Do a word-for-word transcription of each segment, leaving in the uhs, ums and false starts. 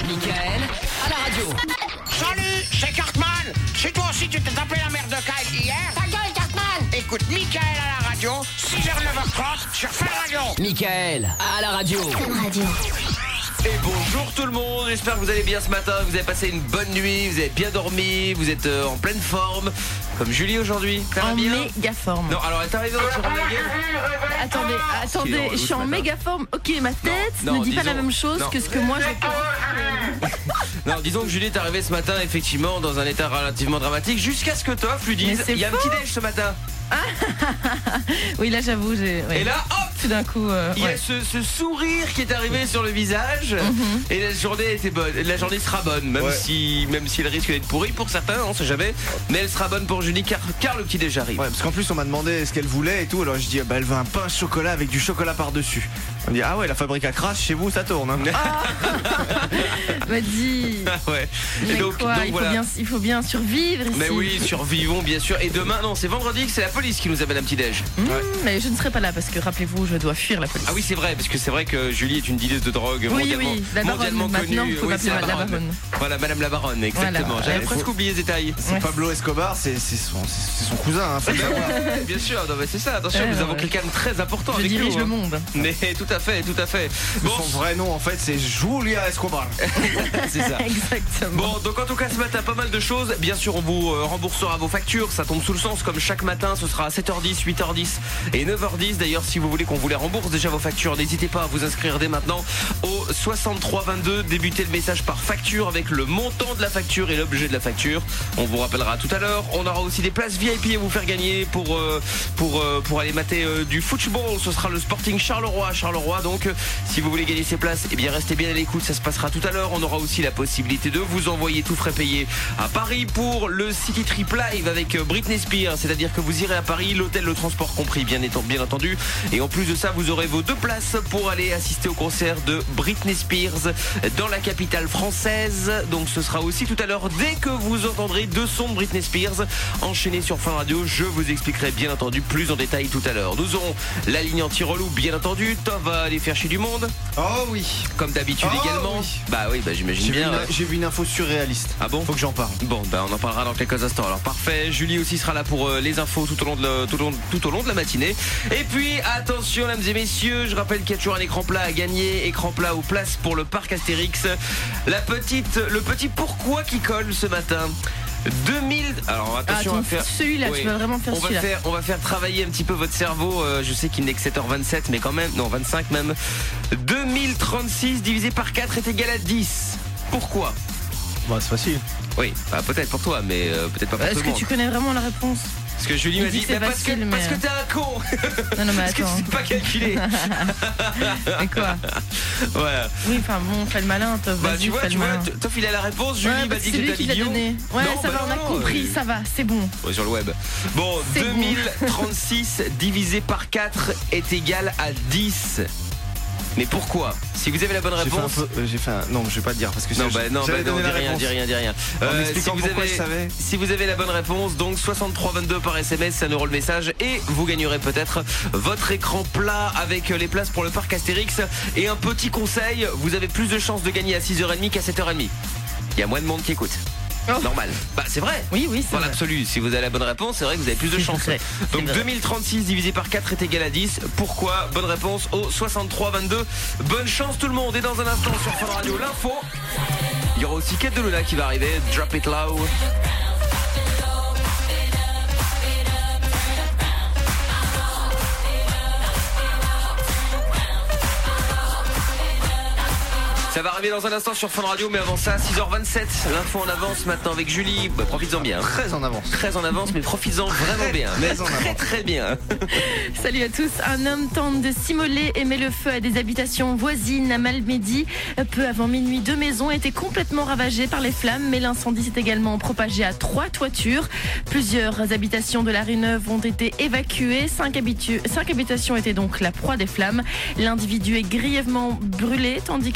Michael, à la radio. Salut, c'est Cartman. C'est toi aussi, tu t'es tapé la merde de Kyle hier? Ta gueule, Cartman. Écoute, Michael à la radio, six heures neuf heures trente sur Fun Radio. Michael, à la radio. Fun Radio. Et bonjour tout le monde, j'espère que vous allez bien ce matin, vous avez passé une bonne nuit, vous avez bien dormi, vous êtes euh, en pleine forme, comme Julie aujourd'hui. En méga forme. Non, alors elle est arrivée dans le Attendez, attendez, je suis en méga forme. Ok, ma tête Non, non, ne dit pas disons- la même chose non. que ce que moi je Non, disons que Julie est arrivée ce matin effectivement dans un état relativement dramatique, jusqu'à ce que Toff lui dise, Mais c'est il y a un faux. petit déj ce matin. Oui, là j'avoue, j'ai. ouais. Et là, hop, tout d'un coup. euh, il y a ouais. ce, ce sourire qui est arrivé sur le visage et la journée était bonne. La journée sera bonne, même Ouais. si même si elle risque d'être pourrie pour certains, on sait jamais. Mais elle sera bonne pour Julie car, car le petit déj arrive. Ouais, parce qu'en plus on m'a demandé ce qu'elle voulait et tout, alors je dis bah elle veut un pain au chocolat avec du chocolat par-dessus. On dit ah ouais, la fabrique à crash chez vous ça tourne. Hein. M'a dit. Ouais. Mais Et donc, quoi, donc il, voilà. faut bien, il faut bien survivre ici. Mais oui, survivons bien sûr. Et demain, non, c'est vendredi que c'est la police qui nous amène un petit déj. Mmh, Mais je ne serai pas là parce que rappelez-vous, je dois fuir la police. Ah oui, c'est vrai, parce que c'est vrai que Julie est une dealeuse de drogue Oui, mondialement, oui, la baronne, mondialement maintenant, connue. faut Oui, m'appeler c'est la baronne. Voilà, Madame la baronne, exactement. Voilà. J'avais Euh, presque faut- oublié les détails. C'est Ouais. Pablo Escobar, c'est c'est son, c'est- c'est son cousin, hein, faut le savoir. Ouais, bien sûr, non, mais c'est ça. Attention, Ouais, nous avons ouais. quelqu'un de très important Je avec dirige nous. le hein. monde. Mais tout à fait, tout à fait. Bon, Son vrai nom en fait c'est Julia Escobar. c'est ça. Exactement. Bon, donc en tout cas ce matin pas mal de choses. Bien sûr on vous euh, remboursera vos factures, ça tombe sous le sens comme chaque matin. Ce sera à sept heures dix, huit heures dix et neuf heures dix. D'ailleurs si vous voulez qu'on vous les rembourse déjà vos factures, n'hésitez pas à vous inscrire dès maintenant au soixante-trois vingt-deux. Débutez le message par facture avec le montant de la facture et l'objet de la facture. On vous rappellera tout à l'heure. On aura aussi des places V I P à vous faire gagner pour, euh, pour, euh, pour aller mater euh, du football. Ce sera le Sporting Charleroi. Charleroi donc euh, si vous voulez gagner ces places, eh bien restez bien à l'écoute, ça se passera tout à l'heure. On aura aussi la possibilité de vous envoyer tout frais payé à Paris pour le City Trip Live avec euh, Britney Spears. C'est-à-dire que vous irez à Paris, l'hôtel, le transport compris bien, étant- bien entendu. Et en plus de ça, vous aurez vos deux places pour aller assister au concert de Britney Spears dans la capitale française. Donc ce sera aussi tout à l'heure dès que vous entendrez deux sons de Britney Spears enchaînés sur Fun Radio. Je vous expliquerai bien entendu plus en détail tout à l'heure. Nous aurons la ligne anti-relou bien entendu. Tom va aller faire chier du monde Oh oui. comme d'habitude Oh également. oui. Bah oui, bah j'imagine J'ai vu, bien. une, j'ai vu une info surréaliste. Ah bon? Faut que j'en parle. Bon, bah on en parlera dans quelques instants. Alors parfait, Julie aussi sera là pour euh, les infos tout au long de le- tout au long, tout au long de la matinée. Et puis attention, mesdames et messieurs, je rappelle qu'il y a toujours un écran plat à gagner, écran plat aux places pour le parc Astérix. La petite, le petit pourquoi qui colle ce matin. deux mille. Alors Ah, attention, ton- on va faire. celui-là, Oui. tu vas vraiment faire On va celui-là. faire, on va faire travailler un petit peu votre cerveau. Euh, je sais qu'il n'est que sept heures vingt-sept, mais quand même, non, vingt-cinq même. deux mille trente-six divisé par quatre est égal à dix. Pourquoi? Bah c'est facile. Oui, bah, peut-être pour toi, mais euh, peut-être pas pour tout Est-ce le que monde. tu connais vraiment la réponse? Parce que Julie Il m'a dit dit, que c'est bah, parce, que, facile, parce mais- que t'es un con. Non, non, mais Parce que attends. tu sais pas calculer. Mais quoi? Voilà. Oui, enfin bon, fais le malin, Toff. Bah vas-y, tu vois, fais tu le vois, malin. t- Toff il a la réponse, Julie Ouais, m'a parce dit que que c'est lui t'étais qui l'a idiot. donné. Ouais, Non, ça bah va, on a non, compris, euh, ça va, c'est bon. Ouais, sur le web. Bon, C'est deux bon. mille trente-six divisé par quatre est égal à dix. Mais pourquoi? Si vous avez la bonne J'ai fait un réponse. peu. euh, J'ai fait un. Non, je vais pas te dire parce que Non, c'est- bah non, bah j'allais non, donner dis la rien, réponse. dis rien, dis rien. En Euh, expliquant si vous pourquoi avez, je savais. si vous avez la bonne réponse, donc soixante-trois vingt-deux par S M S, un euro le message et vous gagnerez peut-être votre écran plat avec les places pour le parc Astérix. Et un petit conseil, vous avez plus de chances de gagner à six heures trente qu'à sept heures trente. Il y a moins de monde qui écoute. Oh. Normal. Bah c'est vrai. Oui, oui, c'est Dans vrai. l'absolu, si vous avez la bonne réponse, c'est vrai que vous avez plus de C'est chances. vrai, c'est Donc vrai. deux mille trente-six divisé par quatre est égal à dix. Pourquoi? Bonne réponse au soixante-trois vingt-deux. Bonne chance tout le monde. Et dans un instant sur Fun Radio, l'info. Il y aura aussi Kate de Luna qui va arriver. Drop it low. Ça va arriver dans un instant sur Fun Radio, mais avant ça, six heures vingt-sept, l'info en avance maintenant avec Julie. Bah, profites-en bien. Très en avance. Très en avance, mais profites-en vraiment bien. Mais Très en très avance. très bien. Salut à tous. Un homme tente de s'immoler et met le feu à des habitations voisines à Malmedy. Peu avant minuit, deux maisons étaient complètement ravagées par les flammes, mais l'incendie s'est également propagé à trois toitures. Plusieurs habitations de la rue Neuve ont été évacuées. Cinq, habitu- cinq habitations étaient donc la proie des flammes. L'individu est grièvement brûlé, tandis qu'un pompier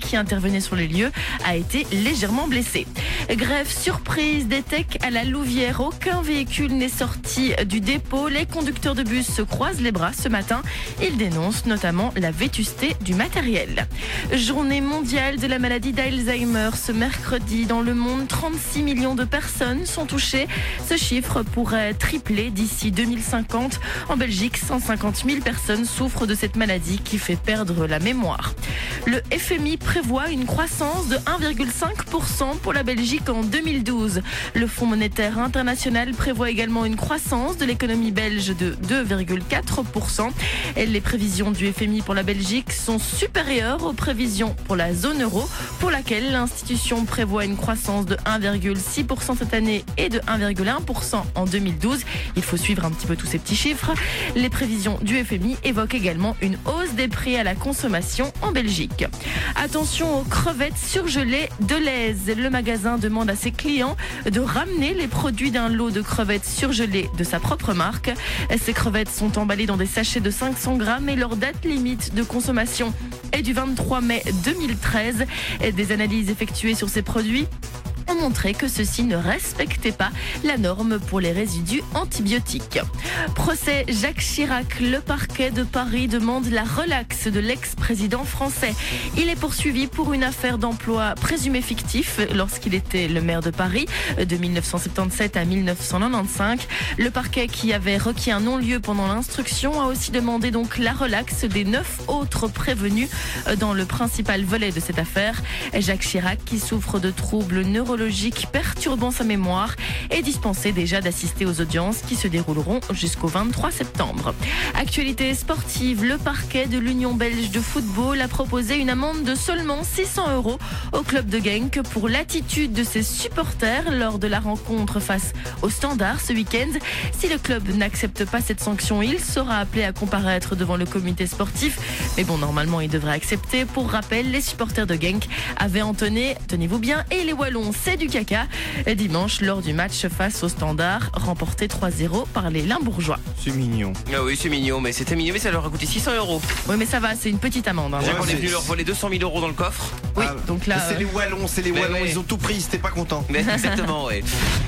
qui intervenait sur les lieux a été légèrement blessé. Grève surprise des techs à la Louvière. Aucun véhicule n'est sorti du dépôt. Les conducteurs de bus se croisent les bras ce matin. Ils dénoncent notamment la vétusté du matériel. Journée mondiale de la maladie d'Alzheimer. Ce mercredi, dans le monde, trente-six millions de personnes sont touchées. Ce chiffre pourrait tripler d'ici deux mille cinquante. En Belgique, cent cinquante mille personnes souffrent de cette maladie qui fait perdre la mémoire. Le F M I prévoit une croissance de un virgule cinq pour cent pour la Belgique en deux mille douze. Le Fonds monétaire international prévoit également une croissance de l'économie belge de deux virgule quatre pour cent. Et les prévisions du F M I pour la Belgique sont supérieures aux prévisions pour la zone euro, pour laquelle l'institution prévoit une croissance de un virgule six pour cent cette année et de un virgule un pour cent en deux mille douze. Il faut suivre un petit peu tous ces petits chiffres. Les prévisions du F M I évoquent également une hausse des prix à la consommation en Belgique. Attention aux crevettes surgelées Delhaize. Le magasin demande à ses clients de ramener les produits d'un lot de crevettes surgelées de sa propre marque. Ces crevettes sont emballées dans des sachets de cinq cents grammes et leur date limite de consommation est du vingt-trois mai deux mille treize. Des analyses effectuées sur ces produits ont montré que ceux-ci ne respectaient pas la norme pour les résidus antibiotiques. Procès Jacques Chirac. Le parquet de Paris demande la relaxe de l'ex-président français. Il est poursuivi pour une affaire d'emploi présumé fictif lorsqu'il était le maire de Paris de mille neuf cent soixante-dix-sept à mille neuf cent quatre-vingt-quinze. Le parquet, qui avait requis un non-lieu pendant l'instruction, a aussi demandé donc la relaxe des neuf autres prévenus dans le principal volet de cette affaire. Jacques Chirac, qui souffre de troubles neurologiques perturbant sa mémoire, est dispensé déjà d'assister aux audiences qui se dérouleront jusqu'au vingt-trois septembre. Actualité sportive, le parquet de l'Union belge de football a proposé une amende de seulement six cents euros au club de Genk pour l'attitude de ses supporters lors de la rencontre face au Standard ce week-end. Si le club n'accepte pas cette sanction, il sera appelé à comparaître devant le comité sportif. Mais bon, normalement, il devrait accepter. Pour rappel, les supporters de Genk avaient entonné, tenez-vous bien, et les Wallons, c'est du caca, dimanche lors du match face au Standard, remporté trois zéro par les Limbourgeois. C'est mignon. Ah oui, c'est mignon, mais c'était mignon, mais ça leur a coûté six cents euros. Oui, mais ça va, c'est une petite amende. Hein. Déjà Ouais, qu'on est c'est- venu leur voler deux cent mille euros dans le coffre. Oui, Ah, donc là, c'est euh, les Wallons, c'est les Mais Wallons, ouais. ils ont tout pris, c'était pas content. Mais exactement, ouais.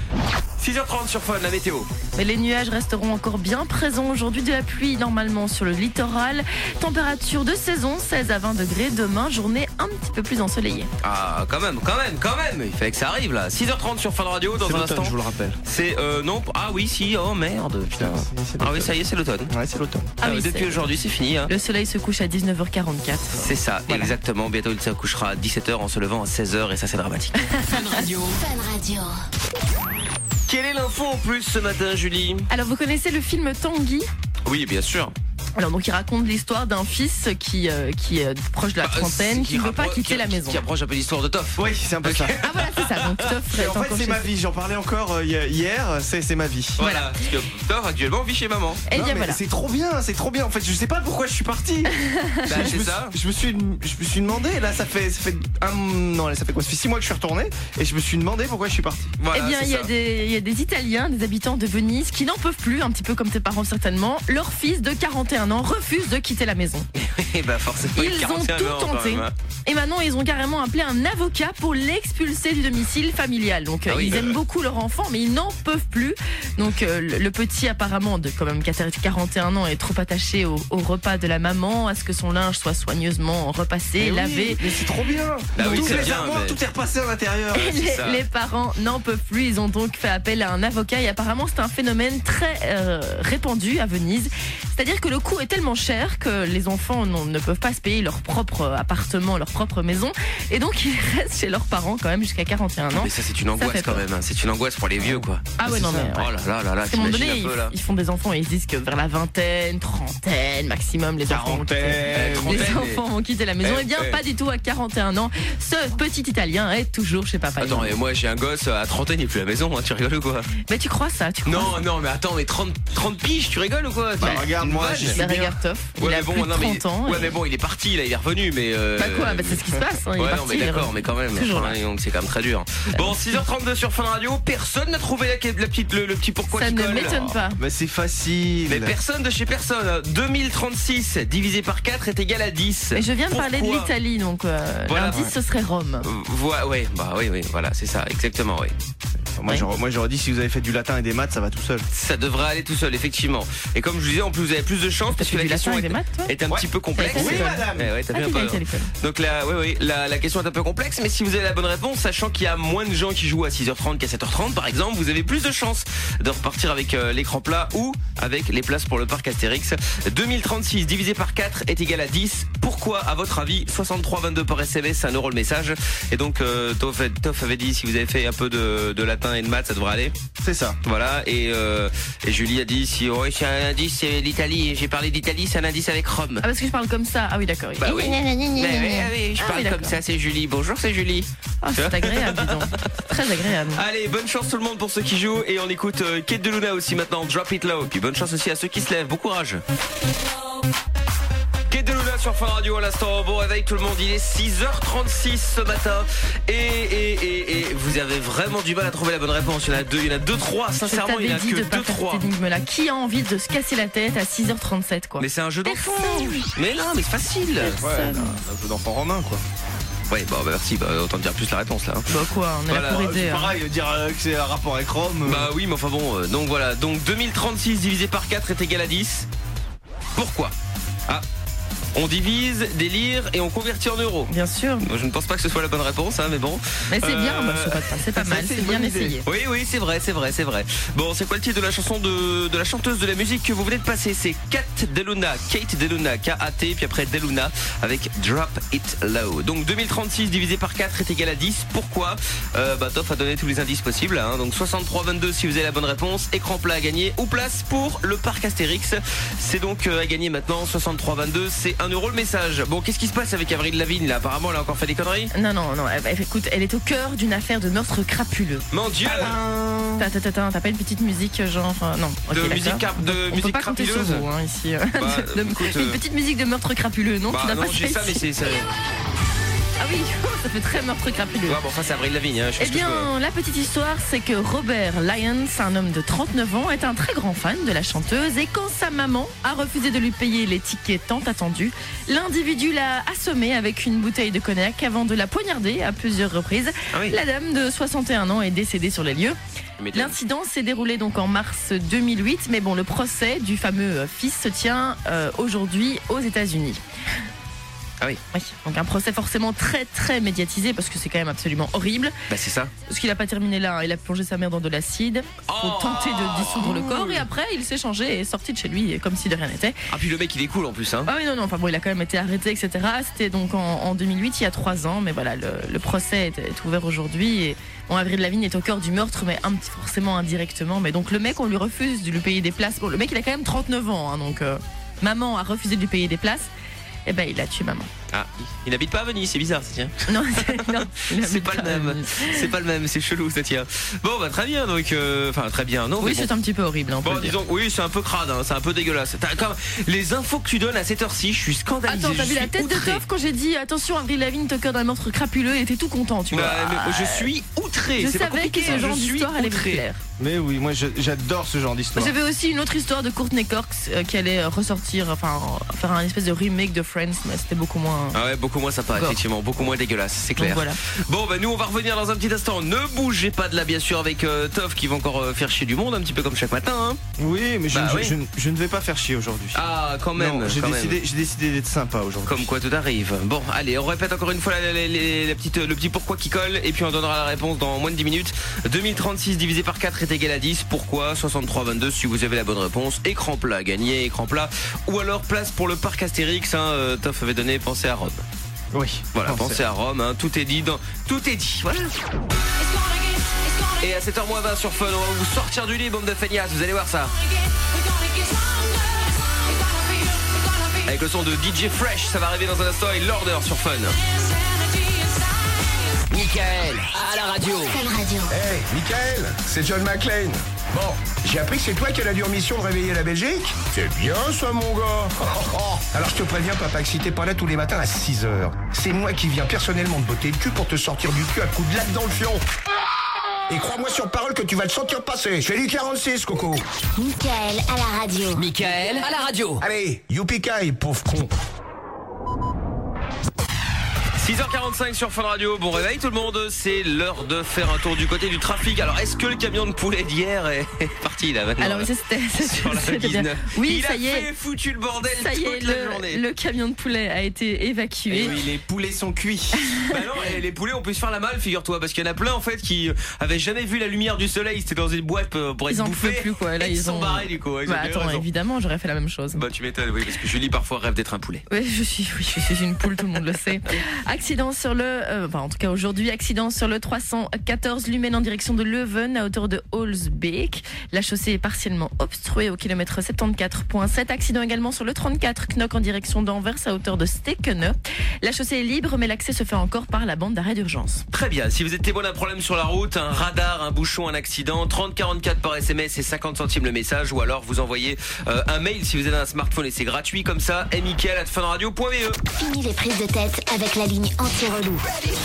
six heures trente sur Fun, la météo. mais les nuages resteront encore bien présents aujourd'hui, de la pluie normalement sur le littoral. Température de saison, seize à vingt degrés. Demain, journée un petit peu plus ensoleillée. Ah, quand même, quand même, quand même. Il fallait que ça arrive là. six heures trente sur Fun Radio dans C'est un l'automne, instant. je vous le rappelle. C'est euh non. Ah oui, si. Oh merde, putain. C'est- c'est Ah oui, l'automne. ça y est, c'est l'automne. Ouais, c'est l'automne. Ah Euh, oui, depuis c'est- aujourd'hui, c'est fini. Hein. Le soleil se couche à dix-neuf heures quarante-quatre. C'est ça, Voilà. exactement. Bientôt, il se couchera à dix-sept heures en se levant à seize heures et ça, c'est dramatique. Fun Radio. Quelle est l'info en plus ce matin, Julie? Alors, vous connaissez le film Tanguy? Oui, bien sûr. Alors donc il raconte l'histoire d'un fils qui, euh, qui est proche de la trentaine, qui ne veut pas rappro- quitter qui- la maison. Qui approche un peu l'histoire de Toff. Oui, c'est un peu ça. Ah voilà, c'est ça. Donc Toff Et est en encore fait, c'est chez- ma vie. J'en parlais encore euh, hi- hier. C'est c'est ma vie. Voilà. Parce que Toff actuellement vit chez maman. Eh Non, bien mais voilà. c'est trop bien, c'est trop bien. En fait, je sais pas pourquoi je suis parti. Bah, je, c'est me, ça. je me suis, je me suis demandé. Là, ça fait, ça fait un, non, là, ça fait quoi? Ça fait six mois que je suis retourné et je me suis demandé pourquoi je suis parti. Voilà, Eh bien, c'est il y, a ça. des, il y a des Italiens, des habitants de Venise, qui n'en peuvent plus, un petit peu comme tes parents certainement. Leur fils de quarante et un ans refuse de quitter la maison. Eh bah forcément. Ils ont quarante et un tout ans, quand tenté. même, hein. Et maintenant, ils ont carrément appelé un avocat pour l'expulser du domicile familial. Donc, Ah euh, oui, ils euh. aiment beaucoup leur enfant, mais ils n'en peuvent plus. Donc, euh, le, le petit, apparemment, de quand même quarante et un ans, est trop attaché au, au repas de la maman, à ce que son linge soit soigneusement repassé, Mais oui, lavé. mais c'est trop bien. Bah oui, Toutes c'est les bien, armoires, mais- tout est repassé à l'intérieur. Et c'est les, ça. les parents n'en peuvent plus. Ils ont donc fait appel à un avocat. Et apparemment, c'est un phénomène très euh, répandu à Venise. C'est-à-dire que le coût est tellement cher que les enfants n'ont- ne peuvent pas se payer leur propre appartement, leur propre maison. Et donc, ils restent chez leurs parents quand même jusqu'à quarante et un ans. Mais ça, c'est une Ça angoisse fait quand peur. même. hein. C'est une angoisse pour les vieux, quoi. Ah ouais, non, mais. ouais. Oh là là là là, Parce qu'à un moment t'imagines donné, un peu ils, là. ils font des enfants et ils se disent que vers la vingtaine, trentaine maximum, les enfants vont quitter, Quarantaine. trentaine. les et- enfants vont quitter la maison. Eh, Eh bien, eh. pas du tout à quarante et un ans. Ce petit Italien est toujours chez papa. et Attends, maman. et moi j'ai un gosse à trentaine, il est plus à la maison, hein, tu rigoles ou quoi? Mais tu crois ça, tu crois Non, non, mais attends, mais trente, trente piges, tu rigoles ou quoi? quoi Bah, regarde, Une moi, vanne j'y suis Bah, bien. regarde Toff, il Ouais, a mais bon, plus de non, mais, trente ans. ouais, et- mais bon, il est parti, là, il est revenu, mais. Euh, Bah quoi, bah c'est ce qui se passe, hein, il est ouais, parti. non, mais il est d'accord, re- mais quand même. Toujours là. Enfin, donc c'est quand même très dur. Bon, six heures trente-deux sur Fun Radio, personne n'a trouvé la, la petite, le, le petit pourquoi Ça qui ne colle. m'étonne pas. Bah c'est facile. Mais personne de chez personne. deux mille trente-six divisé par quatre est égal à dix. Et je viens de parler de Pourquoi l'Italie, donc euh, Voilà. l'indice ce serait Rome. Euh, voi- ouais, bah oui, oui, voilà, c'est ça, exactement, oui. Moi, Ouais. j'aurais, moi j'aurais dit si vous avez fait du latin et des maths, ça va tout seul. Ça devrait aller tout seul, effectivement. Et comme je vous disais, en plus, vous avez plus de chance parce que fait la du question latin et est, des maths, toi est un Ouais. petit peu complexe. T'as été à Oui, l'école. madame. Eh ouais, t'as Ah, vu un t'es peu. bien été à l'école. Donc là, oui, oui, la, la question est un peu complexe, mais si vous avez la bonne réponse, sachant qu'il y a moins de gens qui jouent à six heures trente qu'à sept heures trente, par exemple, vous avez plus de chances de repartir avec euh, l'écran plat ou avec les places pour le parc Astérix. deux mille trente-six divisé par quatre est égal à dix. Pourquoi, à votre avis, soixante-trois vingt-deux par S M S, c'est un euro le message. Et donc, euh, Toff, Toff avait dit, si vous avez fait un peu de, de latin et de maths, ça devrait aller. C'est ça. Voilà, et, euh, et Julie a dit, si oh, c'est un indice, c'est l'Italie. J'ai parlé d'Italie, c'est un indice avec Rome. Ah parce que je parle comme ça. Ah oui d'accord. Bah oui. Mais oui, oui, je Ah parle oui, comme d'accord. ça, c'est Julie. Bonjour, c'est Julie. Ah, c'est agréable, dis donc. Très agréable. Allez, bonne chance tout le monde pour ceux qui jouent. Et on écoute euh, Kate de Luna aussi maintenant, Drop It Low. Puis bonne chance aussi à ceux qui se lèvent. Bon courage. Kate de Luna sur Fun Radio à l'instant. Bon réveil tout le monde, il est six heures trente-six ce matin. Et, et, et, et vous avez vraiment du mal à trouver la bonne réponse. Il y en a deux, il y en a deux, trois. Je Sincèrement, il y en t'avais a dit que de pas deux, faire trois. cette énigme-là. Qui a envie de se casser la tête à six heures trente-sept quoi? Mais c'est un jeu d'enfant. Personne. Mais non, mais c'est facile. Ouais, un peu d'enfant romain quoi. Ouais, bon, bah merci. Bah, autant dire plus la réponse là. hein. Bah quoi, on est Voilà. là pour Euh, aider. c'est hein. pareil, dire euh, que c'est un rapport avec Rome. euh, Bah oui, mais enfin bon, euh, donc voilà. Donc deux mille trente-six divisé par quatre est égal à dix. Pourquoi? Ah, on divise des lires et on convertit en euros. Bien sûr. Moi, je ne pense pas que ce soit la bonne réponse, hein, mais bon. Mais c'est bien, Euh, bah, c'est pas, c'est pas mal, c'est c'est une bien bonne idée. essayé. Oui, oui, c'est vrai, c'est vrai, c'est vrai. Bon, c'est quoi le titre de la chanson de, de la chanteuse de la musique que vous venez de passer? C'est Kate DeLuna, Kate DeLuna, K A T, puis après DeLuna avec Drop It Low. Donc deux mille trente-six divisé par quatre est égal à dix. Pourquoi? euh, Bah, Toff a donné tous les indices possibles. Hein. Donc soixante-trois vingt-deux si vous avez la bonne réponse. Écran plat à gagner ou place pour le parc Astérix. C'est donc euh, à gagner maintenant. soixante-trois vingt-deux, c'est un euro le message. Bon, qu'est-ce qui se passe avec Avril Lavigne là? Apparemment, elle a encore fait des conneries. Non, non, non, eh, écoute, elle est au cœur d'une affaire de meurtre crapuleux. Mon Dieu! T'as, t'as, t'as, t'as pas une petite musique genre. euh, non, ok, De d'accord. musique cap- de On peut musique pas compter sur crapuleuse vous hein, ici. euh, Bah, de- écoute, une euh, petite musique de meurtre crapuleux, non? Bah Tu n'as non, pas j'ai ça, mais ici. c'est ça. Ah oui, ça fait très meurtre crapuleux. Ouais, bon, enfin, c'est Avril Lavigne. Hein, je fais Eh ce que je veux. bien, la petite histoire, c'est que Robert Lyons, un homme de trente-neuf ans, est un très grand fan de la chanteuse et quand sa maman a refusé de lui payer les tickets tant attendus, l'individu l'a assommé avec une bouteille de cognac avant de la poignarder à plusieurs reprises. Ah oui. La dame de soixante et un ans est décédée sur les lieux. Mais L'incident s'est déroulé donc en mars deux mille huit, mais bon, le procès du fameux fils se tient euh, aujourd'hui aux États-Unis. Ah oui. Oui, donc un procès forcément très très médiatisé parce que c'est quand même absolument horrible. Bah c'est ça. Parce qu'il n'a pas terminé là, hein. Il a plongé sa mère dans de l'acide pour Oh. tenter de dissoudre le corps et après il s'est changé et est sorti de chez lui comme si de rien n'était. Ah puis le mec il est cool en plus hein. Ah oui non non, enfin bon il a quand même été arrêté et cetera. C'était donc en, en deux mille huit, il y a trois ans, mais voilà le, le procès est, est ouvert aujourd'hui et bon Avril Lavigne est au cœur du meurtre mais un petit forcément indirectement. Mais donc le mec on lui refuse de lui payer des places. Bon le mec il a quand même trente-neuf ans hein, donc euh, maman a refusé de lui payer des places. Et ben il a tué maman. Ah, il n'habite pas à Venise, c'est bizarre ça tient. Non, c'est, non, il C'est habite pas le à même. Venise. C'est pas le même, c'est chelou ça tient. Bon bah très bien donc euh, enfin très bien non. Oui, mais bon. c'est un petit peu horrible, hein, on peut Bon le dire. disons oui c'est un peu crade hein, c'est un peu dégueulasse. T'as quand même- les infos que tu donnes à cette heure-ci, je suis scandalisé. Attends, t'as je vu la suis tête outré. de Toff quand j'ai dit attention Avril Lavigne te cœur d'un meurtre crapuleux, il était tout content, tu vois. Bah, mais je suis outré. Je c'est pas savais que compliqué, ce genre je suis d'histoire allait vous outré. plaire. Mais oui, moi je- j'adore ce genre d'histoire. J'avais aussi une autre histoire de Courtney Cox euh, qui allait euh, ressortir, enfin euh, faire un espèce de remake de Friends, mais c'était beaucoup moins. Ah ouais, beaucoup moins sympa, Gore. effectivement, beaucoup moins dégueulasse, c'est Donc clair. voilà. Bon, bah nous on va revenir dans un petit instant. Ne bougez pas de là, bien sûr, avec euh, Toff qui va encore euh, faire chier du monde, un petit peu comme chaque matin. Hein. Oui, mais je, Bah je- oui. je ne- je ne vais pas faire chier aujourd'hui. Ah, quand même. Non, j'ai quand décidé, même. j'ai décidé d'être sympa aujourd'hui. Comme quoi tout arrive. Bon, allez, on répète encore une fois la, la- la- la petite, le petit pourquoi qui colle et puis on donnera la réponse dans moins de dix minutes. deux mille trente-six divisé par quatre est égal à dix. Pourquoi? soixante-trois vingt-deux si vous avez la bonne réponse. Écran plat, gagné, écran plat. Ou alors place pour le parc Astérix. Hein, euh, Toff avait donné, pensez à Rome. Oui. Voilà, Pensez. pensez à Rome, hein, tout est dit, dans... tout est dit, voilà. Et à sept heures moins vingt sur Fun, on va vous sortir du lit, bande de feignasses, vous allez voir ça. Avec le son de D J Fresh, ça va arriver dans un instant et l'order sur Fun. Michael, à la radio. Fun Radio. Hey, Michael, c'est John McClane. Bon, j'ai appris que c'est toi qui as la dure mission de réveiller la Belgique. C'est bien ça, mon gars. Alors je te préviens, papa, que si t'es pas là tous les matins à six heures, c'est moi qui viens personnellement te botter le cul pour te sortir du cul à coups de latte dans le fion. Et crois-moi sur parole que tu vas le sentir passer. Je fais du quarante-six, Coco. Michael à la radio. Michael à la radio. Allez, youpi-kai, pauvre con. six heures quarante-cinq sur Fun Radio, bon réveil tout le monde, c'est l'heure de faire un tour du côté du trafic. Alors est-ce que le camion de poulet d'hier est parti là maintenant? Alors oui, ça, c'était sur la c'était bien. dix-neuf. Oui, Il ça a y est. fait foutu le bordel Ça y toute est, la le, journée. le camion de poulet a été évacué. Et oui, les poulets sont cuits. Bah non, et les poulets on peut se faire la malle, figure-toi, parce qu'il y en a plein en fait qui avaient jamais vu la lumière du soleil, c'était dans une boîte pour être Ils en bouffés. pouvaient plus quoi. Là, et ils ils sont ont barrés du coup. Ils Bah ont bien attends, raison. évidemment, j'aurais fait la même chose. Bah tu m'étonnes, oui, parce que Julie parfois rêve d'être un poulet. Oui, je suis, oui, je suis une poule, tout le monde le sait. Accident sur le, euh, enfin en tout cas aujourd'hui, accident sur le trois cent quatorze Lumen en direction de Leuven à hauteur de Holsbeek. La chaussée est partiellement obstruée au kilomètre soixante-quatorze virgule sept. Accident également sur le trente-quatre Knock en direction d'Anvers à hauteur de Stekene. La chaussée est libre, mais l'accès se fait encore par la bande d'arrêt d'urgence. Très bien, si vous êtes témoin d'un problème sur la route, un radar, un bouchon, un accident, trente quarante-quatre par S M S et cinquante centimes le message, ou alors vous envoyez euh, un mail si vous avez un smartphone et c'est gratuit comme ça, michael arobase funradio point b e. Fini les prises de tête avec la ligne anti-relou.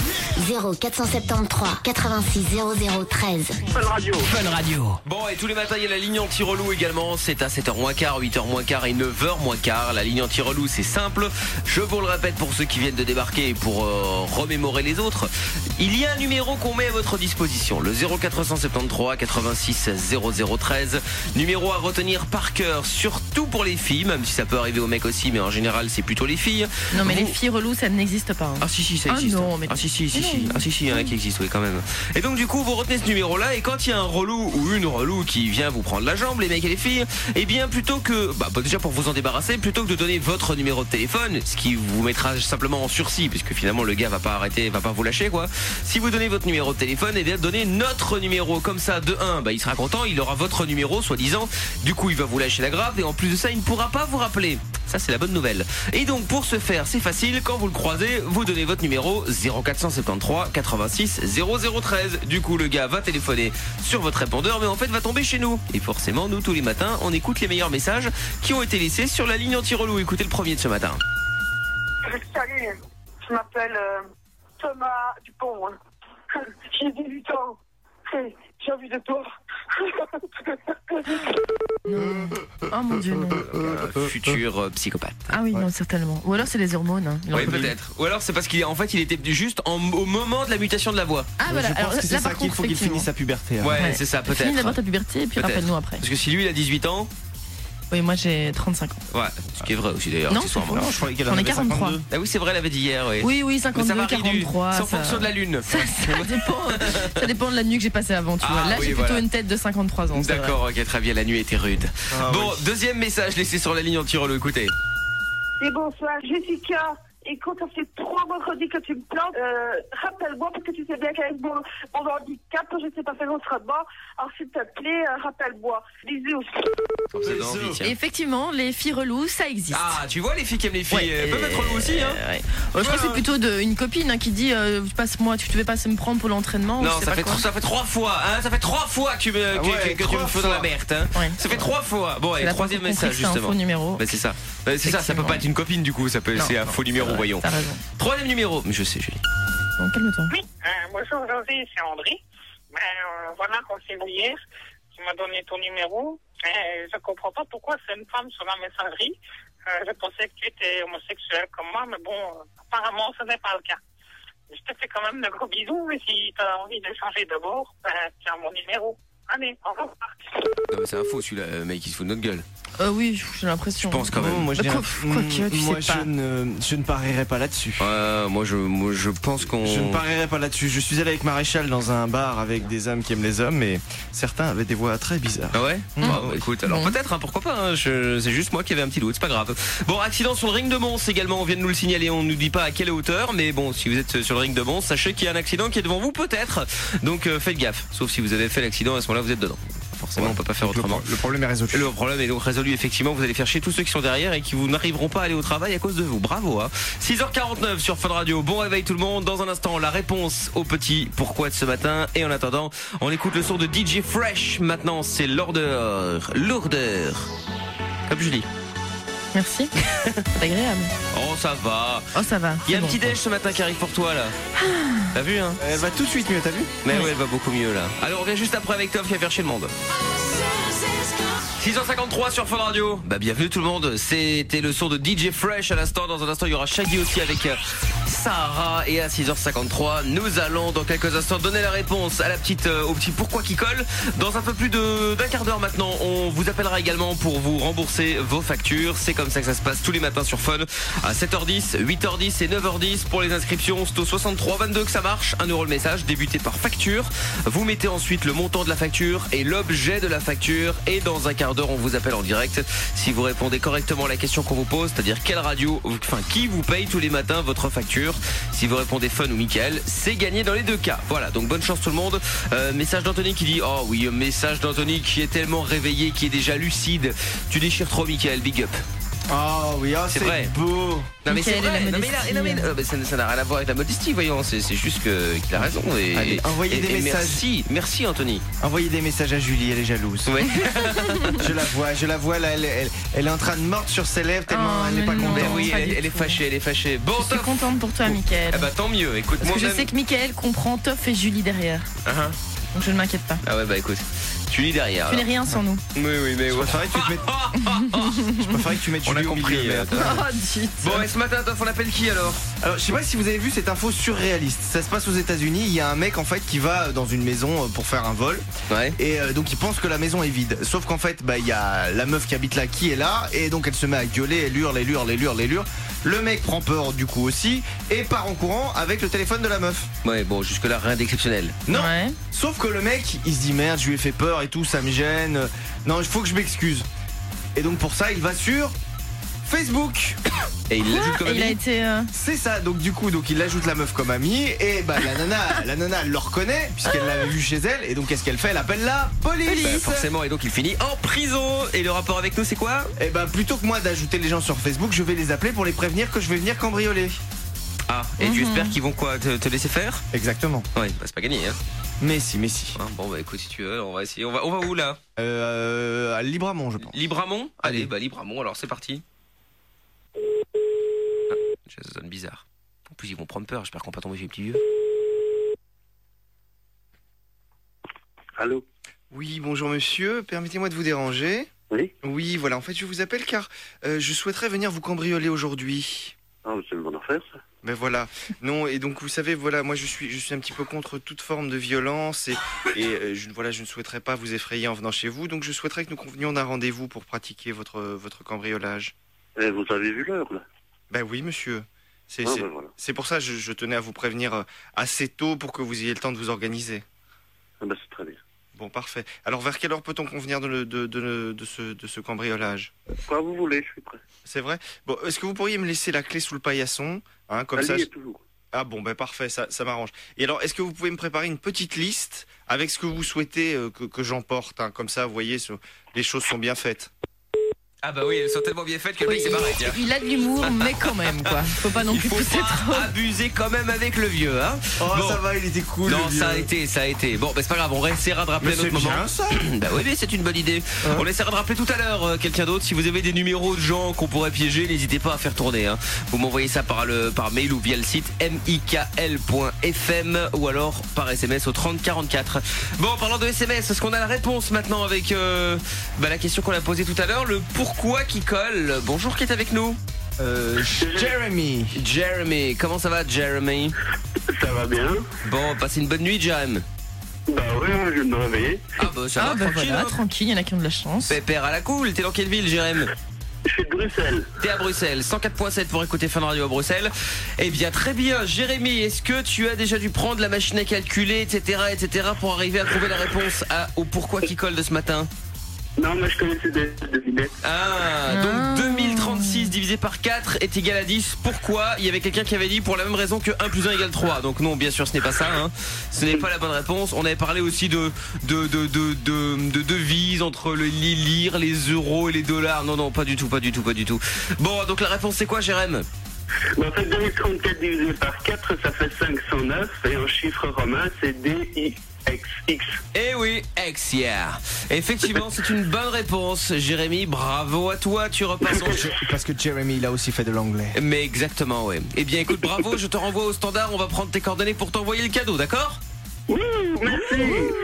zéro quatre cent soixante-treize quatre-vingt-six zéro zéro treize. Fun Radio. Fun Radio. Bon, et tous les matins il y a la ligne anti-relou également, c'est à sept heures moins quart, huit heures moins quart et neuf heures moins quart. La ligne anti-relou c'est simple, je vous le répète pour ceux qui viennent de débarquer et pour euh, remémorer les autres. Il y a un numéro qu'on met à votre disposition, le zéro quatre cent soixante-treize quatre-vingt-six zéro zéro treize. Numéro à retenir par cœur, surtout pour les filles, même si ça peut arriver aux mecs aussi, mais en général c'est plutôt les filles. Non mais Vous- les filles reloues, ça n'existe pas. hein. Ah si si ça Ah existe. non, mais- Ah si si si Mais si. non. Ah si si, il y en a qui existent, oui quand même. Et donc du coup vous retenez ce numéro là et quand il y a un relou ou une relou qui vient vous prendre la jambe, les mecs et les filles, et bien plutôt que bah bah, déjà pour vous en débarrasser, plutôt que de donner votre numéro de téléphone, ce qui vous mettra simplement en sursis puisque finalement le gars va pas arrêter, va pas vous lâcher quoi. Si vous donnez votre numéro de téléphone, et bien donnez notre numéro comme ça de un, bah il sera content, il aura votre numéro soi-disant. Du coup, il va vous lâcher la grave et en plus de ça, il ne pourra pas vous rappeler. Ça c'est la bonne nouvelle. Et donc pour ce faire, c'est facile, quand vous le croisez, vous donnez votre numéro zéro quatre cent soixante-treize quatre-vingt-six zéro zéro treize. Du coup, le gars va téléphoner sur votre répondeur mais en fait va tomber chez nous. Et forcément, nous tous les matins, on écoute les meilleurs messages qui ont été laissés sur la ligne anti-relou. Écoutez le premier de ce matin. Salut, je m'appelle euh, Thomas Dupont. hein. J'ai dix-huit ans. J'ai envie de toi. Non. Oh mon dieu, non. Euh, futur euh, psychopathe. Ah oui, non, certainement. Ou alors c'est les hormones. hein. Il en Oui peut plus. peut-être. Ou alors c'est parce qu'il en fait il était juste en- au moment de la mutation de la voix. Ah voilà, je alors pense que c'est là ça par qu'il contre, faut qu'il effectivement. finisse sa puberté. hein. Ouais, Ouais. c'est ça Finis peut-être. d'abord ta puberté et puis Peut-être. rappelle-nous après. Parce que si lui il a dix-huit ans, Oui, moi j'ai trente-cinq ans. ouais, ce qui est vrai aussi d'ailleurs. Non, accessoirement. Non, je croyais qu'elle en J'en ai avait quarante-trois. cinquante-deux. Ah oui, c'est vrai, elle avait dit hier, oui. Oui, oui, Mais ça cinquante-deux, varie du- quarante-trois. c'est en ça- fonction de la lune. Ça, ça dépend, ça dépend de la nuit que j'ai passée avant, tu Ah, vois. Là, oui, j'ai voilà. plutôt une tête de cinquante-trois ans. c'est vrai. D'accord, ok, très bien, la nuit était rude. Ah, bon, oui. deuxième message laissé sur la ligne anti-relou, écoutez. Et bonsoir, Jessica. Et quand ça fait trois vendredis que tu me plantes, euh, rappelle-moi, parce que tu sais bien qu'avec mon, mon handicap, je ne sais pas faire autrement. Alors s'il te plaît, euh, rappelle-moi. Bisous. Quand vous avez envie, Et tiens. effectivement, les filles reloues, ça existe. Ah, tu vois, les filles qui aiment les filles, Ouais, elles peuvent être reloues aussi, hein. euh, ouais. Euh, je crois que c'est plutôt de, une copine hein, qui dit euh, passe-moi, tu devais pas me prendre pour l'entraînement. ou Non, je sais ça pas fait, quoi. tro- ça fait trois fois, hein, ça fait trois fois que tu me, Ah que, ouais, que- que tu me trois fous dans la fois. merde, hein. Ouais. Ça fait trois fois. Bon, C'est et la troisième première fois message, qu'on sait que c'est un justement. faux numéro. Bah, c'est ça. Bah, c'est ça, ça peut pas être une copine, du coup, ça peut, Non, c'est un non, faux numéro, c'est vrai, voyons. T'as raison. Troisième numéro, je sais, Julie. Bon, calme-toi. Oui, euh, bonjour José, c'est André. Ben, euh, voilà, qu'on s'est vu hier. Tu m'as donné ton numéro. Euh, je comprends pas pourquoi c'est une femme sur la messagerie. Euh, je pensais que tu étais homosexuel comme moi, mais bon, euh, apparemment, ce n'est pas le cas. Je te fais quand même de gros bisous, et si tu as envie de changer de bord, ben, tu as mon numéro. Allez, au revoir. Non, mais c'est un faux, celui-là, euh, mec, il se fout de notre gueule. Euh, oui, j'ai l'impression. Je pense quand même. Non, moi je Quoi- dirais- quoi que, tu moi, sais pas. je ne, je ne parierai pas là-dessus. Ouais, moi, je, moi, je pense qu'on. Je ne parierai pas là-dessus. Je suis allé avec Maréchal dans un bar avec des hommes qui aiment les hommes, mais certains avaient des voix très bizarres. Ah ouais Mmh. Bah, écoute, alors Bon. peut-être, hein, pourquoi pas, hein, je- c'est juste moi qui avais un petit doute, c'est pas grave. Bon, accident sur le ring de Mons également, on vient de nous le signaler, on nous dit pas à quelle hauteur, mais bon, si vous êtes sur le ring de Mons, sachez qu'il y a un accident qui est devant vous peut-être, donc euh, faites gaffe, sauf si vous avez fait l'accident, à ce moment-là vous êtes dedans. forcément Ouais. on peut pas faire Donc, autrement. Le, le problème est résolu. Le problème est donc résolu, effectivement, vous allez faire chier tous ceux qui sont derrière et qui vous n'arriveront pas à aller au travail à cause de vous. Bravo, hein. six heures quarante-neuf sur Fun Radio. Bon réveil tout le monde. Dans un instant, la réponse au petit pourquoi de ce matin. Et en attendant, on écoute le son de D J Fresh. Maintenant, c'est lourdeur. Lourdeur. Comme Julie. Merci. C'est agréable. Oh, ça va. Oh, ça va. Il y a c'est un bon. petit déj ce matin qui arrive pour toi, là. T'as vu, hein? Elle va tout de suite mieux, t'as vu? Mais ouais, elle va beaucoup mieux, là. Alors, on revient juste après avec Tom qui va faire chier le monde. six heures cinquante-trois sur Fun Radio. Bah bienvenue tout le monde. C'était le son de D J Fresh à l'instant. Dans un instant il y aura Shaggy aussi avec euh, Sarah. Et à six heures cinquante-trois nous allons dans quelques instants donner la réponse à la petite, euh, au petit pourquoi qui colle. Dans un peu plus de, d'un quart d'heure maintenant, on vous appellera également pour vous rembourser vos factures. C'est comme ça que ça se passe tous les matins sur Fun. À sept heures dix, huit heures dix et neuf heures dix pour les inscriptions. C'est au soixante-trois vingt-deux que ça marche. un euro le message. Débutez par facture. Vous mettez ensuite le montant de la facture et l'objet de la facture. Et dans un quart d'heure on vous appelle en direct. Si vous répondez correctement à la question qu'on vous pose, c'est-à-dire quelle radio, enfin qui vous paye tous les matins votre facture. Si vous répondez Fun ou Mickaël, c'est gagné dans les deux cas. Voilà, donc bonne chance tout le monde. euh, Message d'Anthony qui dit, oh oui, message d'Anthony qui est tellement réveillé, qui est déjà lucide. Tu déchires trop Mickaël, big up. Oh oui, oh, C'est c'est vrai. beau. Non mais c'est Mickaël et vrai, la non, mais, modestie. là, non, mais, non, mais ça ça n'a rien à voir avec la modestie, voyons, c'est c'est juste que- qu'il a raison. Et, Allez, envoyez et- des et messages. Merci, merci Anthony. Envoyez des messages à Julie, elle est jalouse. Ouais. Je la vois, je la vois là, elle, elle, elle est en train de mordre sur ses lèvres tellement Oh, elle n'est mais pas non. contente. Ben oui, pas elle, du elle est tout. fâchée, elle est fâchée. Bon, Je suis Toff. contente pour toi, Mickaël. Ah bah tant mieux, écoute, Parce moi que je même. sais que Mickaël comprend Toff et Julie derrière. Ah, ah. Donc je ne m'inquiète pas. Ah ouais bah écoute, tu lis derrière. Tu n'es alors. rien sans nous. Oui oui mais Je ouais. préférais que tu te mettes, je préférais que tu mettes On a Julie au compris. milieu, euh, merde. Oh, dites. Bon et ce matin Toff, on appelle qui alors? Alors, je sais pas si vous avez vu cette info surréaliste. Ça se passe aux États-Unis. Il y a un mec en fait qui va dans une maison euh, pour faire un vol. Ouais. Et euh, donc il pense que la maison est vide. Sauf qu'en fait, bah il y a la meuf qui habite là qui est là. Et donc elle se met à gueuler, elle hurle, elle hurle, elle hurle, elle hurle. Le mec prend peur du coup aussi et part en courant avec le téléphone de la meuf. Ouais bon jusque là rien d'exceptionnel. Non. Ouais. Sauf que le mec, il se dit merde, je lui ai fait peur et tout, ça me gêne. Non, il faut que je m'excuse. Et donc pour ça, il va sur Facebook. Et il l'ajoute comme Et il a ami. été. euh, C'est ça, donc du coup, donc il ajoute la meuf comme amie et bah la nana, la nana elle le reconnaît puisqu'elle l'avait vu chez elle et donc qu'est-ce qu'elle fait? Elle appelle la police. Bah, forcément et donc il finit en prison. Et le rapport avec nous c'est quoi? Et bah plutôt que moi d'ajouter les gens sur Facebook, je vais les appeler pour les prévenir que je vais venir cambrioler. Ah et tu Mhm. espères qu'ils vont quoi te, te laisser faire? Exactement. Ouais bah c'est pas gagné hein. Mais si, mais si. Hein, bon bah écoute si tu veux on va essayer. On va, on va où là? Euh, à Libramont, je pense. Libramont? Allez Allez. bah Libramont alors c'est parti. Ah, ça sonne bizarre. En plus ils vont prendre peur, j'espère qu'on va pas tomber chez les petits vieux. Allô? Oui, bonjour monsieur, permettez-moi de vous déranger. Oui? Oui, voilà, en fait je vous appelle car euh, je souhaiterais venir vous cambrioler aujourd'hui. Ah, c'est une bonne affaire, ça. Ben voilà, non, et donc vous savez, voilà, moi je suis, je suis un petit peu contre toute forme de violence et, et euh, je, voilà, je ne souhaiterais pas vous effrayer en venant chez vous, donc je souhaiterais que nous convenions d'un rendez-vous pour pratiquer votre, votre cambriolage. Eh, vous avez vu l'heure, là? Ben oui monsieur, c'est Ah, c'est- ben voilà. c'est pour ça que je, je tenais à vous prévenir euh, assez tôt pour que vous ayez le temps de vous organiser. Ah, ben, c'est très bien. Bon, parfait. Alors vers quelle heure peut-on convenir de, le- de, de, de ce, de ce cambriolage? Quand vous voulez, je suis prêt. C'est vrai? Bon, est-ce que vous pourriez me laisser la clé sous le paillasson, hein, comme Elle ça y je- est toujours. Ah bon, ben parfait, ça, ça m'arrange. Et alors, est-ce que vous pouvez me préparer une petite liste avec ce que vous souhaitez euh, que, que j'emporte, hein, comme ça, vous voyez, ce- les choses sont bien faites. Ah bah oui elles sont tellement bien faites que le Oui, mec s'est barré tiens. il a de l'humour, mais quand même, quoi. Faut pas non Il plus faut pousser trop. pas abuser quand même avec le vieux hein. Oh, Bon. ça va, il était cool. Non le vieux. ça a été, ça a été. Bon bah c'est pas grave, on essaiera de rappeler Mais à notre c'est moment. bien ça. Bah oui mais c'est une bonne idée. Hein? On essaiera de rappeler tout à l'heure euh, quelqu'un d'autre. Si vous avez des numéros de gens qu'on pourrait piéger, n'hésitez pas à faire tourner hein. Vous m'envoyez ça par le par mail ou via le site mikl point f m ou alors par S M S au trente quarante-quatre. Bon, en parlant de S M S, est-ce qu'on a la réponse maintenant avec euh, bah, la question qu'on a posée tout à l'heure, le pourquoi qui colle. Bonjour, qui est avec nous? Euh, Jeremy. Jeremy, comment ça va Jeremy? Ça va bien? Bon, passez une bonne nuit Jeremy. Bah ouais, je viens de me réveiller. Ah bah ça Ah, va, bah tranquille. voilà, hein. tranquille, il y en a qui ont de la chance. Pépère à la cool, t'es dans quelle ville Jérémy? Je suis de Bruxelles. T'es à Bruxelles, cent quatre point sept pour écouter Fun Radio à Bruxelles. Eh bien très bien, Jérémy, est-ce que tu as déjà dû prendre la machine à calculer, et cetera, et cetera pour arriver à trouver la réponse à, au pourquoi qui colle de ce matin? Non, mais je connaissais des devinettes. Ah, donc Ah. deux mille trente-six divisé par quatre est égal à dix. Pourquoi? Il y avait quelqu'un qui avait dit pour la même raison que un plus un égale trois. Donc non, bien sûr, ce n'est pas ça. Hein. Ce n'est pas la bonne réponse. On avait parlé aussi de de de de de, de devises entre le, les lire, les euros et les dollars. Non, non, pas du tout, pas du tout, pas du tout. Bon, donc la réponse c'est quoi, Jérém? Bon, en fait, deux mille trente-quatre divisé par quatre, ça fait cinq cent neuf. Et en chiffre romain, c'est D I X X. Eh oui, X, yeah. Effectivement, c'est une bonne réponse, Jérémy. Bravo à toi, tu repasses en... Parce que Jeremy, il a aussi fait de l'anglais. Mais exactement, ouais. Eh bien, écoute, bravo, je te renvoie au standard. On va prendre tes coordonnées pour t'envoyer le cadeau, d'accord? Oui, merci.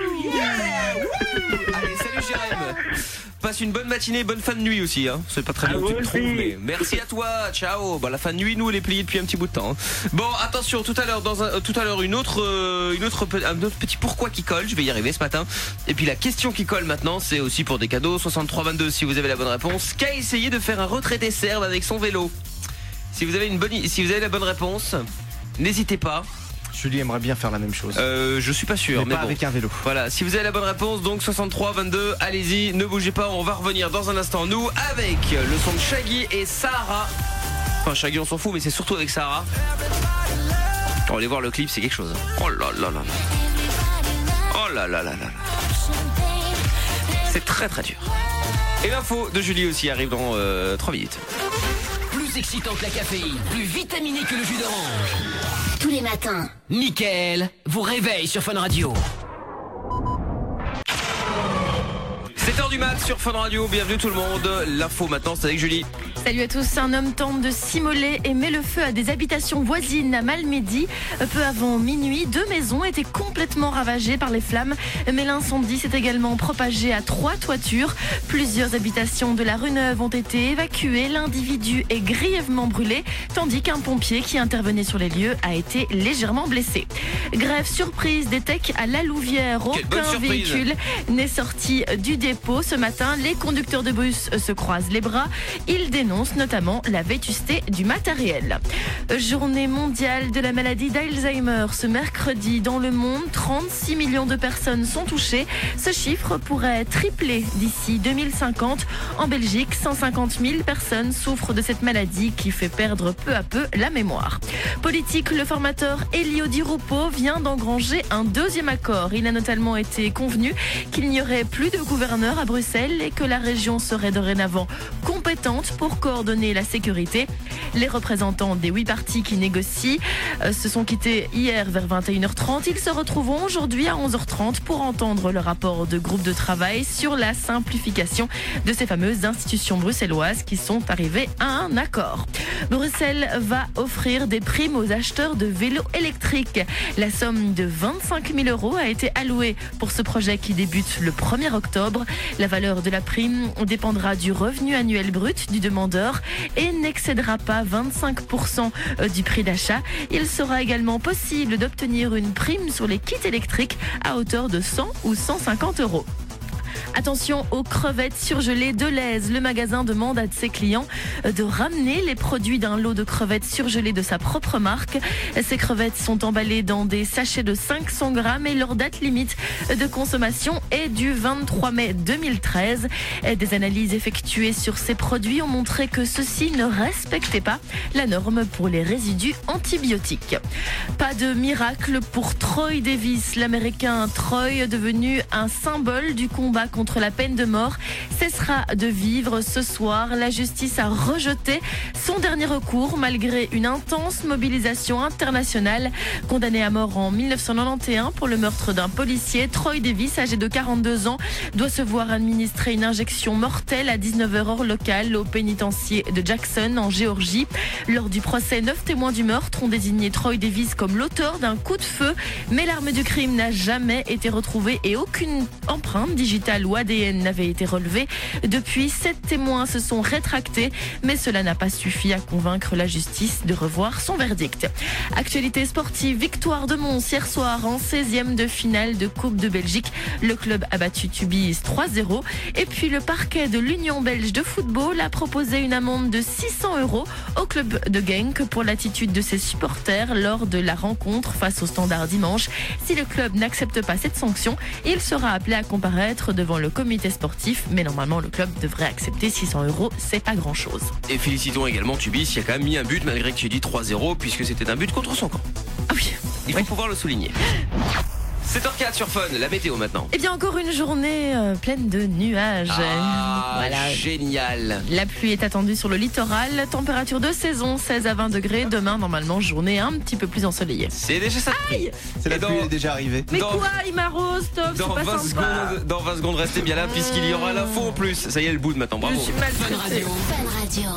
Allez, salut Jérém. Passe une bonne matinée, bonne fin de nuit aussi, hein. C'est pas très bien À que tu vous te trompes, aussi. mais merci à toi, ciao. Bah, la fin de nuit, nous, elle est pliée depuis un petit bout de temps. hein. Bon, attention, tout à l'heure, dans un, euh, tout à l'heure, une autre, euh, une autre, pe- un autre petit pourquoi qui colle. Je vais y arriver ce matin. Et puis la question qui colle maintenant, c'est aussi pour des cadeaux. soixante-trois vingt-deux si vous avez la bonne réponse. Qu'a essayé de faire un retraité serbe avec son vélo? Si vous avez une bonne, i- si vous avez la bonne réponse, n'hésitez pas. Julie aimerait bien faire la même chose. Euh, je suis pas sûr, mais, mais pas bon. avec un vélo. Voilà, si vous avez la bonne réponse, donc soixante-trois vingt-deux, allez-y, ne bougez pas, on va revenir dans un instant, nous, avec le son de Shaggy et Sarah. Enfin, Shaggy, on s'en fout, mais c'est surtout avec Sarah. On va aller voir le clip, c'est quelque chose. Oh là là là là. Oh là là là là. C'est très très dur. Et l'info de Julie aussi arrive dans euh, trois minutes. Plus excitant que la caféine, plus vitaminé que le jus d'orange. Tous les matins. Mickaël vous réveille sur Fun Radio. sept heures du mat sur Fun Radio, bienvenue tout le monde. L'info maintenant, c'est avec Julie. Salut à tous, un homme tente de s'immoler et met le feu à des habitations voisines à Malmedy. Peu avant minuit, deux maisons étaient complètement ravagées par les flammes, mais l'incendie s'est également propagé à trois toitures. Plusieurs habitations de la rue Neuve ont été évacuées, l'individu est grièvement brûlé, tandis qu'un pompier qui intervenait sur les lieux a été légèrement blessé. Grève surprise des techs à La Louvière, Quelle bonne aucun surprise. véhicule n'est sorti du dépôt. Ce matin, les conducteurs de bus se croisent les bras. Ils dénoncent notamment la vétusté du matériel. Journée mondiale de la maladie d'Alzheimer. Ce mercredi, dans le monde, trente-six millions de personnes sont touchées. Ce chiffre pourrait tripler d'ici deux mille cinquante. En Belgique, cent cinquante mille personnes souffrent de cette maladie qui fait perdre peu à peu la mémoire. Politique, le formateur Elio Di Rupo vient d'engranger un deuxième accord. Il a notamment été convenu qu'il n'y aurait plus de gouverneur à Bruxelles et que la région serait dorénavant compétente pour coordonner la sécurité. Les représentants des huit partis qui négocient euh, se sont quittés hier vers vingt et une heures trente. Ils se retrouveront aujourd'hui à onze heures trente pour entendre le rapport de groupe de travail sur la simplification de ces fameuses institutions bruxelloises qui sont arrivées à un accord. Bruxelles va offrir des primes aux acheteurs de vélos électriques. La somme de vingt-cinq mille euros a été allouée pour ce projet qui débute le premier octobre. La valeur de la prime dépendra du revenu annuel brut du demandeur et n'excédera pas vingt-cinq pour cent du prix d'achat. Il sera également possible d'obtenir une prime sur les kits électriques à hauteur de cent ou cent cinquante euros. Attention aux crevettes surgelées de Deleuze. Le magasin demande à ses clients de ramener les produits d'un lot de crevettes surgelées de sa propre marque. Ces crevettes sont emballées dans des sachets de cinq cents grammes et leur date limite de consommation est du vingt-trois mai deux mille treize. Des analyses effectuées sur ces produits ont montré que ceux-ci ne respectaient pas la norme pour les résidus antibiotiques. Pas de miracle pour Troy Davis. L'américain Troy, devenu un symbole du combat contre la peine de mort, cessera de vivre ce soir. La justice a rejeté son dernier recours malgré une intense mobilisation internationale. Condamné à mort en mille neuf cent quatre-vingt-onze pour le meurtre d'un policier, Troy Davis, âgé de quarante-deux ans, doit se voir administrer une injection mortelle à dix-neuf heures heure locale au pénitencier de Jackson en Géorgie. Lors du procès, neuf témoins du meurtre ont désigné Troy Davis comme l'auteur d'un coup de feu, mais l'arme du crime n'a jamais été retrouvée et aucune empreinte digitale ou A D N n'avait été relevée. Depuis, sept témoins se sont rétractés, mais cela n'a pas suffi à convaincre la justice de revoir son verdict. Actualité sportive, victoire de Mons hier soir en seizième de finale de Coupe de Belgique. Le club a battu Tubize trois zéro. Et puis le parquet de l'Union belge de football a proposé une amende de six cents euros au club de Genk pour l'attitude de ses supporters lors de la rencontre face au Standard dimanche. Si le club n'accepte pas cette sanction, il sera appelé à comparaître devant devant le comité sportif, mais normalement le club devrait accepter six cents euros, c'est pas grand chose. Et félicitons également Tubis qui a quand même mis un but malgré que tu aies dit trois zéro puisque c'était un but contre son camp. Ah oui. Il faut oui. pouvoir le souligner. sept heures quatre sur Fun, la météo maintenant. Eh bien encore une journée euh, pleine de nuages. Ah, voilà. Génial. La pluie est attendue sur le littoral, température de saison seize à vingt degrés. Demain normalement journée un petit peu plus ensoleillée. C'est déjà ça. Aïe. C'est la Et dans- pluie est déjà arrivée. Mais Dans- quoi, il m'arrose, stop, Dans c'est pas vingt, sympa. secondes, dans vingt secondes, restez bien là puisqu'il y aura l'info en plus. Ça y est, le bout de maintenant, bravo. Je suis mal Fun Radio. Fun Radio.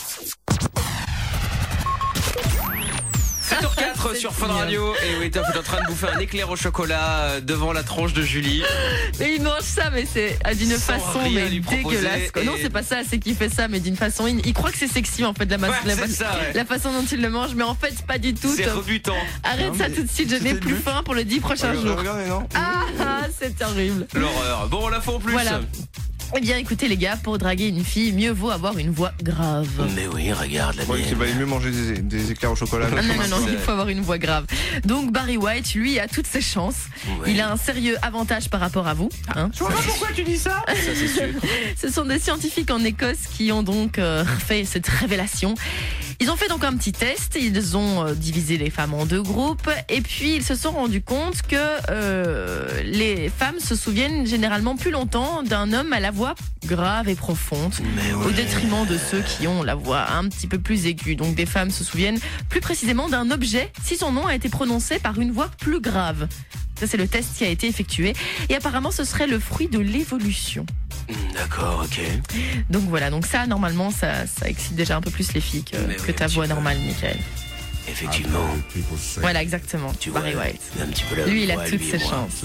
sept heures quatre sur Fun Radio. Et oui, Top est en train de bouffer un éclair au chocolat euh, devant la tronche de Julie. Mais il mange ça, mais c'est ah, d'une Sans façon rien mais lui proposer dégueulasse. quoi. et- Non, c'est pas ça, c'est qu'il fait ça, mais d'une façon. Il, il croit que c'est sexy en fait, la, masse, Ouais, la, c'est masse- ça, ouais. la façon dont il le mange, mais en fait, pas du tout. C'est Top. rebutant. Arrête Non, ça mais tout de suite, je n'ai c'était plus le but. faim pour les dix prochains jours. Regardez, non. Ah, ah, c'est horrible. L'horreur. Bon, l'info en plus. Voilà. Eh bien, écoutez les gars, pour draguer une fille, mieux vaut avoir une voix grave. Mais oui, regarde la Ouais, il valait mieux manger des, des éclairs au chocolat. Ah non, non, non, C'est- il faut avoir une voix grave. Donc Barry White, lui, a toutes ses chances. Ouais. Il a un sérieux avantage par rapport à vous. Hein. Je vois pas pourquoi tu dis ça. Ça, c'est sûr. Ce sont des scientifiques en Écosse qui ont donc euh, fait cette révélation. Ils ont fait donc un petit test, ils ont euh, divisé les femmes en deux groupes et puis ils se sont rendus compte que euh, les femmes se souviennent généralement plus longtemps d'un homme à la voix grave et profonde Mais ouais. au détriment de ceux qui ont la voix un petit peu plus aiguë. Donc des femmes se souviennent plus précisément d'un objet si son nom a été prononcé par une voix plus grave. Ça c'est le test qui a été effectué et apparemment ce serait le fruit de l'évolution. D'accord, ok. Donc voilà, donc ça normalement ça, ça excite déjà un peu plus les filles que, Mais que oui, ta un petit voix peu. normale, Michael. Effectivement. Voilà, exactement. Tu Barry vois, White. un petit peu la Lui, il a voix, toutes lui et ses moi. chances.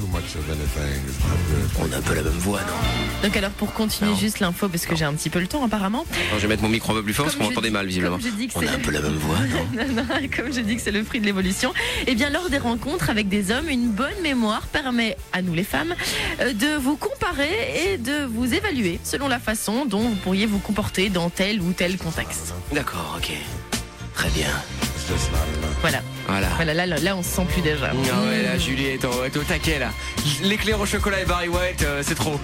On a un peu la même voix, non? Donc alors pour continuer Non. juste l'info, parce que j'ai un petit peu le temps apparemment. Attends, je vais mettre mon micro un peu plus fort parce Comme qu'on je entendait dis- mal, visiblement. comme je dis que On c'est a un le- peu la même voix, non? Non, non, comme je dis que c'est le fruit de l'évolution, eh bien lors des rencontres avec des hommes, une bonne mémoire permet à nous les femmes euh, de vous comparer et de vous évaluer selon la façon dont vous pourriez vous comporter dans tel ou tel contexte. D'accord, ok. Très bien. Voilà. Voilà. Voilà, là, là, là, on se sent plus déjà. Ah ouais, là, Julie est au, est au taquet, là. L'éclair au chocolat et Barry White, euh, c'est trop.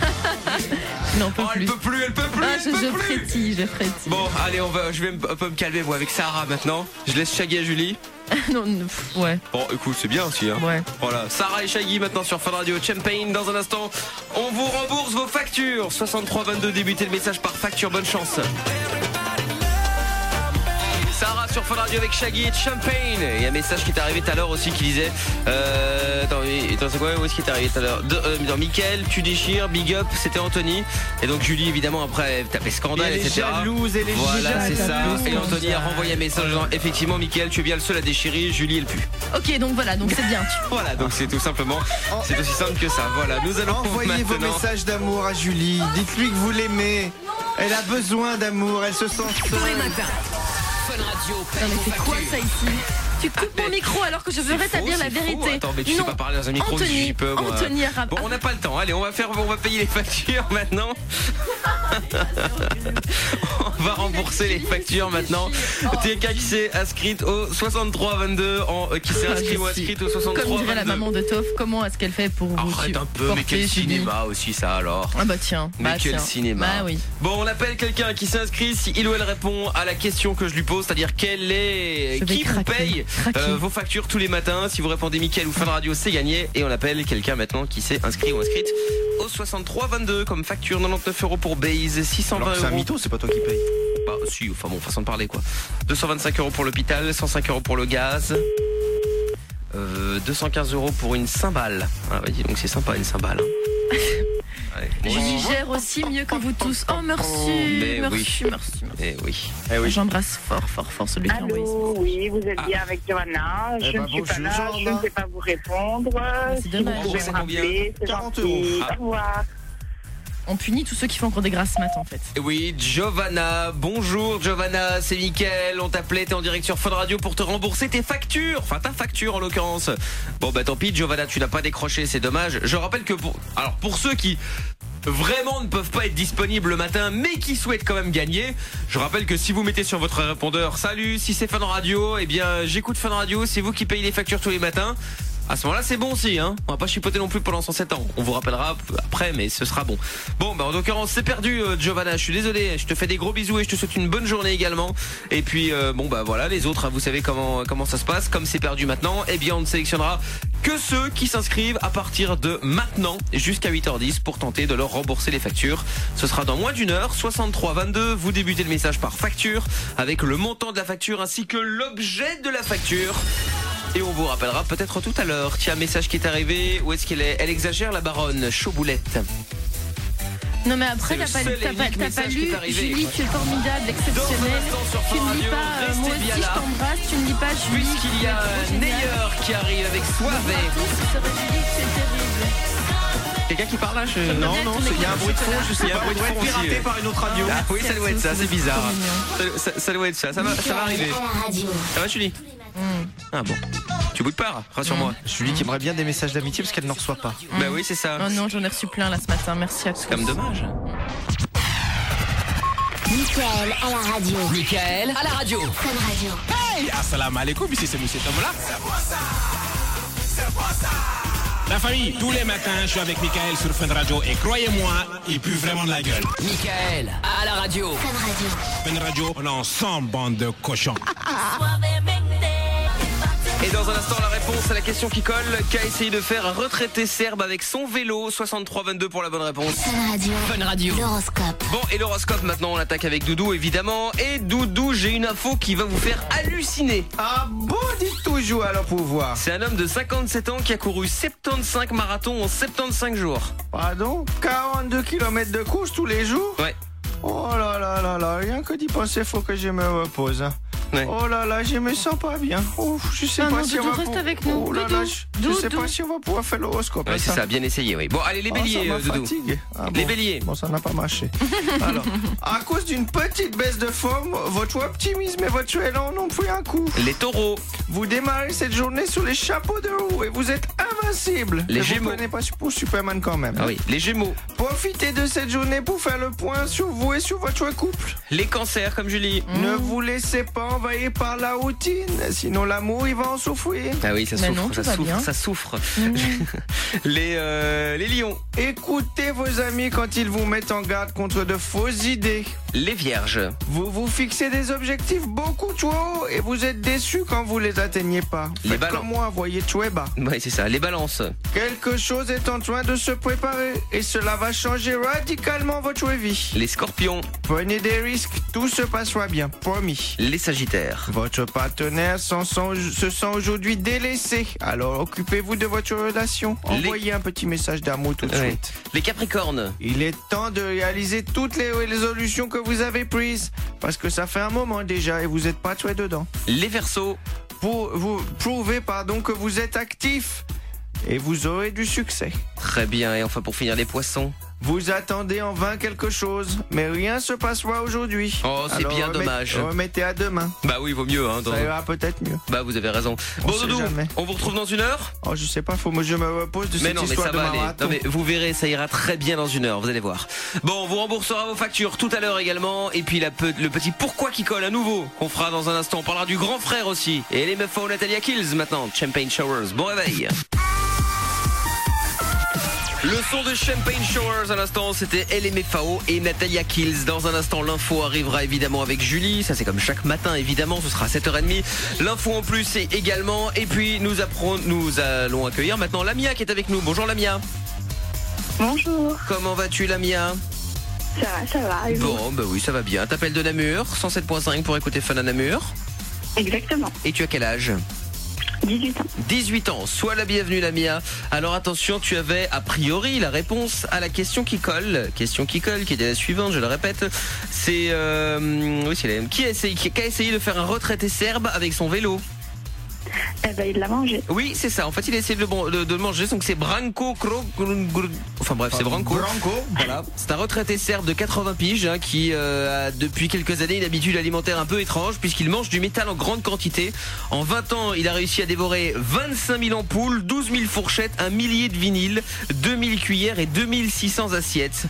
Non, peut Oh, elle plus. peut plus, elle peut plus, Ah, elle je, peut je plus. frétille, je frétille. Bon, allez, on va, je vais un peu me calmer, moi, avec Sarah maintenant. Je laisse Shaggy à Julie. non, non, pff, ouais, Bon, écoute, c'est bien aussi, hein. ouais. Voilà, Sarah et Shaggy maintenant sur Fun Radio. Champagne dans un instant. On vous rembourse vos factures. soixante-trois vingt-deux, débutez le message par facture, bonne chance. Sarah sur Fun Radio avec Shaggy et Champagne. Il y a un message qui est arrivé tout à l'heure aussi qui disait euh, attends, attends c'est quoi, où est-ce qui est arrivé tout à l'heure de, euh, dans Mickaël, tu déchires, big up, c'était Anthony. Et donc Julie évidemment après tapé scandale, Et elle est et cetera. jalouse, elle est Voilà, jalouse. c'est ça. Scandale. Et Anthony a renvoyé un message en disant effectivement Mickaël, tu es bien le seul à déchirer, Julie elle pue. Ok, donc voilà, donc c'est bien. Tu... Voilà, donc c'est tout simplement, c'est aussi simple que ça. Voilà, nous allons Envoyez vos maintenant. messages d'amour à Julie. Dites-lui que vous l'aimez. Elle a besoin d'amour. Elle se sent Tous les seule. matins. Fun Radio Non paye mais vos c'est quoi factures. ça ici? Tu coupes mon micro alors que je veux C'est rétablir faux, la c'est faux. vérité. Attends, mais tu non. sais pas parler dans un micro, Anthony, j'y peux, moi. Anthony a rap- Bon, on n'a pas le temps. Allez, on va faire, on va payer les factures maintenant. On va rembourser les factures maintenant. Quelqu'un qui s'est inscrite au soixante-trois vingt-deux, en, euh, qui s'est Ah, inscrit je ou sais. inscrite au Comme soixante-trois dirait la vingt-deux. maman de Toff, comment est-ce qu'elle fait pour vous Arrête un peu, mais porter, quel Julie? cinéma aussi ça alors. Ah bah tiens. Mais bah quel tiens. cinéma. Bah oui. Bon, on appelle quelqu'un qui s'inscrit si il ou elle répond à la question que je lui pose, c'est-à-dire quelle est, Je vais qui vous craquer. paye Craquer. euh, vos factures tous les matins. Si vous répondez Mickaël ou Fun Radio, c'est gagné. Et on appelle quelqu'un maintenant qui s'est inscrit ou inscrite au soixante-trois vingt-deux comme facture quatre-vingt-dix-neuf euros pour Base, six cent vingt Alors que c'est un euros. mytho, c'est pas toi qui paye. Bah si, enfin bon, façon de parler quoi. deux cent vingt-cinq euros pour l'hôpital, cent cinq euros pour le gaz. Euh, deux cent quinze euros pour une cymbale. Ah ouais, dis donc c'est sympa une cymbale. Hein. Allez, bon, Julie gère aussi mieux que vous tous. Oh merci, Mais merci, oui. merci, merci. Eh oui. Eh oui. J'embrasse fort, fort, fort celui qui a envoyé ça. Allô, oui, vous êtes Ah. bien avec Johanna. Eh Je ben, ne suis pas bonjour, là, je Johanna. ne sais pas vous répondre. C'est Si dommage. vous pouvez C'est me combien rappeler, c'est quarante gentil. euros. Au revoir. On punit tous ceux qui font encore des grasses maths en fait. Oui, Giovanna, bonjour Giovanna, c'est Mickaël, on t'appelait, t'es en direct sur Fun Radio pour te rembourser tes factures, enfin ta facture en l'occurrence. Bon bah tant pis Giovanna, tu n'as pas décroché, c'est dommage. Je rappelle que pour, alors pour ceux qui vraiment ne peuvent pas être disponibles le matin mais qui souhaitent quand même gagner, je rappelle que si vous mettez sur votre répondeur salut, si c'est Fun Radio, eh bien j'écoute Fun Radio, c'est vous qui payez les factures tous les matins. À ce moment-là, c'est bon aussi, hein. On va pas chipoter non plus pendant cent sept ans. On vous rappellera après, mais ce sera bon. Bon, bah en l'occurrence, c'est perdu, euh, Giovanna. Je suis désolé. Je te fais des gros bisous et je te souhaite une bonne journée également. Et puis, euh, bon, bah voilà, les autres, hein, vous savez comment comment ça se passe. Comme c'est perdu maintenant, eh bien, on ne sélectionnera que ceux qui s'inscrivent à partir de maintenant jusqu'à huit heures dix pour tenter de leur rembourser les factures. Ce sera dans moins d'une heure, soixante-trois vingt-deux. Vous débutez le message par facture avec le montant de la facture ainsi que l'objet de la facture. Et on vous rappellera peut-être tout à l'heure. Tiens, message qui est arrivé. Où est-ce qu'elle est? Elle exagère, la baronne. Chauboulette. Non mais après t'as pas, t'as pas, t'as pas lu Julie, tu es formidable, exceptionnelle. Tu ne dis pas euh, moi aussi je t'embrasse, tu ne dis pas Julie. Puisqu'il y a Neyer qui arrive avec Soave. Julie, c'est terrible. Quelqu'un qui parle là je... Non, non, il y a un bruit de fond, je sais pas, il doit être piraté par une autre radio. Ah, oui, ça doit être ça, c'est bizarre. Ça, ça, ça doit être ça, ça va, ça va arriver. Ça va Julie? Ah bon. Tu boudes pas, rassure-moi. Mmh. Julie qui aimerait bien des messages d'amitié parce qu'elle n'en reçoit pas. Mmh. Bah oui, c'est ça. Oh non, j'en ai reçu plein là ce matin, merci à tous. C'est comme dommage. Michael à la radio. Michael à la radio. Fun Radio. Hey, assalamu alaikum, ici c'est Monsieur Tomola. La famille, tous les matins, je suis avec Michael sur Fun Radio et croyez-moi, il pue vraiment de la gueule. Michael à la radio. Fun Radio. Fun Radio, on est ensemble, bande de cochons. Et dans un instant, la réponse à la question qui colle. Qu'a essayé de faire un retraité serbe avec son vélo? Soixante-trois vingt-deux pour la bonne réponse. Fun Radio. Fun Radio. L'horoscope. Bon, et l'horoscope maintenant, on attaque avec Doudou évidemment. Et Doudou, j'ai une info qui va vous faire halluciner. Ah bon, dites toujours alors pour voir. C'est un homme de cinquante-sept ans qui a couru soixante-quinze marathons en soixante-quinze jours. Pardon? quarante-deux kilomètres de course tous les jours? Ouais. Oh là là là là, rien que d'y penser, faut que je me repose. Hein. Ouais. Oh là là, je me sens pas bien. Ouf, je sais ah pas non, si Doudou, on va reste pour... avec nous. Oh là Doudou. là, je, Doudou. je sais pas si on va pouvoir faire l'horoscope. Ouais, c'est ça, bien essayé, oui. Bon, allez, les béliers, oh, euh, Doudou. Ah, les bon. béliers. Bon, ça n'a pas marché. Alors, à cause d'une petite baisse de forme, votre optimisme et votre élan n'ont pris un coup. Les taureaux. Vous démarrez cette journée sur les chapeaux de roue et vous êtes invincible. Les ne Gémeaux. vous prenez pas pour Superman quand même. Ah oui, les gémeaux. Profitez de cette journée pour faire le point sur vous et sur votre couple. Les cancers, comme Julie. Mmh. Ne vous laissez pas envahir par la routine, sinon l'amour il va en souffrir. Ah oui, ça Mais souffre, non, ça tout va souffre, bien. ça souffre. Mmh. les, euh, les lions. Écoutez vos amis quand ils vous mettent en garde contre de fausses idées. Les vierges. Vous vous fixez des objectifs beaucoup trop hauts et vous êtes déçus quand vous les atteignez pas. Les Faites balances. comme moi, voyez très bas. Oui, c'est ça, les balances. Quelque chose est en train de se préparer et cela va changer radicalement votre vie. Les scorpions. Prenez des risques, tout se passera bien, promis. Les sagittaires. Votre partenaire s'en sent- se sent aujourd'hui délaissé, alors occupez-vous de votre relation. Les- Envoyez un petit message d'amour tout de Ouais. suite. Les capricornes. Il est temps de réaliser toutes les résolutions que vous avez prises, parce que ça fait un moment déjà et vous n'êtes pas très dedans. Les verseaux. Pour vous prouver pardon, que vous êtes actif et vous aurez du succès. Très bien, et enfin pour finir, les poissons. Vous attendez en vain quelque chose, mais rien se passera aujourd'hui. Oh, c'est Alors bien remettez- dommage. Remettez à demain. Bah oui, vaut mieux. Hein, dans... Ça ira peut-être mieux. Bah vous avez raison. On Bon sait Doudou, jamais. on vous retrouve dans une heure. Oh, je sais pas, faut que je me repose de Mais cette non, mais histoire ça de va aller. marathon. Non, mais vous verrez, ça ira très bien dans une heure, vous allez voir. Bon, on vous remboursera vos factures tout à l'heure également. Et puis la pe- le petit pourquoi qui colle à nouveau, qu'on fera dans un instant. On parlera du grand frère aussi. Et les meufs Natalia Kills maintenant. Champagne Showers. Bon réveil. Le son de Champagne Showers à l'instant, c'était L M F A O et Natalia Kills. Dans un instant, l'info arrivera évidemment avec Julie. Ça, c'est comme chaque matin, évidemment. Ce sera à sept heures trente. L'info en plus, c'est également. Et puis, nous, apprenons, nous allons accueillir maintenant Lamia qui est avec nous. Bonjour Lamia. Bonjour. Comment vas-tu Lamia? Ça va, ça va. et vous? Bon, bah oui, ça va bien. T'appelles de Namur, cent sept point cinq pour écouter Fun à Namur. Exactement. Et tu as quel âge? dix-huit ans. dix-huit ans, sois la bienvenue Lamia. Alors attention, tu avais a priori la réponse à la question qui colle. Question qui colle, qui était la suivante, je le répète. C'est... Euh, oui, c'est la... Qui a essayé, qui a essayé de faire un retraité serbe avec son vélo? Eh ben, il l'a mangé. Oui, c'est ça. En fait, il a essayé de le, bon- de, de le manger. Donc, c'est Branko Kro... Enfin bref, c'est Branko. Branko. Voilà. C'est un retraité serbe de quatre-vingts piges hein, qui euh, a depuis quelques années une habitude alimentaire un peu étrange puisqu'il mange du métal en grande quantité. En vingt ans, il a réussi à dévorer vingt-cinq mille ampoules, douze mille fourchettes, un millier de vinyles, deux mille cuillères et deux mille six cents assiettes.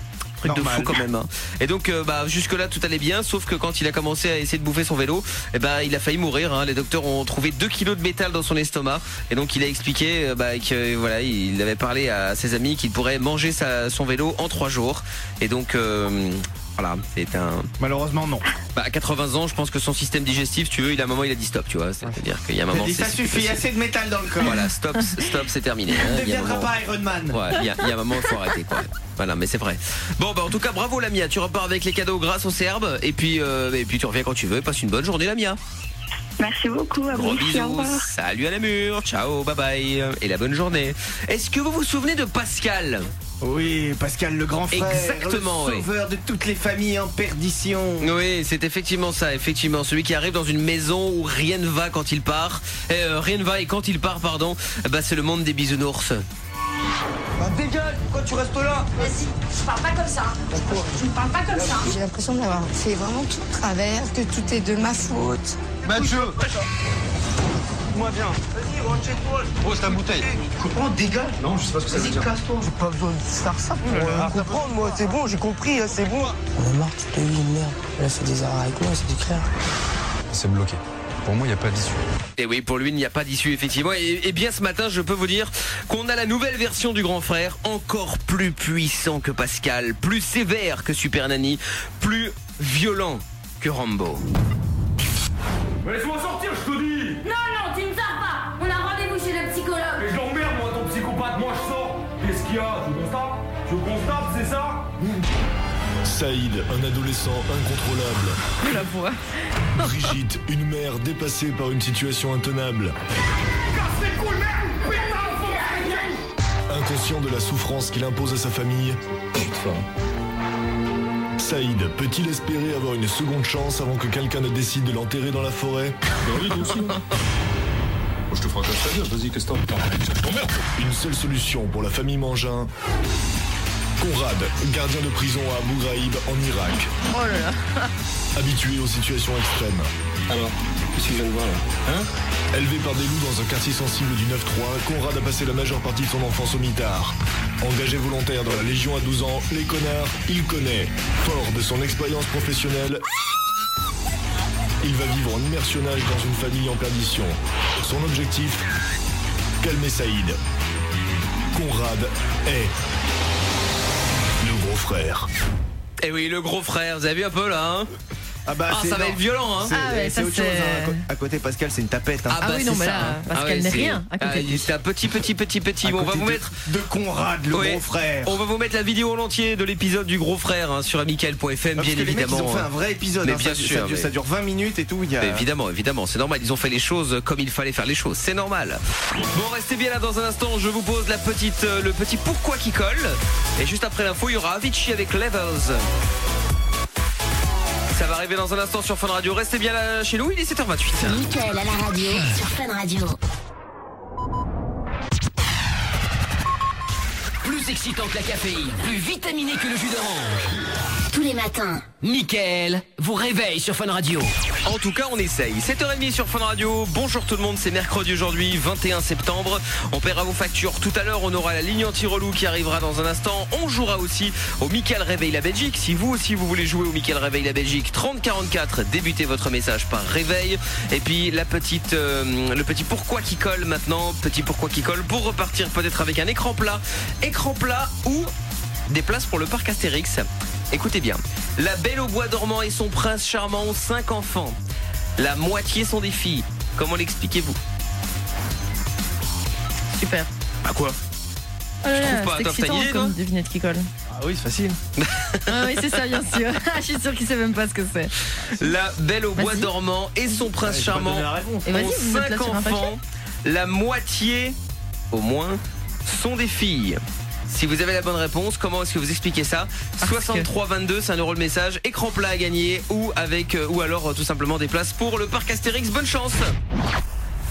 Truc Normal. de fou quand même. Hein. Et donc euh, bah jusque là tout allait bien, sauf que quand il a commencé à essayer de bouffer son vélo, eh ben il a failli mourir. Hein. Les docteurs ont trouvé deux kilos de métal dans son estomac, et donc il a expliqué euh, bah, que voilà, il avait parlé à ses amis qu'il pourrait manger sa, son vélo en trois jours. Et donc euh, voilà, c'est un. Malheureusement non. Bah à quatre-vingts ans, je pense que son système digestif, tu veux, il a un moment il a dit stop, tu vois. C'est-à-dire qu'il y a un moment. Dit, ça c'est, suffit, c'est, assez de métal dans le corps. Voilà, stop, stop, c'est terminé. Hein. Ne Il y a un deviendra moment- pas Iron Man. Ouais, il y, a- il y a un moment, il faut arrêter quoi. Voilà, mais c'est vrai. Bon, bah en tout cas, bravo Lamia, tu repars avec les cadeaux grâce au Serbe, et puis euh, et puis tu reviens quand tu veux. Passe une bonne journée Lamia. Merci beaucoup. À Gros vous aussi, au bisous. revoir. Salut à la mur. Ciao, bye bye et la bonne journée. Est-ce que vous vous souvenez de Pascal? Oui, Pascal le grand frère. Exactement, le oui. sauveur de toutes les familles en perdition. Oui, c'est effectivement ça, effectivement. Celui qui arrive dans une maison où rien ne va quand il part. Euh, rien ne va et quand il part, pardon, bah c'est le monde des bisounours. Bah dégage, pourquoi tu restes là? Vas-y, je parle pas comme ça. Pourquoi? Je ne parle pas comme ça. J'ai l'impression d'avoir fait vraiment tout le travers, que tout est de ma faute. Mathieu, moi bien. Vas-y, rentre chez toi. Pose ta bouteille. Comprends, dégage. Non, je sais pas ce que ça veut dire. Vas-y, casse-toi. J'ai pas besoin de faire ça pour euh, comprendre, moi. C'est bon, j'ai compris, hein, c'est bon. On a marre de ce pays, merde. Elle a fait des arrêts avec moi, c'est du clair. C'est bloqué. Pour moi, il n'y a pas d'issue. Et oui, pour lui, il n'y a pas d'issue, effectivement. Et, et bien ce matin, je peux vous dire qu'on a la nouvelle version du grand frère, encore plus puissant que Pascal, plus sévère que Super Nanny, plus violent que Rambo. Mais laisse-moi sortir, je te dis. Non, non, tu ne sors pas. On a rendez-vous chez le psychologue. Mais je l'emmerde, moi, ton psychopathe. Moi, je sors. Qu'est-ce qu'il y a? Tu constates? Tu constates, c'est ça? Saïd, un adolescent incontrôlable. La voix. Brigitte, une mère dépassée par une situation intenable. Casse les couilles, merde. Putain, Inconscient de la souffrance qu'il impose à sa famille. Saïd peut-il espérer avoir une seconde chance avant que quelqu'un ne décide de l'enterrer dans la forêt? Oui, toi aussi. Je te ferai un casse ta gueule, vas-y, qu'est-ce que t'en je t'emmerde. Une seule solution pour la famille Mangin. Conrad, gardien de prison à Abu Ghraib en Irak. Oh là là. Habitué aux situations extrêmes. Alors, qu'est-ce que je viens de voir là? Hein? Élevé par des loups dans un quartier sensible du neuf trois, Conrad a passé la majeure partie de son enfance au mitard. Engagé volontaire dans la Légion à douze ans, les connards, il connaît. Fort de son expérience professionnelle, il va vivre en immersionnage dans une famille en perdition. Son objectif, calmer Saïd. Conrad est le gros frère. Et oui, le gros frère, vous avez vu un peu là, hein? Ah bah Ah, c'est ça va non. être violent, hein. C'est Ah ouais, c'est ça, autre chose. c'est- Hein. À co- À côté, Pascal, c'est une tapette. Hein. Ah oui, non, c'est mais ça, là, hein. Pascal Ah ouais, n'est c'est- rien à côté Ah, de lui. c'est un petit, petit, petit, petit. À Bon, on va côté vous de- mettre. de Conrad, le Ouais. gros frère. On va vous mettre la vidéo en entier de l'épisode du gros frère hein, sur amical point f m, Parce bien que les mecs, évidemment. ils ont fait un vrai épisode. Mais hein. bien ça, sûr, ça, dure, mais- ça dure vingt minutes et tout. Il y a... Mais évidemment, évidemment, c'est normal. Ils ont fait les choses comme il fallait faire les choses. C'est normal. Bon, restez bien là dans un instant. Je vous pose la petite, euh, le petit pourquoi qui colle. Et juste après l'info, il y aura Avicii avec Levels. Ça va arriver dans un instant sur Fun Radio. Restez bien là chez nous. Il est sept heures vingt-huit. Mickaël à la radio sur Fun Radio. Plus excitant que la caféine, plus vitaminé que le jus d'orange. Tous les matins. Mickaël vous réveille sur Fun Radio. En tout cas, on essaye. sept heures trente sur Fun Radio. Bonjour tout le monde, c'est mercredi aujourd'hui, vingt et un septembre. On paiera vos factures tout à l'heure. On aura la ligne anti-relou qui arrivera dans un instant. On jouera aussi au Mickaël Réveille la Belgique. Si vous aussi vous voulez jouer au Mickaël Réveille la Belgique, trente quarante-quatre, débutez votre message par réveil. Et puis la petite, euh, le petit pourquoi qui colle maintenant. Petit pourquoi qui colle pour repartir peut-être avec un écran plat. Écran plat ou des places pour le parc Astérix. Écoutez bien, la Belle au bois dormant et son prince charmant ont cinq enfants. La moitié sont des filles. Comment l'expliquez-vous? Super. Bah quoi? Oh là Je là, trouve pas. c'est T'as excitant idée, comme non devinette qui colle. Ah oui, c'est facile. Ah oui, c'est ça, bien sûr. Je suis sûr qu'il sait même pas ce que c'est. La Belle au bois Vas-y. dormant et son prince Ouais, je vais charmant pas donner la réponse. Et vas-y, ont vous mettez là cinq sur un papier. enfants. La moitié, au moins, sont des filles. Si vous avez la bonne réponse, comment est-ce que vous expliquez ça? Parce soixante-trois vingt-deux, c'est un euro le message. Écran plat à gagner ou avec euh, ou alors euh, tout simplement des places pour le parc Astérix. Bonne chance.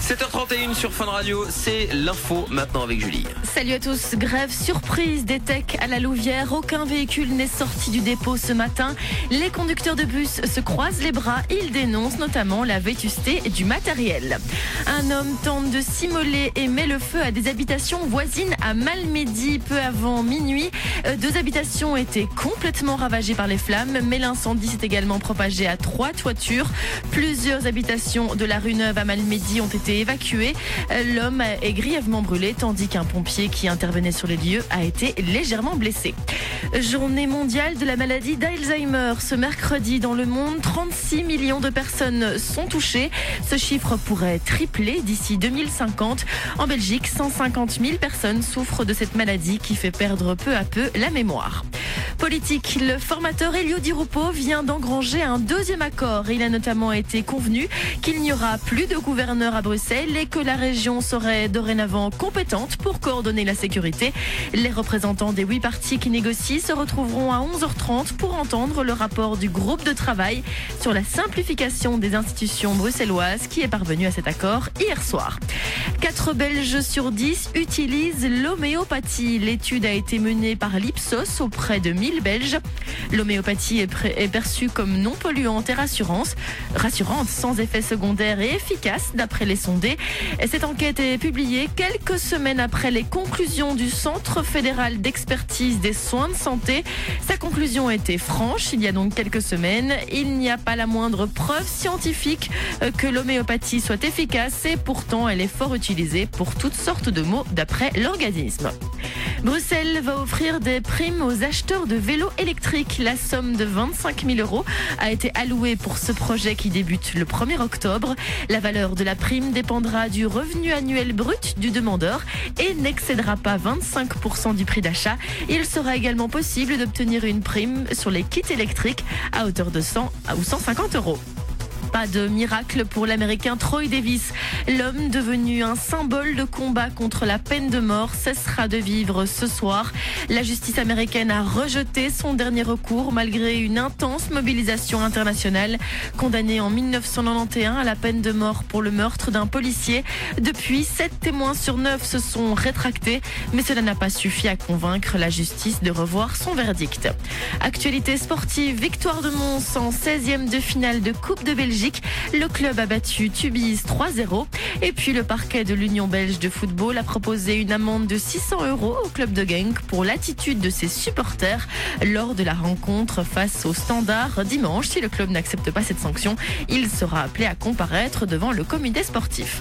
sept heures trente et une sur Fun Radio, c'est l'info maintenant avec Julie. Salut à tous. Grève surprise des techs à la Louvière. Aucun véhicule n'est sorti du dépôt ce matin. Les conducteurs de bus se croisent les bras. Ils dénoncent notamment la vétusté du matériel. Un homme tente de s'immoler et met le feu à des habitations voisines à Malmedy peu avant minuit. Deux habitations étaient complètement ravagées par les flammes, mais l'incendie s'est également propagé à trois toitures. Plusieurs habitations de la rue Neuve à Malmedy ont été évacuées. L'homme est grièvement brûlé, tandis qu'un pompier qui intervenait sur les lieux a été légèrement blessé. Journée mondiale de la maladie d'Alzheimer. Ce mercredi, dans le monde, trente-six millions de personnes sont touchées. Ce chiffre pourrait tripler d'ici deux mille cinquante. En Belgique, cent cinquante mille personnes souffrent de cette maladie qui fait perdre peu à peu la mémoire. Politique, le formateur Elio Di Rupo vient d'engranger un deuxième accord. Il a notamment été convenu qu'il n'y aura plus de gouverneur à Bruxelles et que la région serait dorénavant compétente pour coordonner la sécurité. Les représentants des huit partis qui négocient se retrouveront à onze heures trente pour entendre le rapport du groupe de travail sur la simplification des institutions bruxelloises qui est parvenu à cet accord hier soir. quatre Belges sur dix utilisent l'homéopathie. L'étude a été menée par l'Ipsos auprès de mille Belges. L'homéopathie est, pré- est perçue comme non polluante et rassurante, rassurante, sans effet secondaire et efficace d'après les sondés. Et cette enquête est publiée quelques semaines après les conclusions du Centre fédéral d'expertise des soins de santé. Sa conclusion était franche il y a donc quelques semaines. Il n'y a pas la moindre preuve scientifique que l'homéopathie soit efficace et pourtant elle est fort utilisée pour toutes sortes de maux d'après l'organisme. Bruxelles va offrir des primes aux acheteurs de vélos électriques. La somme de vingt-cinq mille euros a été allouée pour ce projet qui débute le premier octobre. La valeur de la prime dépendra du revenu annuel brut du demandeur et n'excédera pas vingt-cinq pour cent du prix d'achat. Il sera également possible d'obtenir une prime sur les kits électriques à hauteur de cent ou cent cinquante euros. Pas de miracle pour l'Américain Troy Davis. L'homme devenu un symbole de combat contre la peine de mort cessera de vivre ce soir. La justice américaine a rejeté son dernier recours malgré une intense mobilisation internationale. Condamné en dix-neuf cent quatre-vingt-onze à la peine de mort pour le meurtre d'un policier. Depuis, sept témoins sur neuf se sont rétractés, mais cela n'a pas suffi à convaincre la justice de revoir son verdict. Actualité sportive, victoire de Mons en seizième de finale de Coupe de Belgique. Le club a battu Tubize trois zéro. Et puis le parquet de l'Union belge de football a proposé une amende de six cents euros au club de Genk pour l'attitude de ses supporters lors de la rencontre face au Standard dimanche. Si le club n'accepte pas cette sanction, il sera appelé à comparaître devant le comité sportif.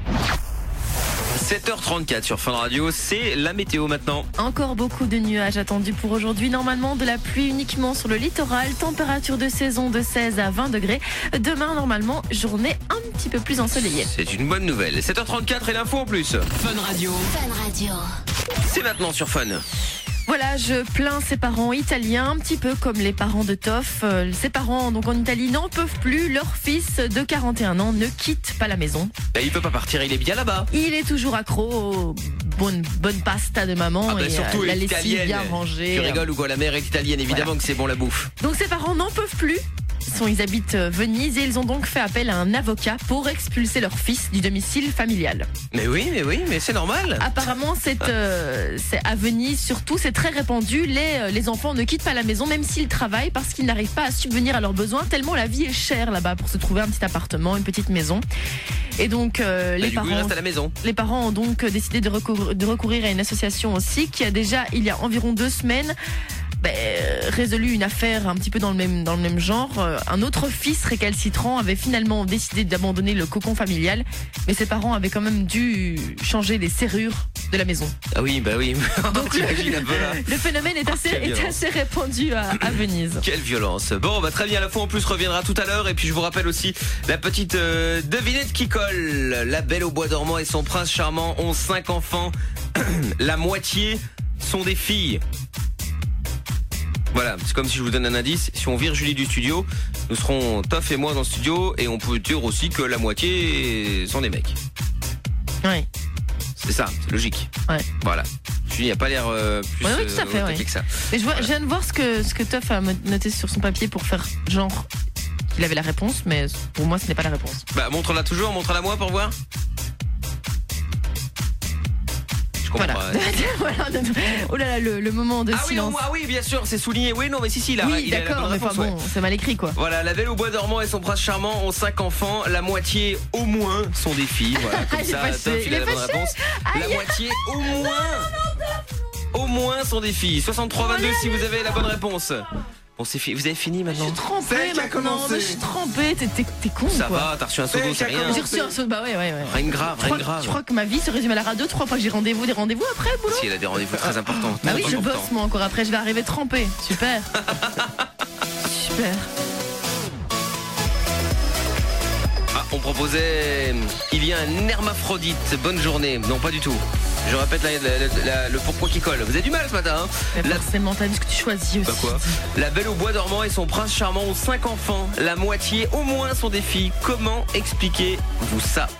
sept heures trente-quatre sur Fun Radio, c'est la météo maintenant. Encore beaucoup de nuages attendus pour aujourd'hui. Normalement, de la pluie uniquement sur le littoral. Température de saison de seize à vingt degrés. Demain, normalement, journée un petit peu plus ensoleillée. C'est une bonne nouvelle. sept heures trente-quatre et l'info en plus. Fun Radio. Fun Radio. C'est maintenant sur Fun. Voilà, je plains ces parents italiens, un petit peu comme les parents de Toff. Euh, ces parents donc en Italie n'en peuvent plus. Leur fils de quarante et un ans ne quitte pas la maison. Et il peut pas partir, il est bien là-bas. Il est toujours accro aux bonnes, bonnes pasta de maman Ah bah et surtout euh, la lessive italienne. bien rangée. Tu rigoles ou quoi? La mère est italienne, évidemment Voilà. que c'est bon la bouffe. Donc ces parents n'en peuvent plus. Ils, sont, ils habitent Venise et ils ont donc fait appel à un avocat pour expulser leur fils du domicile familial. Mais oui, mais oui, mais c'est normal. Apparemment, c'est, euh, c'est à Venise surtout, c'est très répandu. Les, les enfants ne quittent pas la maison même s'ils travaillent parce qu'ils n'arrivent pas à subvenir à leurs besoins tellement la vie est chère là-bas pour se trouver un petit appartement, une petite maison. Et donc euh, bah, les du parents, coup, il reste à la maison. les parents ont donc décidé de recourir, de recourir à une association aussi qui a déjà, il y a environ deux semaines, Ben, résolu une affaire un petit peu dans le même, dans le même genre. Un autre fils récalcitrant avait finalement décidé d'abandonner le cocon familial, mais ses parents avaient quand même dû changer les serrures de la maison. Ah oui, bah oui. Donc le, un peu là. le phénomène est assez, Oh, est assez répandu à, à Venise. Quelle violence. Bon, bah très bien, la fois en plus reviendra tout à l'heure. Et puis je vous rappelle aussi la petite euh, devinette qui colle. La Belle au bois dormant et son prince charmant ont cinq enfants. La moitié sont des filles. Voilà, c'est comme si je vous donne un indice. Si on vire Julie du studio, nous serons Toff et moi dans le studio. Et on peut dire aussi que la moitié sont des mecs. Oui. C'est ça, c'est logique. Ouais. Voilà. Julie n'a pas l'air euh, plus Oui, oui, tout à fait, euh, au oui. taquet que ça. Mais je, vois, je viens de voir ce que, ce que Toff a noté sur son papier pour faire genre qu'il avait la réponse, mais pour moi ce n'est pas la réponse. Bah montre-la toujours, montre-la moi pour voir. Je comprends Voilà. pas. Ouais. Voilà. Oh là là, le, le moment de Ah oui, silence. non, ah oui, bien sûr, c'est souligné. Oui, non, mais si, si, là, oui, il a la d'accord, bonne mais enfin réponse, ouais. bon, c'est mal écrit quoi. Voilà, la Belle au bois dormant et son prince charmant ont cinq enfants. La moitié au moins sont des filles. Voilà, comme Il est ça, fâché, Toff, il il a est la bonne fâché. réponse. La Aïe. moitié au moins. Au moins sont des filles. soixante-trois vingt-deux si vous avez la bonne réponse. Bon, c'est fi- vous avez fini maintenant. Je suis trempée C'est elle qui a maintenant, commencé. mais je suis trempée, t'es, t'es, t'es con Ça quoi. va, t'as reçu un seau d'eau, c'est rien. J'ai reçu un saut, bah ouais, ouais, ouais. Rien de grave, Je rien crois, de grave. je crois que ma vie se résume à la radio, trois fois que j'ai rendez-vous, des rendez-vous après, boulot. Si elle a des rendez-vous très importants. Bah très oui, je importants. bosse moi encore après, je vais arriver trempée. Super. Super. Ah, on proposait. Il y a un hermaphrodite. Bonne journée. Non, pas du tout. Je répète la- la- la- la- le pourquoi qui colle. Vous avez du mal ce matin, hein Mais forcément, t'as vu ce que tu choisis aussi. Bah quoi La Belle au bois dormant et son prince charmant ont cinq enfants. La moitié au moins sont des filles. Comment expliquez-vous ça?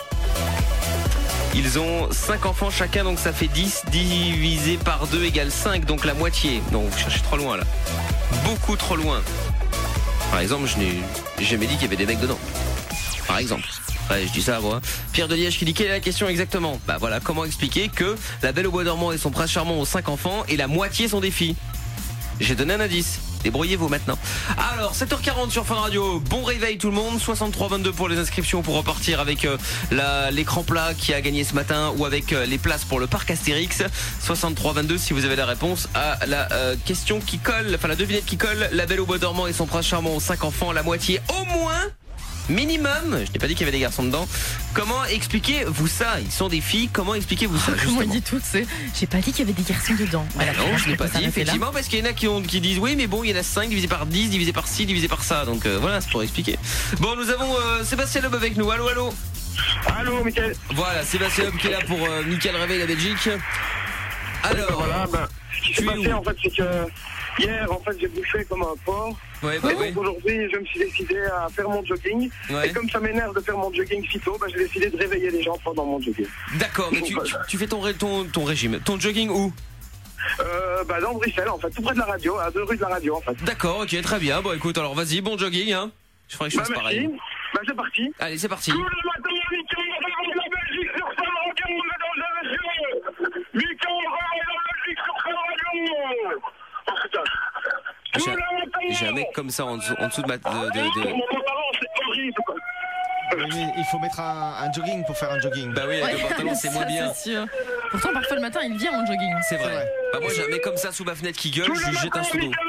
Ils ont cinq enfants chacun, donc ça fait dix divisé par deux égale cinq, donc la moitié. Non, vous cherchez trop loin là. Beaucoup trop loin. Par exemple, je n'ai jamais dit qu'il y avait des mecs dedans. Par exemple. Ouais, je dis ça, moi. Pierre de Liège qui dit quelle est la question exactement? Bah voilà, comment expliquer que la Belle au bois dormant et son prince charmant ont cinq enfants et la moitié sont des filles? J'ai donné un indice. Débrouillez-vous maintenant. Alors, sept heures quarante sur Fun Radio. Bon réveil tout le monde. soixante-trois vingt-deux pour les inscriptions pour repartir avec euh, la- l'écran plat qui a gagné ce matin ou avec euh, les places pour le parc Astérix. soixante-trois vingt-deux si vous avez la réponse à la euh, question qui colle, enfin la devinette qui colle. La Belle au bois dormant et son prince charmant ont cinq enfants, la moitié au moins. Minimum, je n'ai pas dit qu'il y avait des garçons dedans. Comment expliquez-vous ça? Ils sont des filles, comment expliquez-vous ça? Comment il dit tout, c'est. J'ai pas dit qu'il y avait des garçons dedans. Voilà, non, je n'ai pas dit, s'arrêter là. effectivement, parce qu'il y en a qui, ont, qui disent oui, mais bon, il y en a cinq divisé par dix, divisé par six, divisé par ça. Donc euh, voilà, c'est pour expliquer. Bon, nous avons euh, Sébastien Loeb avec nous. Allô, allô. Allô, Mickaël. Voilà, Sébastien Loeb qui est là pour euh, Mickaël Réveil la Belgique. Alors, voilà, bah, ce qui s'est passé en fait, c'est que hier, en fait, j'ai bouffé comme un porc. Ouais, bah, Et donc, ouais. aujourd'hui, je me suis décidé à faire mon jogging. Ouais. Et comme ça m'énerve de faire mon jogging si tôt, bah, j'ai décidé de réveiller les gens pendant mon jogging. D'accord, mais tu, tu, tu fais ton, ré- ton, ton régime, ton jogging où? Euh, bah, dans Bruxelles, en fait, tout près de la radio, à deux rues de la radio, en fait. D'accord, ok, très bien. Bon, écoute, alors vas-y, bon jogging, hein. Je ferai que je Bah, fasse merci. pareil. Bah, c'est parti. Allez, c'est parti. Tous les matins, Mickaël réveille la Belgique sur Fun Radio, mesdames et messieurs. Mickaël réveille la Belgique sur Fun Radio. Oh, putain. J'ai un, j'ai un mec comme ça en dessous, en dessous de ma. De, de, de- Mon pantalon, c'est horrible, quoi. Mais il faut mettre un, un jogging pour faire un jogging. Bah oui, avec le pantalon, c'est moins Ça, bien. c'est sûr. Pourtant, parfois le matin, il vient en jogging. C'est vrai. Bah moi j'ai un mec comme ça sous ma fenêtre qui gueule, je lui jette un seau d'eau.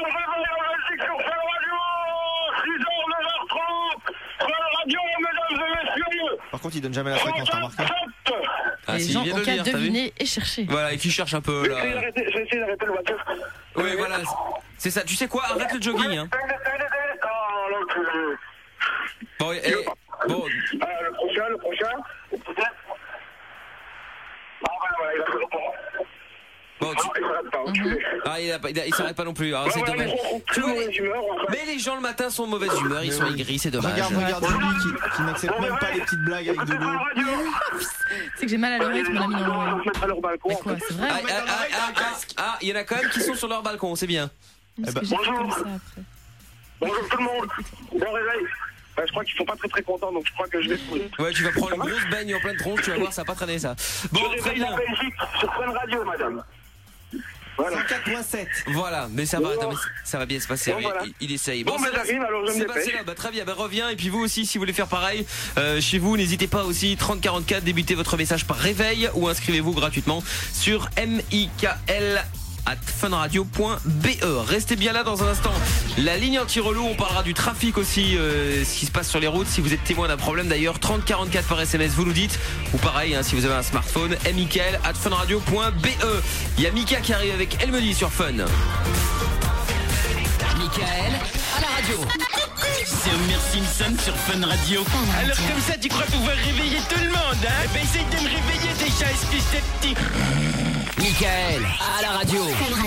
Par contre, il donne jamais la fréquence, t'as remarqué? Ah, Les si, gens il vient ont de qu'à le dire, t'as vu? deviner et chercher. Voilà, et qui cherche un peu là. Je vais essayer d'arrêter le voiture. Oui, voilà, c'est ça. Tu sais quoi? Arrête le jogging, hein. Bon, et, bon. Ah, le prochain, le prochain. Ah, voilà, il a fait le temps. Bon, tu... il s'arrête pas, enculé. Ah, il, a pas- il, a- il s'arrête pas non plus. Ah, Ouais, c'est ouais, dommage. mais on- on- Tu vois, mauvaise les- humeur, en fait. mais les gens le matin sont de mauvaise humeur, ils sont aigris, c'est dommage. Regarde, regarde Julie qui, qui n'accepte même pas les petites blagues avec de l'eau. C'est que j'ai mal à l'oreille, tu me l'as mis dans l'oreille. À leur balcon. Mais quoi, c'est vrai? Ah, ah, ah, ah, ah, ah, il y en a quand même qui sont sur leur balcon, c'est bien. Parce bah, que j'ai fait bonjour. comme ça après. Bonjour tout le monde. Bon réveil. Bah, je crois qu'ils sont pas très très contents, donc je crois que je vais trouver. Ouais, tu vas prendre une grosse baigne en pleine tronche, tu vas voir, ça va pas traîner ça. Bon, Je très réveille bien. la Belgique sur Fun Radio, madame. Voilà. cent quatre point sept. Voilà, mais ça va, non, mais ça va bien se passer. Bon, il, voilà. il- il essaye. Bon, bah, Sébastien- j'arrive, alors je me Sébastien, dépêche. là, bah, très bien, bah, reviens. Et puis vous aussi, si vous voulez faire pareil, euh, chez vous, n'hésitez pas aussi, trente quarante-quatre, débutez votre message par réveil ou inscrivez-vous gratuitement sur M I K L at funradio point b e. Restez bien là dans un instant. La ligne anti-relou, on parlera du trafic aussi, euh, ce qui se passe sur les routes. Si vous êtes témoin d'un problème d'ailleurs, trente quarante-quatre par S M S, vous nous dites. Ou pareil, hein, si vous avez un smartphone, M I K L at funradio point b e. Il y a Mika qui arrive avec Elle me dit sur Fun. Michael, à la radio. C'est Homer Simpson sur Fun Radio. Alors comme ça, tu crois pouvoir réveiller tout le monde, hein? Ben essaye de me réveiller déjà, espèce de petit... Michael, à la radio.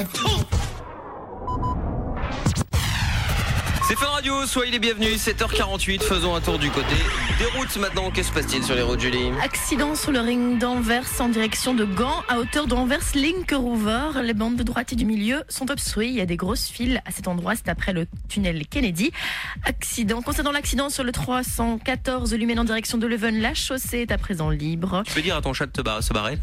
C'est Fun Radio, soyez les bienvenus, sept heures quarante-huit, faisons un tour du côté des routes maintenant. Qu'est-ce qui se passe-t-il sur les routes, Julie? Accident sur le ring d'Anvers en direction de Gand, à hauteur d'Anvers Linkeroever. Les bandes de droite et du milieu sont obstruées. Il y a des grosses files à cet endroit. C'est après le tunnel Kennedy. Accident. Concernant l'accident sur le trois cent quatorze Lumen en direction de Leuven, la chaussée est à présent libre. Tu peux dire à ton chat de te bar- se barrer?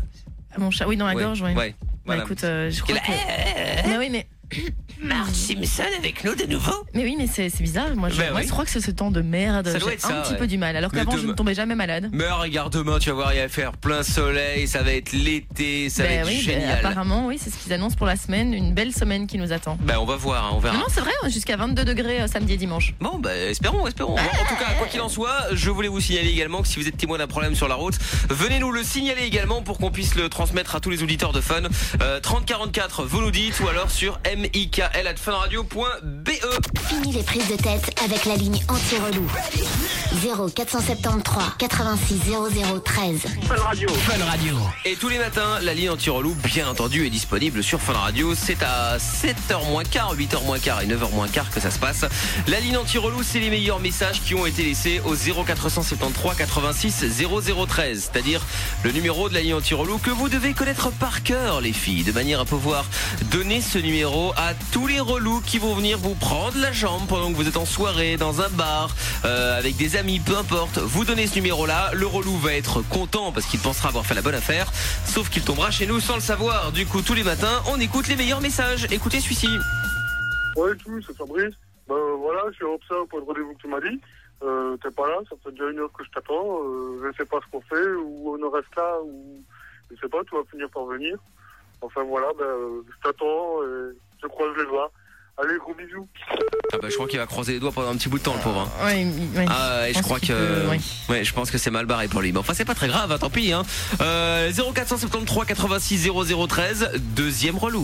Mon chat, oui, dans la Ouais. gorge, oui. Ouais. Bah, Voilà. écoute, euh, je crois Quel- que... Mais oui, mais... Marge Simpson avec nous de nouveau. Mais oui, mais c'est c'est bizarre. Moi, je, Ben moi oui. je crois que c'est ce temps de merde. Ça doit J'ai être un ça, petit ouais. peu du mal. Alors Mais qu'avant, je demain- ne tombais jamais malade. Mais regarde demain, tu vas voir, il va faire plein soleil, ça va être l'été, ça Ben va être oui, ben, génial. apparemment, oui, c'est ce qu'ils annoncent pour la semaine. Une belle semaine qui nous attend. Ben on va voir, hein, on verra. Non, non, c'est vrai, jusqu'à vingt-deux degrés euh, samedi et dimanche. Bon, bah, espérons, espérons. Bon, en tout cas, quoi qu'il en soit, je voulais vous signaler également que si vous êtes témoin d'un problème sur la route, venez nous le signaler également pour qu'on puisse le transmettre à tous les auditeurs de Fun. Euh, trente quarante-quatre, vous nous dites, ou alors sur mikl arobase funradio point be. Fini les prises de tête avec la ligne anti-relou. zéro quatre cent soixante-treize quatre-vingt-six zéro zéro treize. Fun Radio. Fun Radio. Et tous les matins, la ligne anti-relou, bien entendu, est disponible sur Fun Radio. C'est à sept heures moins quart, huit heures moins quart et neuf heures moins quart que ça se passe. La ligne anti-relou, c'est les meilleurs messages qui ont été laissés au zéro quatre cent soixante-treize quatre-vingt-six zéro zéro treize. C'est-à-dire le numéro de la ligne anti-relou que vous devez connaître par cœur, les filles, de manière à pouvoir donner ce numéro à tous les relous qui vont venir vous prendre la jambe pendant que vous êtes en soirée, dans un bar, euh, avec des amis, peu importe. Vous donnez ce numéro-là, le relou va être content parce qu'il pensera avoir fait la bonne affaire, sauf qu'il tombera chez nous sans le savoir. Du coup, tous les matins, on écoute les meilleurs messages. Écoutez celui-ci. Ouais, tout, c'est Fabrice. Ben voilà, je suis au Opsa pour le rendez-vous que tu m'as dit. Euh, t'es pas là, ça fait déjà une heure que je t'attends. Euh, je sais pas ce qu'on fait, ou on reste là, ou je sais pas, tu vas finir par venir. Enfin voilà, ben je t'attends et je croise les doigts. Allez, gros bisous. Ah bah je crois qu'il va croiser les doigts pendant un petit bout de temps, le pauvre. hein. Ouais, ouais. Ah ouais, je crois que peut, ouais. ouais, je pense que c'est mal barré pour lui. Mais enfin c'est pas très grave, hein, tant pis hein. Euh, zéro quatre cent soixante-treize quatre-vingt-six zéro zéro treize, deuxième relou.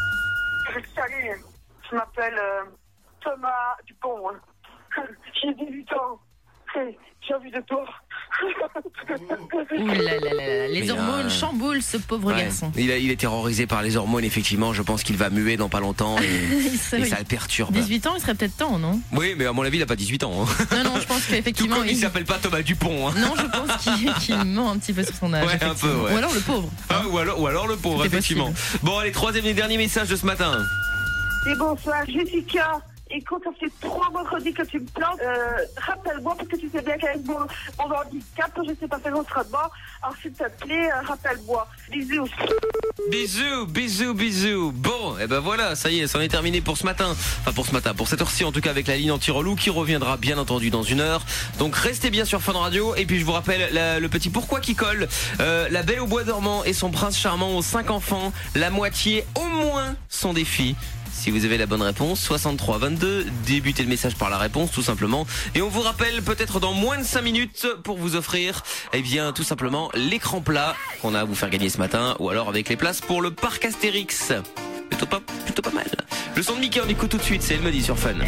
Salut, je m'appelle euh, Thomas Dupont. hein. J'ai dix-huit ans. J'ai envie de toi. Ouh là là là là. Les Mais, hormones euh, chamboulent ce pauvre Ouais. garçon. Il, a- il est terrorisé par les hormones, effectivement. Je pense qu'il va muer dans pas longtemps et, Il serait- et oui. ça le perturbe. dix-huit ans, il serait peut-être temps, non? Oui, mais à mon avis, il a pas dix-huit ans. hein. Non, non, je pense Tout qu'effectivement. comme il il- s'appelle pas Thomas Dupont. hein. Non, je pense qu'il qu'il ment un petit peu sur son âge. Ouais, un peu, effectivement. ouais. Ou alors le pauvre. Ah, ou, alors, ou alors le pauvre, C'est effectivement. possible. Bon, allez, troisième et dernier message de ce matin. Et bonsoir, Jessica. Et quand ça fait trois vendredis que tu me plantes, euh, rappelle-moi, parce que tu sais bien qu'avec mon, mon handicap, je sais pas faire autrement. Alors s'il te plaît, euh, rappelle-moi. Bisous. Bisous, bisous, bisous. Bon, et ben voilà, ça y est, c'en est terminé pour ce matin. Enfin pour ce matin, pour cette heure-ci en tout cas avec la ligne anti-relou qui reviendra bien entendu dans une heure. Donc restez bien sur Fun Radio. Et puis je vous rappelle la- le petit pourquoi qui colle. Euh, la Belle au bois dormant et son prince charmant aux cinq enfants. La moitié au moins sont des filles. Si vous avez la bonne réponse, soixante-trois vingt-deux, débutez le message par la réponse tout simplement. Et on vous rappelle peut-être dans moins de cinq minutes pour vous offrir, eh bien tout simplement l'écran plat qu'on a à vous faire gagner ce matin, ou alors avec les places pour le parc Astérix. Plutôt pas, plutôt pas mal. Le son de Mika, on écoute tout de suite, c'est Elle me dit sur Fun.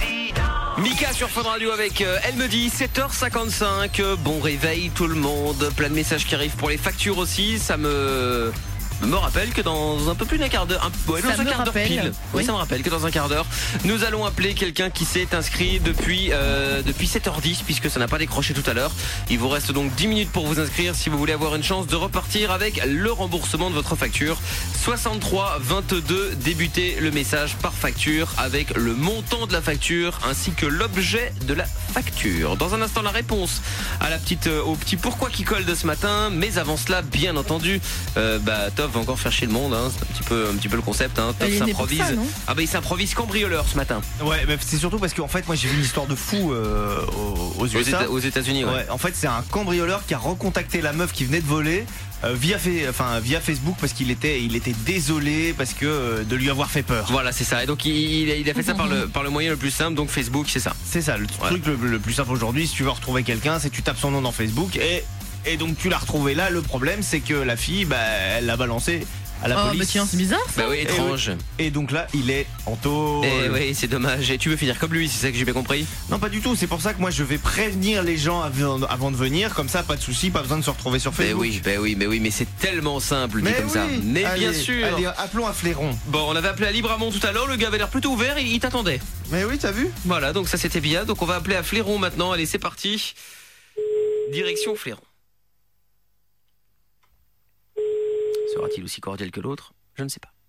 Mika sur Fun Radio avec euh, Elle me dit, sept heures cinquante-cinq, euh, bon réveil tout le monde, plein de messages qui arrivent pour les factures aussi, ça me... me rappelle que dans un peu plus d'un quart d'heure, un, ouais, Ça dans un me quart d'heure rappelle. pile, oui. Oui. ça me rappelle que dans un quart d'heure, nous allons appeler quelqu'un qui s'est inscrit depuis euh, depuis sept heures dix puisque ça n'a pas décroché tout à l'heure. Il vous reste donc dix minutes pour vous inscrire si vous voulez avoir une chance de repartir avec le remboursement de votre facture. soixante-trois vingt-deux, débutez le message par facture avec le montant de la facture ainsi que l'objet de la facture. Dans un instant, la réponse à la petite euh, au petit pourquoi qui colle de ce matin, mais avant cela, bien entendu, euh, bah Tov va encore faire chier le monde, hein. C'est un petit peu un petit peu le concept, hein. Tov Il est né pour s'improvise. ça, non Ah bah il s'improvise cambrioleur ce matin. Ouais, mais c'est surtout parce qu'en fait, moi j'ai vu une histoire de fou euh, aux, aux U S A. Éta- aux États-Unis, ouais. Ouais, en fait, c'est un cambrioleur qui a recontacté la meuf qui venait de voler. euh, via, fa- enfin, via Facebook parce qu'il était, il était désolé parce que euh, de lui avoir fait peur. Voilà, c'est ça. Et donc il, il a, il a fait ça par le, par le moyen le plus simple, donc Facebook, c'est ça. C'est ça, le truc le, le plus simple aujourd'hui, si tu veux retrouver quelqu'un, c'est que tu tapes son nom dans Facebook et, et donc tu l'as retrouvé là. Le problème, c'est que la fille, bah, elle l'a balancé à la Oh, police. bah tiens, c'est bizarre ça. Bah oui, étrange. Et, oui. Et donc là, il est en tôle. Et oui, c'est dommage. Et tu veux finir comme lui, c'est ça que j'ai bien compris? Non, pas du tout. C'est pour ça que moi, je vais prévenir les gens avant, avant de venir. Comme ça, pas de souci, pas besoin de se retrouver sur Mais Facebook. oui, bah oui, mais oui, mais c'est tellement simple dit Mais comme oui. ça. Mais Allez, bien sûr. Allez, appelons un flairon. Bon, on avait appelé à Libramont tout à l'heure, le gars avait l'air plutôt ouvert, il, il t'attendait. Mais oui, t'as vu? Voilà, donc ça c'était bien. Donc on va appeler à Fléron maintenant. Allez, c'est parti. Direction Fléron. Sera-t-il aussi cordial que l'autre? Je ne sais pas.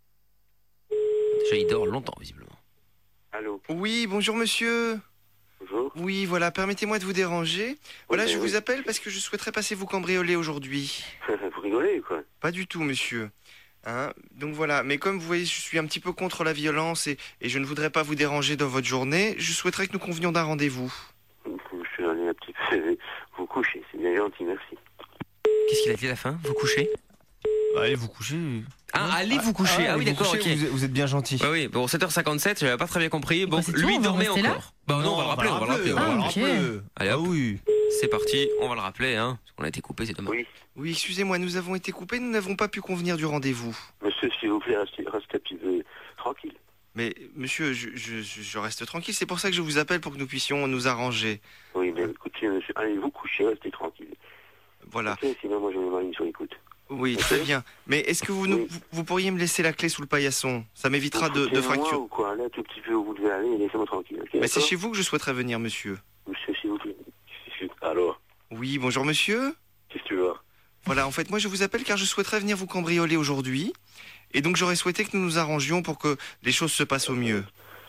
Déjà, il dort longtemps, visiblement. Allô. Oui, bonjour monsieur. bonjour. Oui, voilà, permettez-moi de vous déranger. Voilà, Oui, je oui. vous appelle parce que je souhaiterais passer vous cambrioler aujourd'hui. Vous rigolez, quoi? Pas du tout, monsieur. Hein, donc voilà, mais comme vous voyez, je suis un petit peu contre la violence et, et je ne voudrais pas vous déranger dans votre journée. Je souhaiterais que nous convenions d'un rendez-vous. Je suis allé un petit peu vous coucher, c'est bien gentil, merci. Qu'est-ce qu'il a dit à la fin? Vous couchez? Allez vous coucher. Ah, allez vous coucher. Ah, oui, vous d'accord, couchez, ok. Vous, êtes- vous êtes bien gentil. Bah oui, bon, sept heures cinquante-sept, j'avais pas très bien compris. Bon, Bah, c'est tout, lui on va dormait rester là encore. Bah non, on va le rappeler, on va le rappeler. on va Ah, le ok. rappeler. Allez, hop. Ah oui. C'est parti, on va le rappeler, hein. Parce qu'on a été coupé, c'est dommage. Oui. Oui, excusez-moi, nous avons été coupés, nous n'avons pas pu convenir du rendez-vous. Monsieur, s'il vous plaît, restez, restez un petit peu tranquille. Mais monsieur, je, je, je- je reste tranquille, c'est pour ça que je vous appelle pour que nous puissions nous arranger. Oui, mais écoutez, monsieur, allez vous coucher, restez tranquille. Voilà. Ok, sinon, moi, je vais m'aligner sur l'écoute. Oui, très bien. Mais est-ce que vous, nous, vous, vous pourriez me laisser la clé sous le paillasson? Ça m'évitera de, de Foutez-moi fracture. ou quoi? Allez un tout petit peu où vous devez aller et laissez-moi tranquille. ok, Mais c'est d'accord chez vous que je souhaiterais venir, monsieur. Monsieur, s'il vous plaît. Alors, Oui, bonjour monsieur. qu'est-ce que tu veux? Voilà, en fait, moi je vous appelle car je souhaiterais venir vous cambrioler aujourd'hui. Et donc j'aurais souhaité que nous nous arrangions pour que les choses se passent au mieux.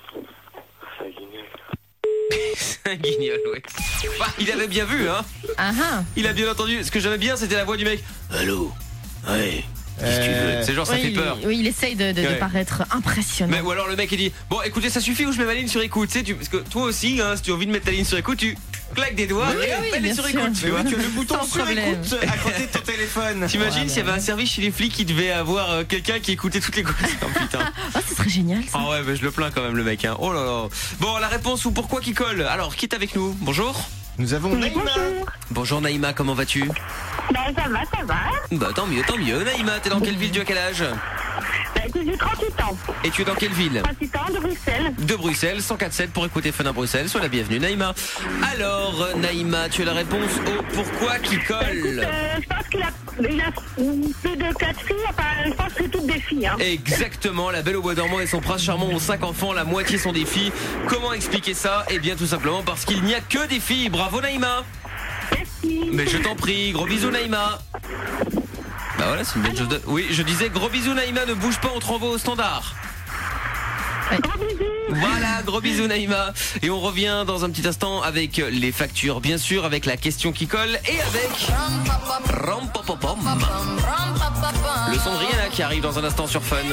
C'est un guignol, ouais. Bah, il avait bien vu, hein. Ah ah. Il a bien entendu. Ce que j'aimais bien, c'était la voix du mec. Allô? Ouais. Qu'est-ce que tu veux? C'est genre, ça Oui, fait il- peur. Oui, il essaye de, de- de Ouais. paraître impressionnant. Mais, ou alors le mec il dit bon écoutez ça suffit ou je mets ma ligne sur écoute, tu sais, tu, parce que toi aussi hein, si tu as envie de mettre ta ligne sur écoute tu claques des doigts Oui, et oui, elle est bien sur sûr. écoute, tu Mais vois. oui, tu as le bouton Sans sur problème. écoute à côté de ton téléphone. T'imagines Ouais, s'il y avait mais- un service chez les flics qui devait avoir euh, quelqu'un qui écoutait toutes les causes. Oh putain. Ah, ce serait génial ça. Ah ouais mais je le plains quand même le mec hein. Oh là là. Bon la réponse ou pourquoi qui colle. Alors qui est avec nous? Bonjour. Nous avons Naïma. Bonjour Naïma, comment vas-tu? Bah ça va, ça va. Bah tant mieux, tant mieux. Naïma, t'es dans quelle ville? Tu as quel âge? Bah écoute, j'ai trente-huit ans. Et tu es dans quelle ville? trente-huit ans de Bruxelles. De Bruxelles, cent quatre sept pour écouter Fun à Bruxelles. Sois la bienvenue Naïma. Alors Naïma, tu as la réponse au pourquoi qui Écoute, colle. euh, je pense qu'il a, il a plus de quatre filles, enfin je pense que c'est toutes des filles. Hein. Exactement, la Belle au bois dormant et son prince charmant ont cinq enfants, la moitié sont des filles. Comment expliquer ça? Eh bien tout simplement parce qu'il n'y a que des filles. Bravo Naïma. Merci. Mais je t'en prie, gros bisous Naïma. Bah voilà, c'est une belle chose de... Oui, je disais gros bisous Naïma, ne bouge pas, on te renvoie au standard. Gros bisous. Voilà, gros bisous Naïma. Et on revient dans un petit instant avec les factures, bien sûr, avec la question qui colle et avec Rampopopom. Le son de Rihanna qui arrive dans un instant sur Fun.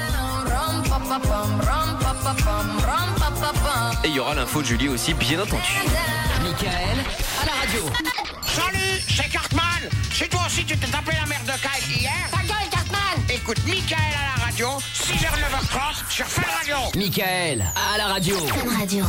Et il y aura l'info de Julie aussi, bien entendu. Michael, à la radio. Salut, c'est Cartman. C'est toi aussi, tu t'es tapé la merde de Kyle hier? Ta gueule, Cartman. Écoute, Michael à la radio, six heures neuf heures trente sur Fun Radio. Michael, à la radio. Fun Radio.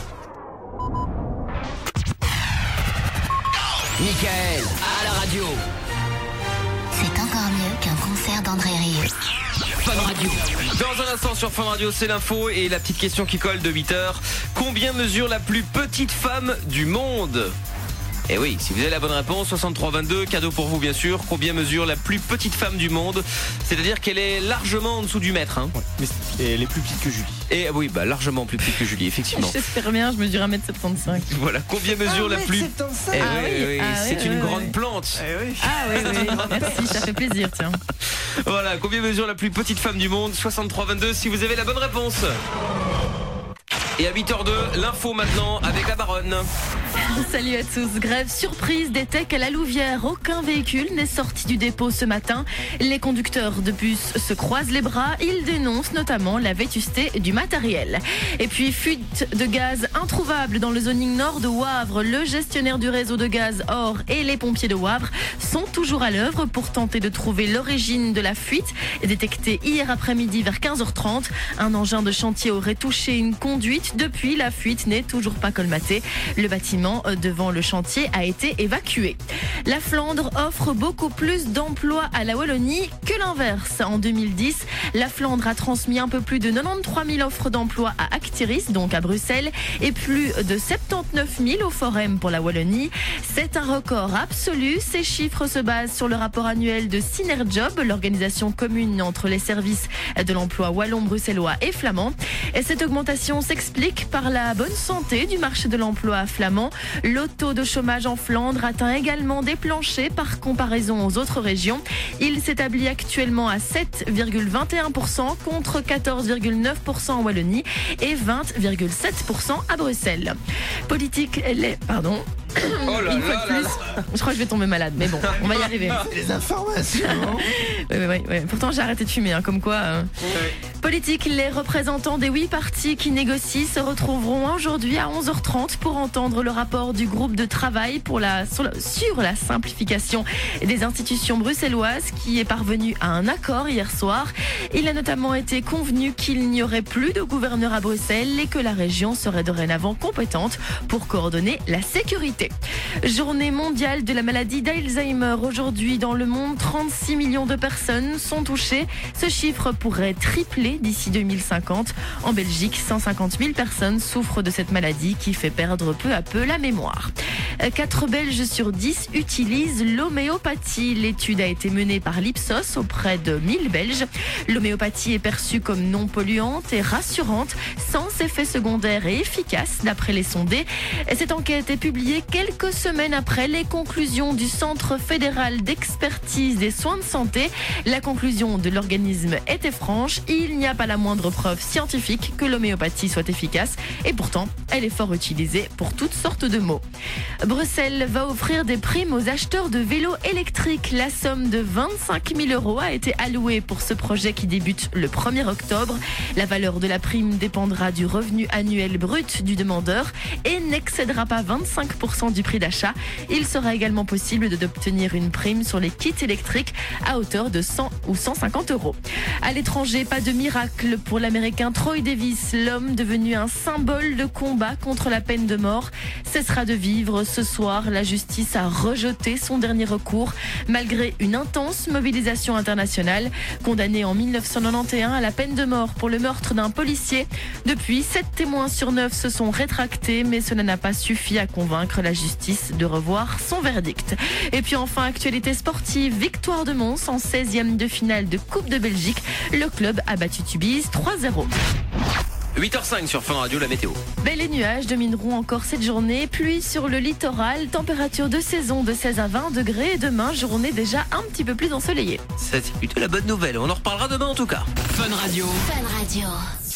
Michael, à la radio. C'est encore mieux qu'un concert d'André Rieu. Fun Radio. Dans un instant sur Fun Radio, c'est l'info et la petite question qui colle de huit heures. Combien mesure la plus petite femme du monde? Eh oui, si vous avez la bonne réponse, soixante-trois vingt-deux, cadeau pour vous bien sûr. Combien mesure la plus petite femme du monde? C'est-à-dire qu'elle est largement en dessous du mètre. Hein. Ouais, mais c'est- et elle est plus petite que Julie. Et oui, bah largement plus petite que Julie, effectivement. J'espère bien, je mesure un mètre soixante-quinze. Voilà, combien mesure la plus... soixante-quinze. Eh Ah oui, oui, oui, ah c'est oui, une oui, grande oui. plante. Ah oui, oui, merci, ça fait plaisir, tiens. Voilà, combien mesure la plus petite femme du monde? soixante-trois vingt-deux si vous avez la bonne réponse. Et à huit heures deux, l'info maintenant avec la baronne. Salut à tous. Grève surprise des techs à la Louvière. Aucun véhicule n'est sorti du dépôt ce matin. Les conducteurs de bus se croisent les bras. Ils dénoncent notamment la vétusté du matériel. Et puis, fuite de gaz introuvable dans le zoning nord de Wavre. Le gestionnaire du réseau de gaz Or et les pompiers de Wavre sont toujours à l'œuvre pour tenter de trouver l'origine de la fuite. Détectée hier après-midi vers quinze heures trente, un engin de chantier aurait touché une conduite. Depuis, la fuite n'est toujours pas colmatée. Le bâtiment devant le chantier a été évacué. La Flandre offre beaucoup plus d'emplois à la Wallonie que l'inverse. En deux mille dix, la Flandre a transmis un peu plus de quatre-vingt-treize mille offres d'emploi à Actiris, donc à Bruxelles, et plus de soixante-dix-neuf mille au Forum pour la Wallonie. C'est un record absolu. Ces chiffres se basent sur le rapport annuel de Synerjob, l'organisation commune entre les services de l'emploi wallon, bruxellois et flamand. Et cette augmentation s'explique s'explique par la bonne santé du marché de l'emploi flamand. Le taux de chômage en Flandre atteint également des planchers par comparaison aux autres régions. Il s'établit actuellement à sept virgule vingt et un pour cent contre quatorze virgule neuf pour cent en Wallonie et vingt virgule sept pour cent à Bruxelles. Politique, les... Pardon. Oh là Une fois là de plus, là je crois que je vais tomber malade, mais bon, on va y arriver. Les informations. Oui, oui, oui. Pourtant, j'ai arrêté de fumer, hein, comme quoi. Euh... Politique, les représentants des huit partis qui négocient se retrouveront aujourd'hui à onze heures trente pour entendre le rapport du groupe de travail pour la, sur, la, sur la simplification des institutions bruxelloises qui est parvenu à un accord hier soir. Il a notamment été convenu qu'il n'y aurait plus de gouverneur à Bruxelles et que la région serait dorénavant compétente pour coordonner la sécurité. Journée mondiale de la maladie d'Alzheimer. Aujourd'hui, dans le monde, trente-six millions de personnes sont touchées. Ce chiffre pourrait tripler d'ici deux mille cinquante. En Belgique, cent cinquante mille personnes souffrent de cette maladie qui fait perdre peu à peu la mémoire. quatre Belges sur dix utilisent l'homéopathie. L'étude a été menée par l'Ipsos auprès de mille Belges. L'homéopathie est perçue comme non polluante et rassurante, sans effets secondaires et efficace, d'après les sondés. Cette enquête est publiée quelques semaines après les conclusions du Centre fédéral d'expertise des soins de santé. La conclusion de l'organisme était franche. Il n'y a pas la moindre preuve scientifique que l'homéopathie soit efficace et pourtant, elle est fort utilisée pour toutes sortes de maux. Bruxelles va offrir des primes aux acheteurs de vélos électriques. La somme de vingt-cinq mille euros a été allouée pour ce projet qui débute le premier octobre. La valeur de la prime dépendra du revenu annuel brut du demandeur et n'excédera pas vingt-cinq pour cent du prix d'achat. Il sera également possible d'obtenir une prime sur les kits électriques à hauteur de cent ou cent cinquante euros. À l'étranger, pas de miracle pour l'américain Troy Davis, l'homme devenu un symbole de combat contre la peine de mort, cessera de vivre ce soir. La justice a rejeté son dernier recours malgré une intense mobilisation internationale. Condamné en mille neuf cent quatre-vingt-onze à la peine de mort pour le meurtre d'un policier. Depuis, sept témoins sur neuf se sont rétractés, mais cela n'a pas suffi à convaincre la justice de revoir son verdict. Et puis enfin, actualité sportive, victoire de Mons en seizième de finale de Coupe de Belgique. Le club a battu Tubize trois zéro. huit heures cinq sur Fun Radio, la météo. Ben, les nuages domineront encore cette journée. Pluie sur le littoral, température de saison de seize à vingt degrés. Et demain, journée déjà un petit peu plus ensoleillée. C'est plutôt la bonne nouvelle. On en reparlera demain en tout cas. Fun Radio. Fun Radio.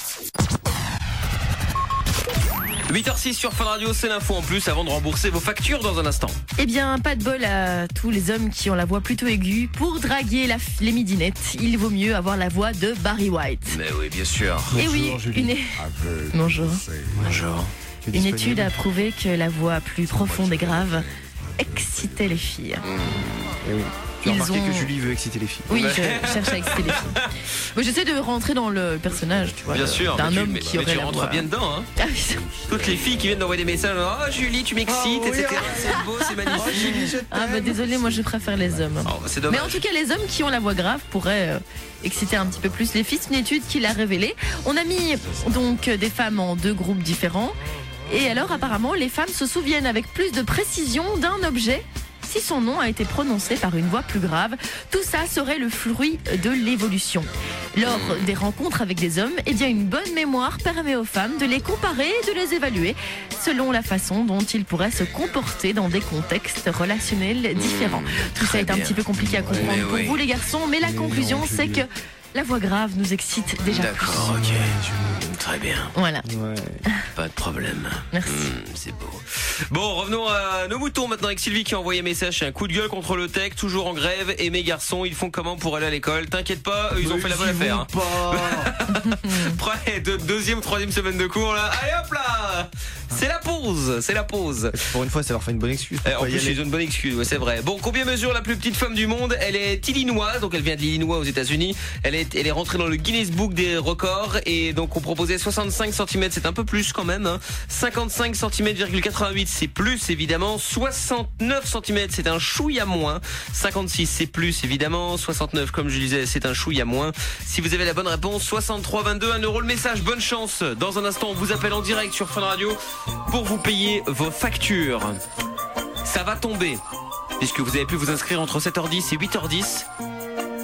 huit heures six sur Fun Radio, c'est l'info en plus avant de rembourser vos factures dans un instant. Eh bien, pas de bol à tous les hommes qui ont la voix plutôt aiguë. Pour draguer la, les midinettes, il vaut mieux avoir la voix de Barry White. Mais oui, bien sûr. Et oui, une... Bonjour. Bonjour. Une étude a prouvé que la voix plus profonde et grave excitait les filles. Mmh. Et oui. Tu as remarqué ont... que Julie veut exciter les filles. Oui, je cherche à exciter les filles. Bon, j'essaie de rentrer dans le personnage, tu vois, bien sûr, d'un tu, homme mais, qui mais aurait tu la rentres voix... bien dedans, hein. Ah, oui. Toutes les filles qui viennent d'envoyer des messages, oh Julie, tu m'excites, oh, et cetera. Oui. C'est beau, c'est magnifique. Ah bah désolé, moi je préfère les hommes. Oh, c'est dommage. Mais en tout cas, les hommes qui ont la voix grave pourraient euh, exciter un petit peu plus les filles. C'est une étude qui l'a révélé. On a mis donc des femmes en deux groupes différents. Et alors apparemment, les femmes se souviennent avec plus de précision d'un objet si son nom a été prononcé par une voix plus grave. Tout ça serait le fruit de l'évolution. Lors des rencontres avec des hommes, eh bien une bonne mémoire permet aux femmes de les comparer et de les évaluer selon la façon dont ils pourraient se comporter dans des contextes relationnels différents. Tout ça est un petit peu compliqué à comprendre mais pour oui. vous les garçons, mais la conclusion c'est que la voix grave nous excite déjà. D'accord, ok. Très bien. Voilà. Ouais. Pas de problème. Merci. Mmh, c'est beau. Bon, revenons à nos moutons maintenant avec Sylvie qui a envoyé un message. C'est un coup de gueule contre le tech, toujours en grève. Et mes garçons, ils font comment pour aller à l'école? T'inquiète pas, eux, ils ont Mais fait la bonne ils affaire. vont Hein. Prêt, de, deuxième, troisième semaine de cours là. Allez hop là. C'est la pause, c'est la pause. Pour une fois, ça leur fait une bonne excuse. Eh, en plus, ils ont une bonne excuse, ouais, c'est vrai. Bon, combien mesure la plus petite femme du monde? Elle est illinoise, donc elle vient de l'Illinois aux États-Unis. Elle est, elle est rentrée dans le Guinness Book des records et donc on proposait soixante-cinq centimètres, c'est un peu plus quand même. Hein. cinquante-cinq centimètres virgule quatre-vingt-huit, c'est plus évidemment. soixante-neuf centimètres, c'est un chouïa moins. cinquante-six, c'est plus évidemment. soixante-neuf, comme je disais, c'est un chouïa moins. Si vous avez la bonne réponse, soixante-trois vingt-deux, un euro le message. Bonne chance. Dans un instant, on vous appelle en direct sur Fun Radio pour vous payer vos factures. Ça va tomber, puisque vous avez pu vous inscrire entre sept heures dix et huit heures dix.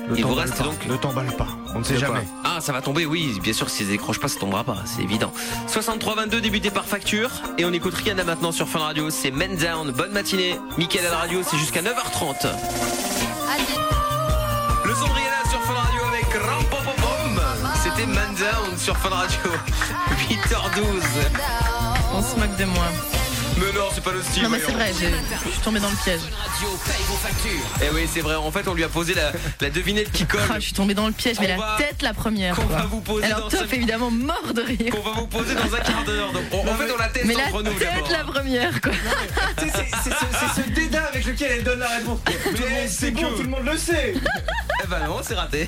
Ne Il vous t'emballe reste pas, donc. Ne t'emballe pas, on ne sait De quoi jamais. Ah, ça va tomber, oui, bien sûr, si ça décroche pas, ça tombera pas, c'est évident. soixante-trois vingt-deux débuté par facture. Et on écoute Rihanna maintenant sur Fun Radio. C'est Men Down. Bonne matinée. Mickaël à la radio, c'est jusqu'à neuf heures trente. Le son de Rihanna sur Fun Radio avec Rampopopom. C'était Man Down sur Fun Radio. huit heures douze. On se moque de moi. Mais non, c'est pas le style. Non mais c'est vrai, j'ai- je suis tombée dans le piège. Eh oui, c'est vrai. En fait, on lui a posé la, la devinette qui colle. Ah, je suis tombée dans le piège, mais On la va- tête la première. qu'on quoi. va vous poser Alors dans Toff cinq- évidemment mort de rire. Qu'on va vous poser dans un quart d'heure. Donc, on- en fait, on la teste Mais la entre nous tête d'abord. la première quoi. C'est c'est- c'est ce, c'est ce dédain avec lequel elle donne la réponse. Mais c'est bon, tout le monde le sait. Eh ben non, c'est raté.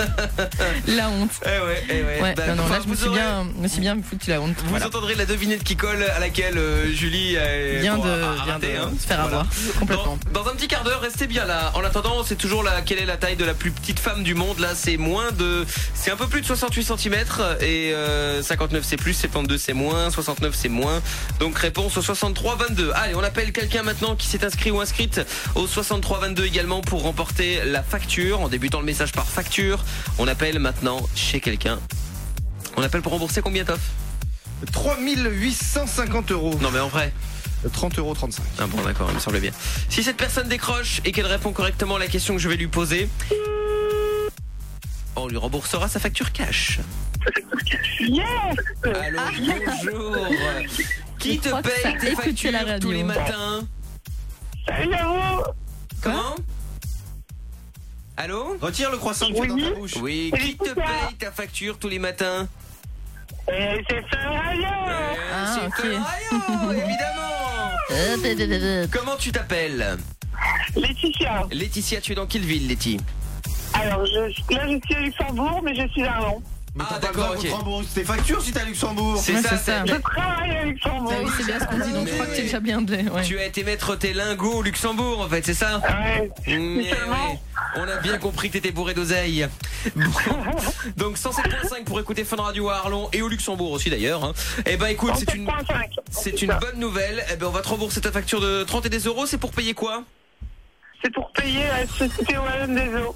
La honte. Eh ouais, eh ouais. Ouais, Bah, non, non, enfin, là je me vous suis aurez- bien, je me suis bien foutu la honte. Vous Voilà. entendrez la devinette qui colle à laquelle euh, Julie euh, Vient bon, de- a- a vient raté, de hein. se faire avoir, complètement. Dans, dans un petit quart d'heure, restez bien là. En attendant, c'est toujours la quelle est la taille de la plus petite femme du monde. Là, c'est moins de, c'est un peu plus de soixante-huit centimètres et euh, cinquante-neuf c'est plus, soixante-douze c'est moins, soixante-neuf c'est moins. Donc réponse au soixante-trois vingt-deux. Allez, on appelle quelqu'un maintenant qui s'est inscrit ou inscrite au soixante-trois vingt-deux également pour remporter la facture. En débutant le message par facture, on appelle maintenant chez quelqu'un. On appelle pour rembourser combien, Toff? trois mille huit cent cinquante euros. Non mais en vrai. trente euros trente-cinq. Ah bon d'accord, il me semblait bien. Si cette personne décroche et qu'elle répond correctement à la question que je vais lui poser, on lui remboursera sa facture cash. Yes. Allô, bonjour. Qui Je te crois que ça paye tes écoute factures la radio. tous les matins? Salut à vous. Comment? Allô? Retire le croissant que tu as dans ta bouche. Oui, qui te paye ta facture tous les matins? Et c'est Fun Radio. Ah, C'est ok. Fun Radio, évidemment. Comment tu t'appelles? Laetitia. Laetitia, tu es dans quelle ville, Letty? Alors, je, là, je suis à Luxembourg, mais je suis à Arlon. Mais Ah, t'as d'accord, pas besoin ok. de rembourser tes factures si t'es à Luxembourg. C'est Ouais, ça, c'est ça. Je travaille à Luxembourg. Bah oui, c'est bien ce qu'on dit, donc je crois que c'est déjà bien de lait. Ouais. Tu as été mettre tes lingots au Luxembourg, en fait, c'est ça? Ouais. Mm, eh Seulement. ouais. On a bien compris que t'étais bourré d'oseille. Bon. Donc cent sept virgule cinq pour écouter Fun Radio à Arlon et au Luxembourg aussi d'ailleurs. Hein. Eh ben écoute, c'est une, c'est une bonne nouvelle. Eh ben on va te rembourser ta facture de trente et des euros. C'est pour payer quoi? C'est pour payer la société Wallonne des eaux.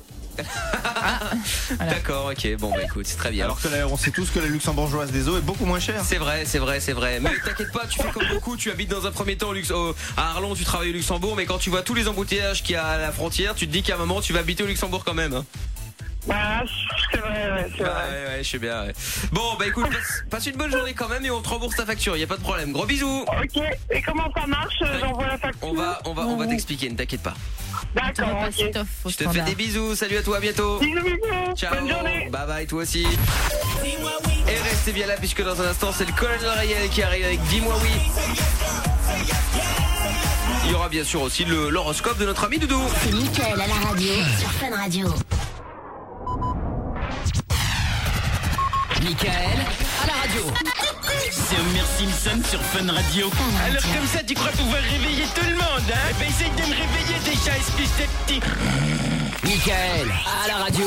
D'accord, ok. Bon bah écoute, c'est très bien. Alors que là, on sait tous que la luxembourgeoise des eaux est beaucoup moins chère. C'est vrai, c'est vrai, c'est vrai. Mais t'inquiète pas, tu fais comme beaucoup. Tu habites dans un premier temps au Lux- au- à Arlon, tu travailles au Luxembourg, mais quand tu vois tous les embouteillages qu'il y a à la frontière, tu te dis qu'à un moment tu vas habiter au Luxembourg quand même. Hein. Bah, c'est vrai, ouais, c'est Ouais, vrai. ouais, ouais, je sais bien. Ouais. Bon, bah écoute, passe, passe une bonne journée quand même et on te rembourse ta facture. Y a pas de problème. Gros bisous. Ok, et comment ça marche? J'envoie la facture. On va, on va, on va t'expliquer. Ne t'inquiète pas. D'accord, ok. Je te fais des bisous. Salut à toi. À bientôt. Bisous, bisous. Ciao. Bonne journée. Bye bye, toi aussi. Et restez bien là puisque dans un instant c'est le Colonel Rayel qui arrive avec Dis-moi oui. Il y aura bien sûr aussi le- l'horoscope de notre ami Doudou. C'est Mickaël à la radio sur Fun Radio. Mickaël à la radio. C'est Homer Simpson sur Fun Radio. Alors comme ça, tu crois pouvoir réveiller tout le monde, hein? Eh ben essaye de me réveiller déjà, espèce de petit. Mickaël à la radio.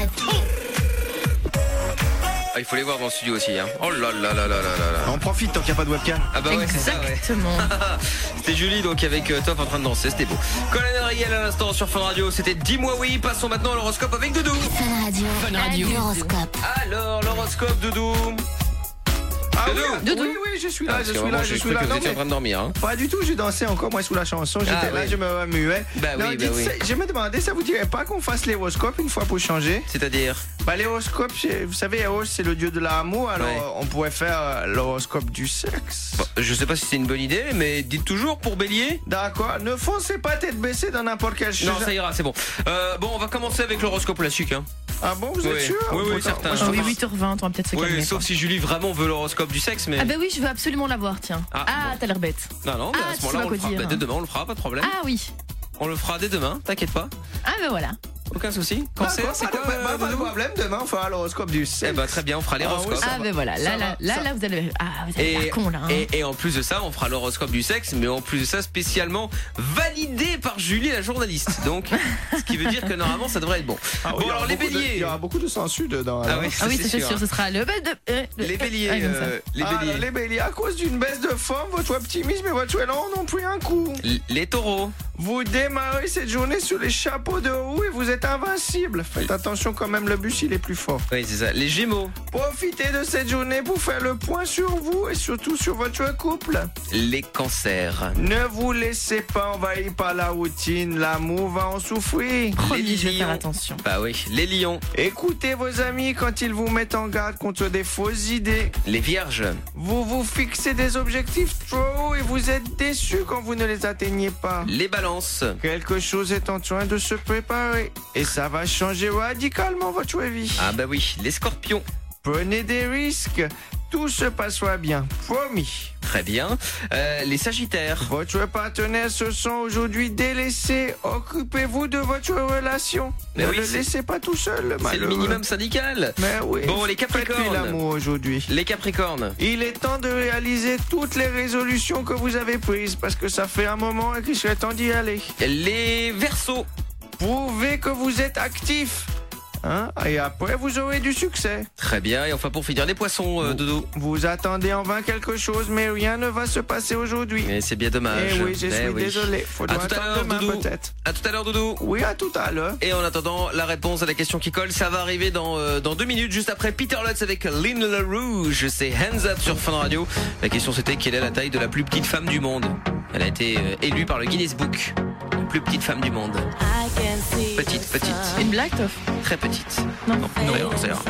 Ah, il faut les voir dans le studio aussi. Hein. Oh là là là là là là là. On profite tant qu'il n'y a pas de webcam. Ah bah ouais, c'est ça, ouais. Exactement. C'était Julie donc avec euh, Top en train de danser, c'était beau. Colonel Rayel à l'instant sur Fun Radio, c'était Dis-moi oui. Passons maintenant à l'horoscope avec Doudou. Fun Radio. Fun Radio. L'horoscope. Alors, l'horoscope Doudou. Ah oui, Doudou. oui, oui, je suis là, Ah, je parce que suis là, vraiment, je j'ai suis cru là. que vous Non, étiez en mais train de dormir. Hein. pas du tout, j'ai dansé encore moi sous la chanson. J'étais Ah, là, oui. je me remuais. Bah oui, Non, bah dites, oui. c'est- je me demandais, ça vous dirait pas qu'on fasse l'horoscope une fois pour changer? C'est-à-dire Bah l'horoscope, c'est- vous savez, Eros c'est le dieu de l'amour, alors Ouais. on pourrait faire euh, l'horoscope du sexe. bon, je sais pas si c'est une bonne idée, mais dites toujours pour Bélier. D'accord, ne foncez pas tête baissée dans n'importe quelle chose. Non, ça ira, c'est bon. Euh, bon, on va commencer avec l'horoscope classique. Hein. Ah bon, vous êtes Oui. sûr? Oui, oui, Pourtant, certain. moi, je Ah oui, pense- huit heures vingt, on va peut-être se calmer. Oui, sauf quoi. si Julie vraiment veut l'horoscope du sexe, mais. Ah bah oui, je veux absolument l'avoir, tiens. Ah, Ah, bon. t'as l'air bête. Non, non, mais Ah, à ce tu moment-là, sais on pas le quoi fera. dire. Bah, dès demain, on le fera, pas de problème. Ah oui. On le fera dès demain, t'inquiète pas. Ah bah voilà. Aucun souci. Quand c'est, D'accord, c'est pas quoi de- pas- euh, pas de Doudou problème, demain on fera l'horoscope du Eh sexe. bah très bien, on fera les Ah oui, horoscopes. ça Ah va. ben voilà, Ça là, va, là, là, ça- là, vous allez, ah, vous avez Et, l'air con là. hein. et, et en plus de ça, on fera l'horoscope du sexe, mais en plus de ça, spécialement validé par Julie, la journaliste. Donc, ce qui veut dire que normalement, ça devrait être bon. Ah oui, bon, il y aura alors les beaucoup de- béliers. Il y aura beaucoup de censure dedans. Ah alors. oui, Ah oui, c'est c'est sûr. sûr, ce sera le bel de. euh, le- Les béliers, ah, comme ça. euh, les Ah, béliers. alors, les béliers, à cause d'une baisse de forme, votre optimisme et votre élan n'ont pris un coup. L- Les taureaux. Vous démarrez cette journée sur les chapeaux de roue et vous êtes invincible. Faites attention quand même, le bus il est plus fort. Oui, c'est ça. Les Gémeaux. Profitez de cette journée pour faire le point sur vous et surtout sur votre couple. Les Cancers. Ne vous laissez pas envahir par la routine, l'amour va en souffrir. Promis, je vais faire attention. Bah oui, les Lions. Écoutez vos amis quand ils vous mettent en garde contre des fausses idées. Les Vierges. Vous vous fixez des objectifs trop hauts et vous êtes déçus quand vous ne les atteignez pas. Les Balances. Quelque chose est en train de se préparer et ça va changer radicalement votre vie. Ah bah oui, les Scorpions. Prenez des risques, tout se passera bien, promis. Très bien. Euh, les Sagittaires. Votre partenaire se sent aujourd'hui délaissé. Occupez-vous de votre relation. Mais ne oui, le c'est- laissez pas tout seul, le C'est le malheureux. minimum syndical. Mais oui. Bon, les Faites-lui Capricornes. l'amour aujourd'hui. Les Capricornes. Il est temps de réaliser toutes les résolutions que vous avez prises parce que ça fait un moment et qu'il serait temps d'y aller. Les Verseaux. Prouvez que vous êtes actif. Hein? Et après, vous aurez du succès. Très bien. Et enfin, pour finir, les Poissons, euh, Dodo. Vous attendez en vain quelque chose, mais rien ne va se passer aujourd'hui. Et c'est bien dommage. Eh oui, je Eh suis oui. désolé. Faudra À tout à attendre l'heure, demain, Doudou. peut-être. À tout à l'heure, Doudou. Oui, à tout à l'heure. Et en attendant, la réponse à la question qui colle, ça va arriver dans, euh, dans deux minutes, juste après Peter Lutz avec Lynn Le Rouge. C'est Hands Up sur Fun Radio. La question c'était quelle est la taille de la plus petite femme du monde? Elle a été euh, élue par le Guinness Book. La plus petite femme du monde. Petite, petite. Une blague, Toff? Très petite. Non. Non, non, c'est rien.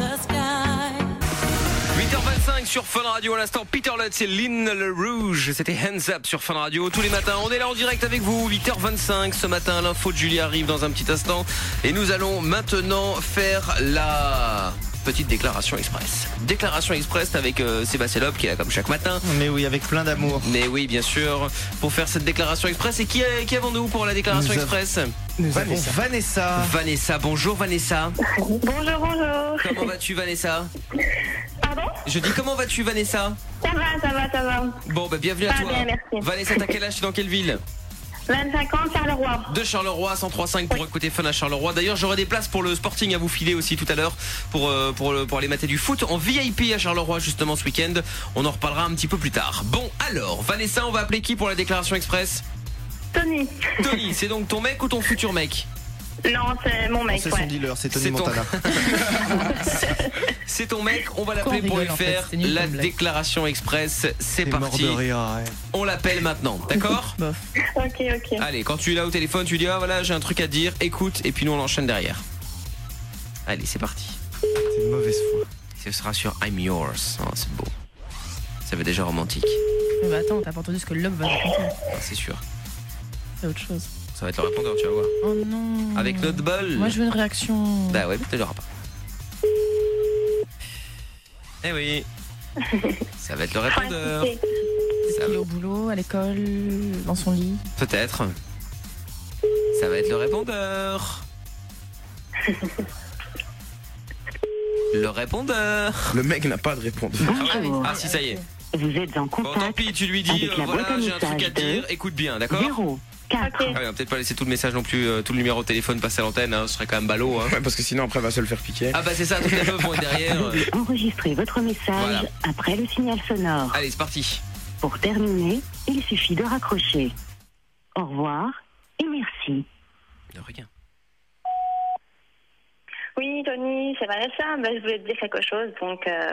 huit heures vingt-cinq sur Fun Radio à l'instant. Peter Lutz et Lynn Le Rouge. C'était Hands Up sur Fun Radio. Tous les matins, on est là en direct avec vous. huit heures vingt-cinq ce matin. L'info de Julie arrive dans un petit instant. Et nous allons maintenant faire la petite déclaration express. Déclaration express avec euh, Sébastien Loeb qui est là comme chaque matin. Mais oui, avec plein d'amour. Mais oui, bien sûr. Pour faire cette déclaration express. Et qui, est- qui avons-nous pour la déclaration Nous express? Nous Vanessa. avons Vanessa. Vanessa, bonjour Vanessa. Bonjour, bonjour. Comment vas-tu Vanessa? Pardon? Je dis comment vas-tu Vanessa? Ça va, ça va, ça va. Bon bah bienvenue à Pas toi. bien, merci. Vanessa, t'as quel âge? Tu es dans quelle ville? vingt-cinq ans, Charleroi. De Charleroi, cent trois virgule cinq pour écouter Fun à Charleroi. D'ailleurs, j'aurai des places pour le Sporting à vous filer aussi tout à l'heure pour, euh, pour, le- pour aller mater du foot en V I P à Charleroi justement ce week-end. On en reparlera un petit peu plus tard. Bon, alors, Vanessa, on va appeler qui pour la déclaration express? Tony. Tony, c'est donc ton mec ou ton futur mec? Non, c'est mon mec, C'est ouais. son dealer, c'est Tony C'est ton- Montana. C'est ton mec, on va l'appeler Pourquoi on pour lui rigole, en fait, faire c'est nul la comme blague. déclaration express. C'est T'es mort parti. de rire, ouais. On l'appelle maintenant, d'accord? Bof. Ok, ok. Allez, quand tu es là au téléphone, tu dis ah voilà, j'ai un truc à te dire, écoute, et puis nous on enchaîne derrière. Allez, c'est parti. C'est une mauvaise foi. Ce sera sur I'm Yours. Oh, c'est beau. Ça fait déjà romantique. Mais bah attends, t'as pas entendu ce que Loeb va raconter. Ah, c'est sûr. C'est autre chose. Ça va être le répondeur, tu vas voir. Oh non. Avec notre bol. Moi, je veux une réaction. Bah ouais, mais tu l'auras pas. Eh oui. Ça va être le répondeur. Ça Il est va- au boulot, à l'école, dans son lit. Peut-être. Ça va être le répondeur. Le répondeur. Le mec n'a pas de répondeur. Ah, ouais. Ah si, ça y est. Vous êtes en Bon, contact tant pis, tu lui dis, avec euh, la voilà, boîte à j'ai un truc à messages te dire, de écoute bien, d'accord? zéro quatre. Ah oui, on va peut-être pas laisser tout le message non plus, euh, tout le numéro de téléphone passer à l'antenne, hein, ce serait quand même ballot. Hein. Ouais, parce que sinon après elle va se le faire piquer. Ah bah c'est ça, tout les meufs vont être derrière. euh. Veuillez enregistrer votre message Voilà. après le signal sonore. Allez, c'est parti. Pour terminer, il suffit de raccrocher. Au revoir et merci. De rien. Oui, Tony, c'est Vanessa. Ben, je voulais te dire quelque chose, donc... Euh...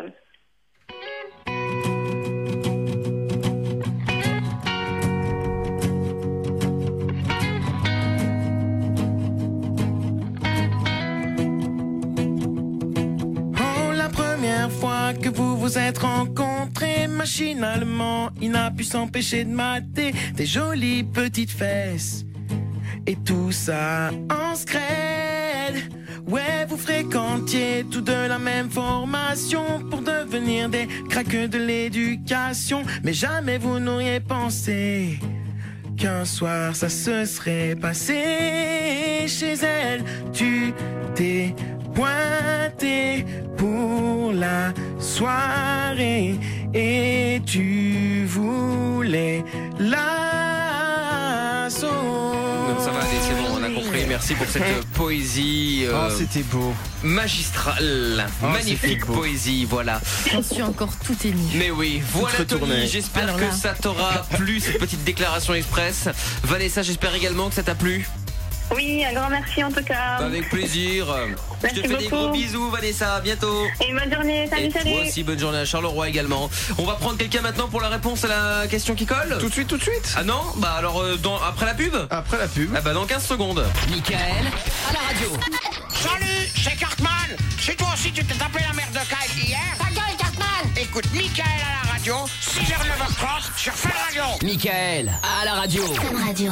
Oh, la première fois que vous vous êtes rencontrés, machinalement, il n'a pu s'empêcher de mater tes jolies petites fesses. Et tout ça en scred. Ouais, vous fréquentiez tout de la même formation pour devenir des craqueux de l'éducation. Mais jamais vous n'auriez pensé qu'un soir ça se serait passé chez elle. Tu t'es pointé pour la soirée et tu voulais la sauver. Non, ça va aller, c'est bon, on a compris, merci. merci pour cette poésie. Euh, oh, c'était beau. Magistrale. Oh, magnifique poésie, voilà. J'en suis encore tout ému. Mais oui, voilà Tony, j'espère Alors que là. ça t'aura plu, cette petite déclaration express. Vanessa, j'espère également que ça t'a plu. Oui, un grand merci en tout cas. Avec plaisir. Merci Je te fais des beaucoup. gros bisous, Vanessa. À bientôt. Et une bonne journée. Salut, Et salut. toi aussi, bonne journée à Charleroi également. On va prendre quelqu'un maintenant pour la réponse à la question qui colle. Tout de suite, tout de suite. Ah non Bah alors, euh, dans, après la pub Après la pub. Ah bah dans quinze secondes. Michael, à la radio. Salut, c'est Cartman. Si toi aussi tu t'es tapé la merde de Kyle hier. Ta gueule, Cartman. Écoute Michael à la radio, six heures neuf heures trente sur Fun Radio. Michael, à la radio. Fun Radio.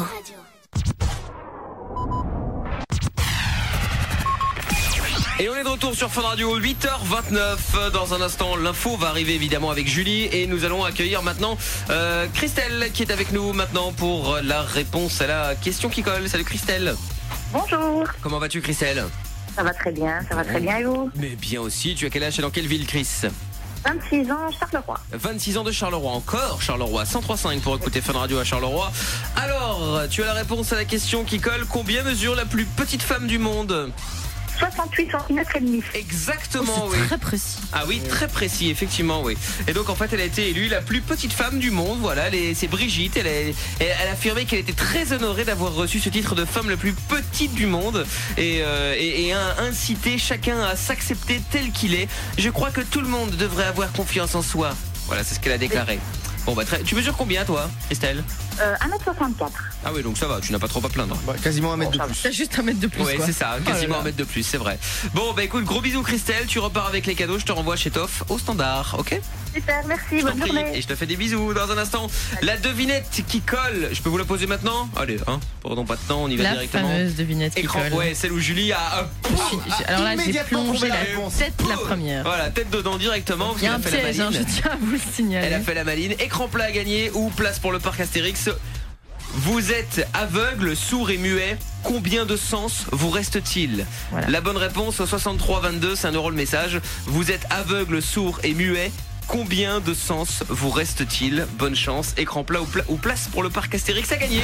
Et on est de retour sur Fun Radio, huit heures vingt-neuf. Dans un instant, l'info va arriver évidemment avec Julie. Et nous allons accueillir maintenant euh, Christelle qui est avec nous maintenant pour la réponse à la question qui colle. Salut Christelle. Bonjour. Comment vas-tu Christelle? Ça va très bien, ça va très bien et vous? Mais bien aussi, tu as quel âge et dans quelle ville Chris? vingt-six ans, Charleroi. vingt-six ans de Charleroi, encore Charleroi, cent trois virgule cinq pour écouter Fun Radio à Charleroi. Alors, tu as la réponse à la question qui colle. Combien mesure la plus petite femme du monde? soixante-huit centimètres et demi. Exactement, Oh, oui. c'est très précis. Ah oui, très précis, effectivement, oui. Et donc en fait, elle a été élue la plus petite femme du monde. Voilà, elle est- c'est Brigitte. Elle, est- elle, elle a affirmé qu'elle était très honorée d'avoir reçu ce titre de femme la plus petite du monde et, euh, et, et a incité chacun à s'accepter tel qu'il est. Je crois que tout le monde devrait avoir confiance en soi. Voilà, c'est ce qu'elle a déclaré. Bon bah très... Tu mesures combien toi, Estelle? Euh, un mètre soixante-quatre. Ah oui, donc ça va, tu n'as pas trop à plaindre. Bah, quasiment un mètre de plus. T'as juste un mètre de plus. Ouais, quoi. c'est ça, Oh là quasiment là. un mètre de plus, c'est vrai. Bon, bah écoute, gros bisous Christelle, tu repars avec les cadeaux, je te renvoie chez Toff au standard, ok? Super, merci, Je t'en bonne prie, journée. et je te fais des bisous dans un instant. La devinette qui colle, je peux vous la poser maintenant? Allez, hein, perdons pas de temps, on y va La directement. fameuse devinette qui Écran, colle. ouais, celle où Julie a... euh, J'ai- Alors là, j'ai immédiatement plongé trouvé la la réponse. tête la première. Voilà, tête dedans directement. parce Il y a un qu'elle a fait la piège, hein, je maline. tiens à vous le signaler. Elle a fait la maline. Écran plat à gagner ou place pour le parc Astérix. Vous êtes aveugle, sourd et muet. Combien de sens vous reste-t-il? Voilà. La bonne réponse au soixante-trois vingt-deux, c'est un euro le message. Vous êtes aveugle, sourd et muet. Combien de sens vous reste-t-il? Bonne chance. Écran plat ou, pla- ou place pour le parc Astérix à gagner.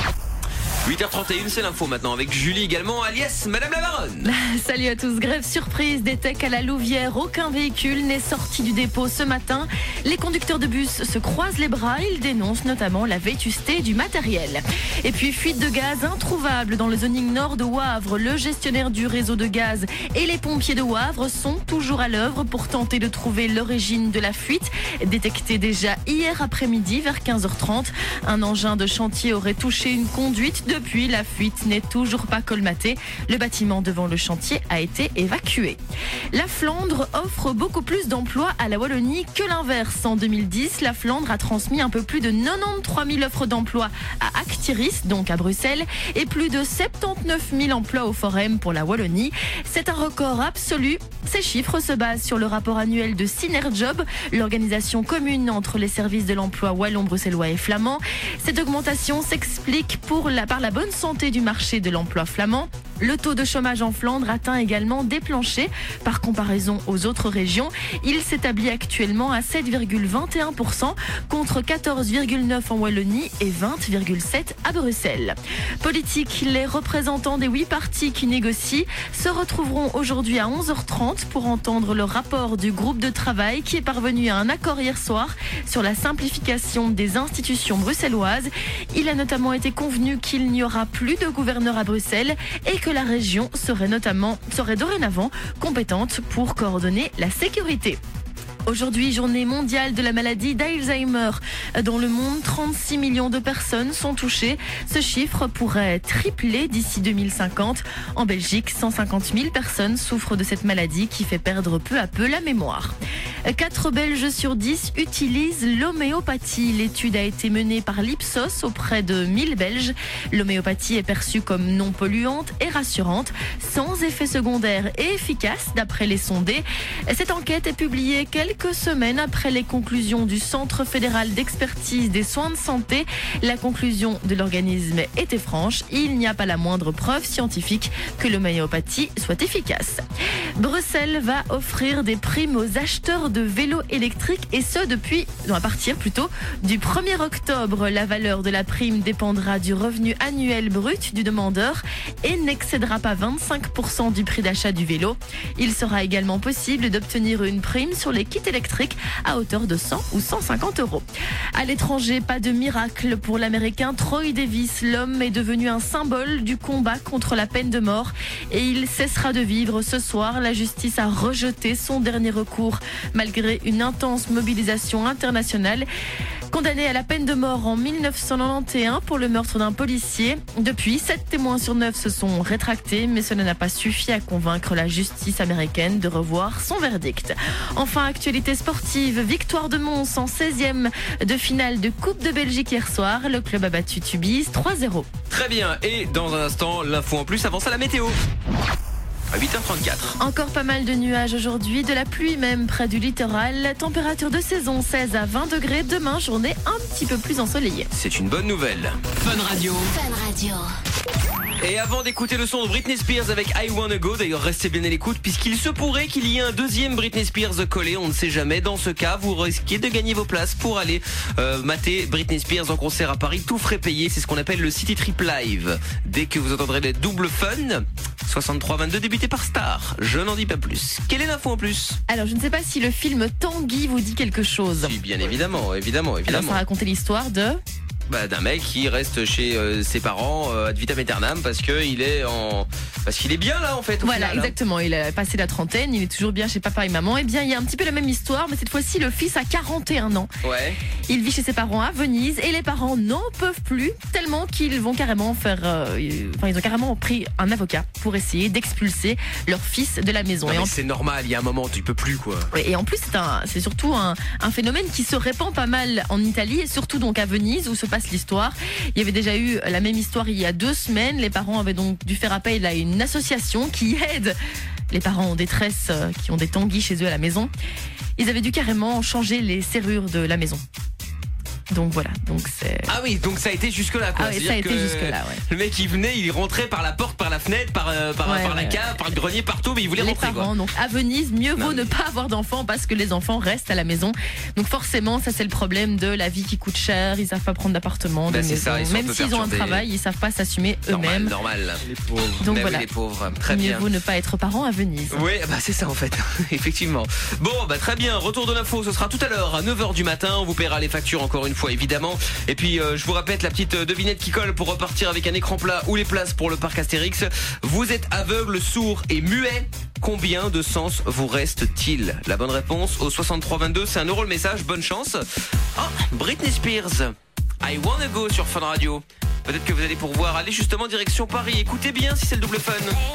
huit heures trente et une, c'est l'info maintenant avec Julie également, alias Madame la Baronne. Salut à tous, grève surprise des techs à la Louvière. Aucun véhicule n'est sorti du dépôt ce matin. Les conducteurs de bus se croisent les bras. Ils dénoncent notamment la vétusté du matériel. Et puis fuite de gaz introuvable dans le zoning nord de Wavre. Le gestionnaire du réseau de gaz et les pompiers de Wavre sont toujours à l'œuvre pour tenter de trouver l'origine de la fuite. Détectée déjà hier après-midi vers quinze heures trente. Un engin de chantier aurait touché une conduite. Depuis, la fuite n'est toujours pas colmatée. Le bâtiment devant le chantier a été évacué. La Flandre offre beaucoup plus d'emplois à la Wallonie que l'inverse. En deux mille dix, la Flandre a transmis un peu plus de quatre-vingt-treize mille offres d'emploi à Actiris, donc à Bruxelles, et plus de soixante-dix-neuf mille emplois au Forum pour la Wallonie. C'est un record absolu. Ces chiffres se basent sur le rapport annuel de Synerjob, l'organisation commune entre les services de l'emploi wallon, bruxellois et flamand. Cette augmentation s'explique pour la, par la bonne santé du marché de l'emploi flamand. Le taux de chômage en Flandre atteint également des planchers. Par comparaison aux autres régions, il s'établit actuellement à sept virgule vingt et un pour cent contre quatorze virgule neuf pour cent en Wallonie et vingt virgule sept pour cent à Bruxelles. Politique, les représentants des huit partis qui négocient se retrouveront aujourd'hui à onze heures trente pour entendre le rapport du groupe de travail qui est parvenu à un accord hier soir sur la simplification des institutions bruxelloises. Il a notamment été convenu qu'il n'y aura plus de gouverneur à Bruxelles et que la région serait notamment serait dorénavant compétente pour coordonner la sécurité. Aujourd'hui, journée mondiale de la maladie d'Alzheimer. Dans le monde, trente-six millions de personnes sont touchées. Ce chiffre pourrait tripler d'ici deux mille cinquante. En Belgique, cent cinquante mille personnes souffrent de cette maladie qui fait perdre peu à peu la mémoire. quatre Belges sur dix utilisent l'homéopathie. L'étude a été menée par l'Ipsos auprès de mille Belges. L'homéopathie est perçue comme non polluante et rassurante, sans effets secondaires et efficace d'après les sondés. Cette enquête est publiée quelques semaines après les conclusions du Centre fédéral d'expertise des soins de santé. La conclusion de l'organisme était franche. Il n'y a pas la moindre preuve scientifique que l'homéopathie soit efficace. Bruxelles va offrir des primes aux acheteurs de vélos électriques et ce depuis, non, à partir plutôt du premier octobre. La valeur de la prime dépendra du revenu annuel brut du demandeur et n'excédera pas vingt-cinq pour cent du prix d'achat du vélo. Il sera également possible d'obtenir une prime sur les kits électriques à hauteur de cent ou cent cinquante euros. À l'étranger, pas de miracle pour l'américain Troy Davis. L'homme est devenu un symbole du combat contre la peine de mort et il cessera de vivre ce soir. La justice a rejeté son dernier recours malgré une intense mobilisation internationale. Condamné à la peine de mort en mille neuf cent quatre-vingt-onze pour le meurtre d'un policier. Depuis, sept témoins sur neuf se sont rétractés, mais cela n'a pas suffi à convaincre la justice américaine de revoir son verdict. Enfin, actualité sportive, victoire de Mons en seizième de finale de Coupe de Belgique hier soir. Le club a battu Tubize trois zéro. Très bien, et dans un instant, l'info en plus avance à la météo. À huit heures trente-quatre. Encore pas mal de nuages aujourd'hui, de la pluie même près du littoral. Température de saison seize à vingt degrés. Demain, journée un petit peu plus ensoleillée. C'est une bonne nouvelle. Fun Radio. Fun Radio. Et avant d'écouter le son de Britney Spears avec I Wanna Go, d'ailleurs restez bien à l'écoute puisqu'il se pourrait qu'il y ait un deuxième Britney Spears collé, on ne sait jamais. Dans ce cas, vous risquez de gagner vos places pour aller euh, mater Britney Spears en concert à Paris, tout frais payé. C'est ce qu'on appelle le City Trip Live. Dès que vous entendrez les doubles fun, soixante-trois vingt-deux débuté par Star. Je n'en dis pas plus. Quelle est l'info en plus? Alors, je ne sais pas si le film Tanguy vous dit quelque chose. Si, bien évidemment, évidemment, évidemment. Alors, ça racontait l'histoire de... Bah, d'un mec qui reste chez euh, ses parents euh, ad vitam aeternam parce que il est en parce qu'il est bien là en fait. Au voilà, final, exactement. Hein. Il a passé la trentaine, il est toujours bien chez papa et maman. Et bien, il y a un petit peu la même histoire, mais cette fois-ci, le fils a quarante et un ans. Ouais. Il vit chez ses parents à Venise et les parents n'en peuvent plus tellement qu'ils vont carrément faire. Euh, enfin, ils ont carrément pris un avocat pour essayer d'expulser leur fils de la maison. Non, et mais en... c'est normal. Il y a un moment, tu peux plus quoi. Et en plus, c'est un, c'est surtout un, un phénomène qui se répand pas mal en Italie et surtout donc à Venise où se passe l'histoire. Il y avait déjà eu la même histoire il y a deux semaines. Les parents avaient donc dû faire appel à une association qui aide les parents en détresse qui ont des tanguis chez eux à la maison. Ils avaient dû carrément changer les serrures de la maison. Donc voilà, donc c'est... Ah oui, donc ça a été jusque-là quoi. Ah oui, ça a été jusque-là, ouais. Le mec il venait, il rentrait par la porte, par la fenêtre, par, euh, par, ouais, par la ouais, cave, ouais. par le grenier, partout, mais il voulait les rentrer parents, quoi. Donc à Venise, mieux non, vaut mais... ne pas avoir d'enfants parce que les enfants restent à la maison. Donc forcément, ça c'est le problème de la vie qui coûte cher, ils savent pas prendre d'appartement, ben de c'est maison. ça, ils sont Même un peu s'ils ont un perturbés. travail, ils savent pas s'assumer Normal, eux-mêmes. normal. Les pauvres. Donc ben voilà. oui, les pauvres, très Mieux bien. vaut ne pas être parent à Venise. Oui, bah c'est ça en fait, effectivement. Bon, bah très bien, retour de l'info, ce sera tout à l'heure à neuf heures du matin, on vous paiera les factures encore une fois évidemment. Et puis euh, je vous répète la petite devinette qui colle pour repartir avec un écran plat ou les places pour le parc Astérix. Vous êtes aveugle, sourd et muet. Combien de sens vous reste-t-il? La bonne réponse au soixante-trois vingt-deux, c'est un euro le message, bonne chance. Oh, Britney Spears, I Wanna Go sur Fun Radio. Peut-être que vous allez pouvoir aller justement direction Paris. Écoutez bien si c'est le double fun.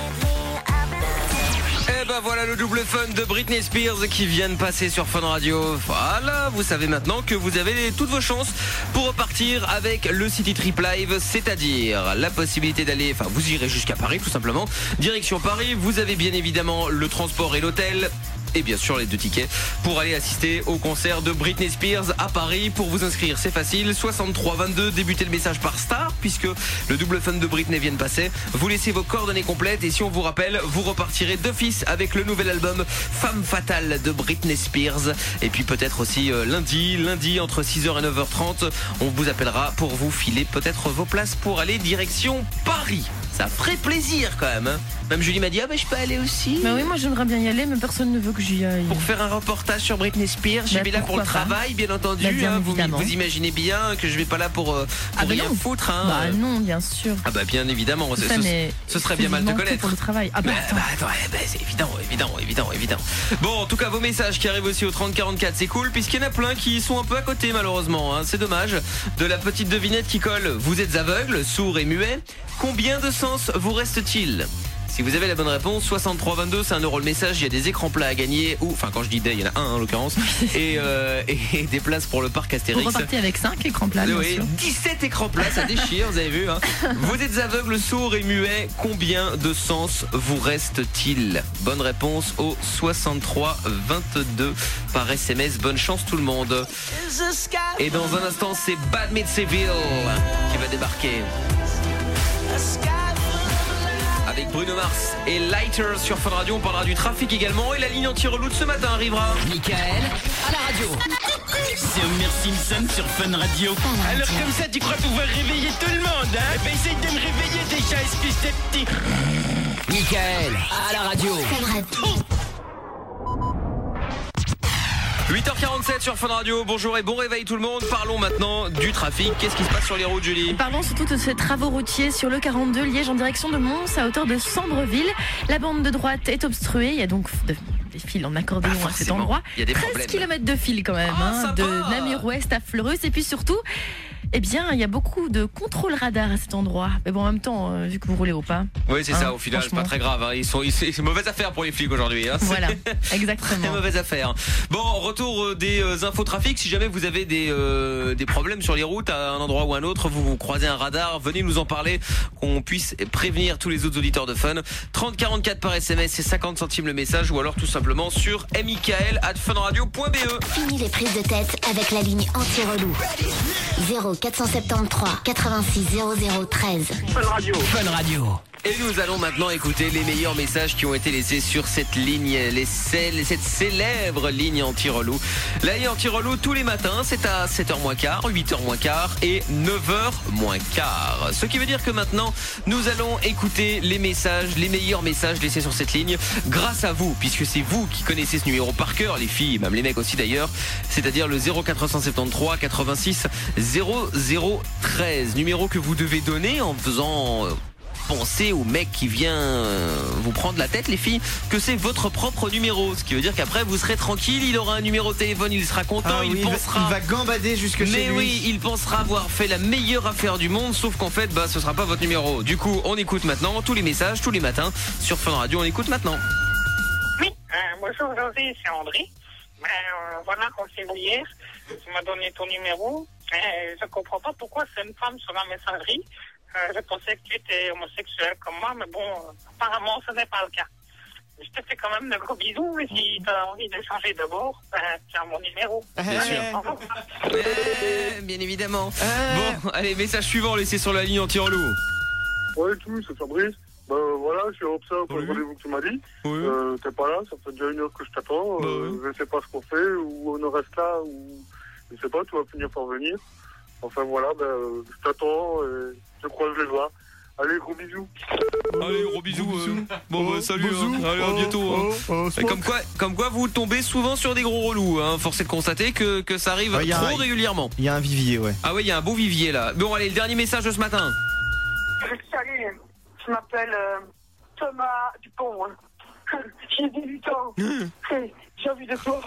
Et ben voilà le double fun de Britney Spears qui vient de passer sur Fun Radio. Voilà, vous savez maintenant que vous avez toutes vos chances pour repartir avec le City Trip Live, c'est-à-dire la possibilité d'aller, enfin vous irez jusqu'à Paris tout simplement. Direction Paris, vous avez bien évidemment le transport et l'hôtel. Et bien sûr les deux tickets pour aller assister au concert de Britney Spears à Paris. Pour vous inscrire c'est facile, soixante-trois vingt-deux, débutez le message par Star puisque le double fun de Britney vient de passer. Vous laissez vos coordonnées complètes et si on vous rappelle, vous repartirez d'office avec le nouvel album Femme Fatale de Britney Spears. Et puis peut-être aussi euh, lundi, lundi entre six heures et neuf heures trente, on vous appellera pour vous filer peut-être vos places pour aller direction Paris. Ça ferait plaisir quand même hein. Même Julie m'a dit ah bah je peux aller aussi. Bah oui, moi j'aimerais bien y aller mais personne ne veut que j'y aille. Pour faire un reportage sur Britney Spears, je bah, vais là pour le travail, bien entendu. Bah, bien hein, vous, vous imaginez bien que je vais pas là pour, euh, pour ah, bah rien non. foutre. Hein. Bah non, bien sûr. Ah bah bien évidemment. Ce, ça, ce, mais ce serait bien mal de connaître. Pour le travail. Ah bah, bah, attends. bah attends, bah, c'est évident, évident, évident, évident. Bon, en tout cas, vos messages qui arrivent aussi au trente quarante-quatre, c'est cool, puisqu'il y en a plein qui sont un peu à côté malheureusement. Hein. C'est dommage. De la petite devinette qui colle. Vous êtes aveugle, sourd et muet. Combien de sens vous reste-t-il? Si vous avez la bonne réponse, soixante-trois vingt-deux, c'est un euro le message. Il y a des écrans plats à gagner. Ou, enfin, quand je dis des, il y en a un en l'occurrence. et, euh, et des places pour le parc Astérix. Vous repartez avec cinq écrans plats. Bien oui, sûr. dix-sept écrans plats, ça déchire, vous avez vu. Hein. Vous êtes aveugle, sourd et muet. Combien de sens vous reste-t-il? Bonne réponse au soixante-trois vingt-deux par S M S. Bonne chance tout le monde. Et dans un instant, c'est Bad Meets Evil qui va débarquer. Avec Bruno Mars et Lighter sur Fun Radio. On parlera du trafic également et la ligne anti-relou de ce matin arrivera. Michael à la radio. C'est Homer Simpson sur Fun Radio. Alors comme ça, tu crois pouvoir réveiller tout le monde, hein? Ben essaye de me réveiller déjà, espèce de petit. Michael à la radio. huit heures quarante-sept sur Fun Radio, bonjour et bon réveil tout le monde. Parlons maintenant du trafic. Qu'est-ce qui se passe sur les routes, Julie? Parlons surtout de ces travaux routiers sur le quarante-deux Liège en direction de Mons à hauteur de Sambreville. La bande de droite est obstruée, il y a donc de, des fils en accordéon ah, à cet endroit. Il y a des treize problèmes. kilomètres de fil quand même, ah, hein, de Namur-Ouest à Fleurus. Et puis surtout, eh bien, il y a beaucoup de contrôle radar à cet endroit. Mais bon, en même temps, euh, vu que vous roulez au pas. Oui, c'est hein, ça, au final, c'est pas très grave. Hein. Ils sont, ils, c'est une mauvaise affaire pour les flics aujourd'hui. Hein. Voilà, exactement. C'est une mauvaise affaire. Bon, retour euh, des euh, infos trafic. Si jamais vous avez des, euh, des problèmes sur les routes à un endroit ou un autre, vous, vous croisez un radar, venez nous en parler, qu'on puisse prévenir tous les autres auditeurs de Fun. trente quarante-quatre par S M S, c'est cinquante centimes le message, ou alors tout simplement sur michael arobase funradio point b e. Fini les prises de tête avec la ligne anti-relou. zéro quatre cent soixante-treize quatre-vingt-six zéro zéro treize. Fun Radio. Fun Radio. Et nous allons maintenant écouter les meilleurs messages qui ont été laissés sur cette ligne, les celles, cette célèbre ligne anti-relou. La ligne anti-relou tous les matins, c'est à sept heures moins quart, huit heures moins quart et neuf heures moins quart. Ce qui veut dire que maintenant, nous allons écouter les messages, les meilleurs messages laissés sur cette ligne grâce à vous, puisque c'est vous qui connaissez ce numéro par cœur, les filles, même les mecs aussi d'ailleurs, c'est-à-dire le zéro quatre cent soixante-treize quatre-vingt-six zéro zéro treize, numéro que vous devez donner en faisant... Pensez au mec qui vient vous prendre la tête, les filles, que c'est votre propre numéro. Ce qui veut dire qu'après vous serez tranquille, il aura un numéro de téléphone, il sera content, ah, il oui, pensera. Il va, il va gambader jusque chez Mais lui. oui, il pensera avoir fait la meilleure affaire du monde, sauf qu'en fait, bah, ce sera pas votre numéro. Du coup, on écoute maintenant tous les messages, tous les matins sur Fun Radio. On écoute maintenant. Oui, euh, bonjour José, c'est André. Euh, voilà, on s'est vu hier. Tu m'as donné ton numéro. Euh, je comprends pas pourquoi c'est une femme sur la messagerie. Euh, je pensais que tu étais homosexuel comme moi, mais bon, euh, apparemment, ce n'est pas le cas. Je te fais quand même de gros bisous, et si tu as envie d'échanger d'abord, euh, tu as mon numéro. Bien sûr. Euh, bien évidemment. Euh... Bon, allez, message suivant laissé sur la ligne anti-relou. Ouais, tout, c'est Fabrice. Bah voilà, je suis au Opsa pour le rendez-vous que tu m'as dit. Oui. Euh, t'es pas là, ça fait déjà une heure que je t'attends. Bah euh, oui. Je sais pas ce qu'on fait, ou on en reste là, ou je sais pas, tu vas finir par venir. Enfin voilà, ben, euh, je t'attends et je croise les doigts. Allez, gros bisous. Allez, gros bisous. Gros bisous. Euh... Bon, Oh, bah, salut. bisous. Hein. Allez, à Oh, bientôt. oh, hein. oh, Et comme quoi, comme quoi, vous tombez souvent sur des gros relous. Hein. Force est de constater que, que ça arrive Ouais, y a trop un- régulièrement. Il y a un vivier, ouais. Ah ouais, il y a un beau vivier là. Bon, allez, le dernier message de ce matin. Salut, je m'appelle euh, Thomas Dupont. hein. J'ai dix-huit ans. Hey, j'ai envie de toi.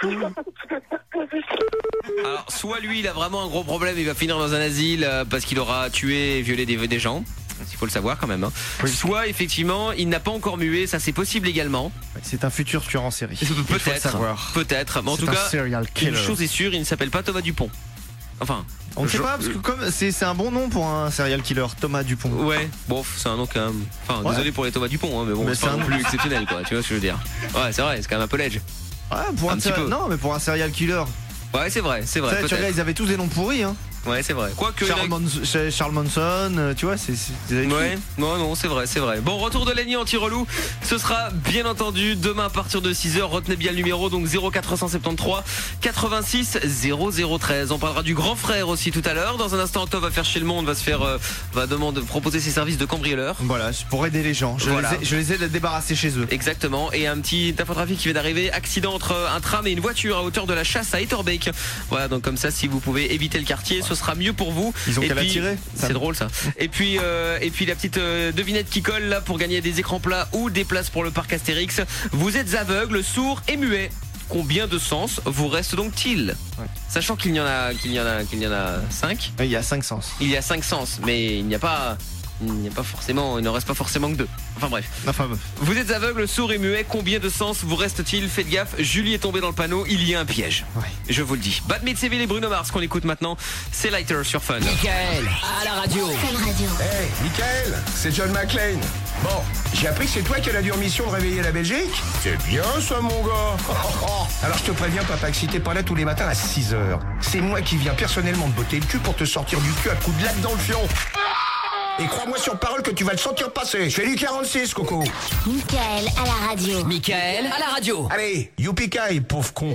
Alors, soit lui, il a vraiment un gros problème, il va finir dans un asile euh, parce qu'il aura tué et violé des, des gens. Il faut le savoir quand même. Hein. Soit, effectivement, il n'a pas encore mué, ça c'est possible également. C'est un futur tueur en série. Peut-être, peut-être. Mais en C'est tout un cas, serial killer. une chose est sûre, il ne s'appelle pas Thomas Dupont. Enfin, On ne sait je- pas, parce que comme c'est c'est un bon nom pour un serial killer, Thomas Dupont. Ouais, bon, c'est un nom quand même. Enfin, Ouais. désolé pour les Thomas Dupont, hein, mais bon, Mais c'est pas c'est non un- plus exceptionnel, quoi. Tu vois ce que je veux dire? Ouais, c'est vrai, c'est quand même un peu ledge. Ouais, pour un, Un petit ser- peu. Non, mais pour un serial killer. Ouais, c'est vrai, c'est vrai. Tu sais, tu peut-être. regardes, ils avaient tous des noms pourris, hein. Ouais, c'est vrai. Quoique. Charles, Mons- Ch- Charles Manson, euh, tu vois, c'est. c'est- c'est- Ouais, non, non, c'est vrai, c'est vrai. Bon, retour de la ligne anti-relou. Ce sera bien entendu demain à partir de six heures. Retenez bien le numéro, donc zéro quatre cent soixante-treize quatre-vingt-six zéro zéro treize. On parlera du grand frère aussi tout à l'heure. Dans un instant, Tom va faire chez le monde, va se faire, euh, va demander, proposer ses services de cambrioleur. Voilà, pour aider les gens. Je, Voilà. les, ai, je les ai débarrassés chez eux. Exactement. Et un petit infotrafic qui vient d'arriver. Accident entre un tram et une voiture à hauteur de la Chasse à Etterbeek. Voilà, donc comme ça, si vous pouvez éviter le quartier, ce sera mieux pour vous. Ils ont Et qu'à la puis, tirer. Ça- C'est drôle ça. Et puis, euh, et puis la petite euh, devinette qui colle là pour gagner des écrans plats ou des places pour le parc Astérix. Vous êtes aveugle, sourd et muet. Combien de sens vous reste donc-t-il? Sachant qu'il y en a, qu'il y en a, qu'il y en a cinq. Il y a cinq sens. Il y a cinq sens, mais il n'y a pas, il n'y a pas forcément, il n'en reste pas forcément que deux. Enfin bref. Enfin, Vous êtes aveugle, sourd et muet, combien de sens vous reste-t-il? Faites gaffe, Julie est tombée dans le panneau, il y a un piège. Je vous le dis. Bad Meets Evil et Bruno Mars qu'on écoute maintenant, c'est Lighter sur Fun. Michael à la radio. Hey, Michael, c'est John McClane. Bon, j'ai appris que c'est toi qui as la dure mission de réveiller la Belgique. C'est bien ça, mon gars. Alors je te préviens, papa, que si t'es pas là tous les matins à six heures, c'est moi qui viens personnellement te botter le cul pour te sortir du cul à coups de latte dans le fion. Et crois-moi sur parole que tu vas le sentir passer. Je fais du quarante-six, Coco. Michael à la radio. Michael à la radio. Allez, youpi-kai, pauvre con.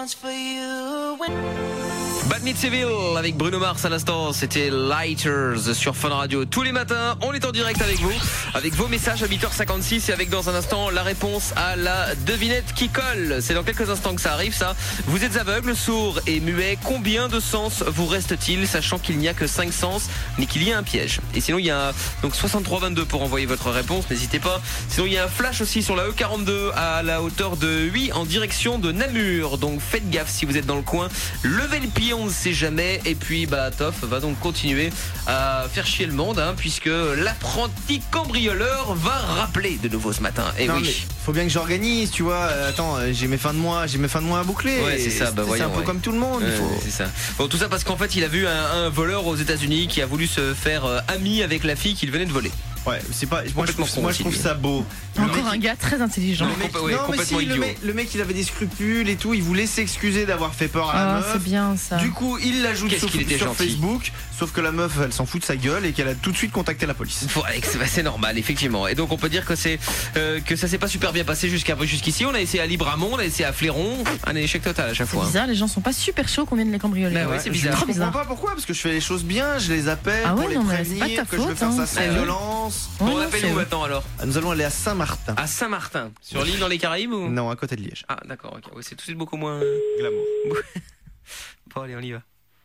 Bad Meets Evil avec Bruno Mars à l'instant, c'était Lighters sur Fun Radio. Tous les matins, on est en direct avec vous, avec vos messages à huit heures cinquante-six et avec dans un instant la réponse à la devinette qui colle. C'est dans quelques instants que ça arrive ça. Vous êtes aveugle, sourd et muet, combien de sens vous reste-t-il, sachant qu'il n'y a que cinq sens, mais qu'il y a un piège. Et sinon il y a donc soixante-trois vingt-deux pour envoyer votre réponse, n'hésitez pas. Sinon il y a un flash aussi sur la E quarante-deux à la hauteur de Huy en direction de Namur. Donc faites gaffe si vous êtes dans le coin, levez le pied, on ne sait jamais. Et puis bah Toff va donc continuer à faire chier le monde hein, puisque l'apprenti cambrioleur va rappeler de nouveau ce matin. Et non, oui. mais faut bien que j'organise, tu vois. Euh, attends, euh, j'ai mes fins de mois, j'ai mes fins de mois à boucler. Ouais, c'est ça. Bah c'est voyons, un peu ouais. comme tout le monde. Ouais, il faut... C'est ça. Bon, tout ça parce qu'en fait, il a vu un, un voleur aux États-Unis qui a voulu se faire euh, ami avec la fille qu'il venait de voler. Ouais, c'est pas. Moi, je trouve, moi, je trouve ça beau. Encore un gars très intelligent. Le mec, ouais, non, mais si, idiot. le mec, le mec, il avait des scrupules et tout. Il voulait s'excuser d'avoir fait peur à la Ah, meuf. c'est bien ça. Du coup, il l'ajoute Qu'est-ce sur, qu'il était sur gentil. Facebook. Sauf que la meuf, elle s'en fout de sa gueule et qu'elle a tout de suite contacté la police. Ouais, c'est bah, c'est normal, effectivement. Et donc, on peut dire que c'est euh, que ça s'est pas super bien passé jusqu'à jusqu'ici. On a essayé à Libramont, on a essayé à Fléron. Un échec total à chaque C'est fois. bizarre, les gens sont pas super chauds qu'on vienne les cambrioler. Bah ouais, c'est bizarre. Je Trop comprends bizarre. pas pourquoi, parce que je fais les choses bien, je les appelle Ah pour ouais, les non, mais c'est pas prévenir ta que je veux faute, faire hein. ça sans Ah ouais. violence. Bon, Ouais, on non, appelle c'est- où maintenant alors? Nous allons aller à Saint-Martin. À Saint-Martin, sur l'île dans les Caraïbes ou? Non, à côté de Liège. Ah, d'accord, ok. Ouais, c'est tout de suite beaucoup moins glamour. Bon, allez, on y va.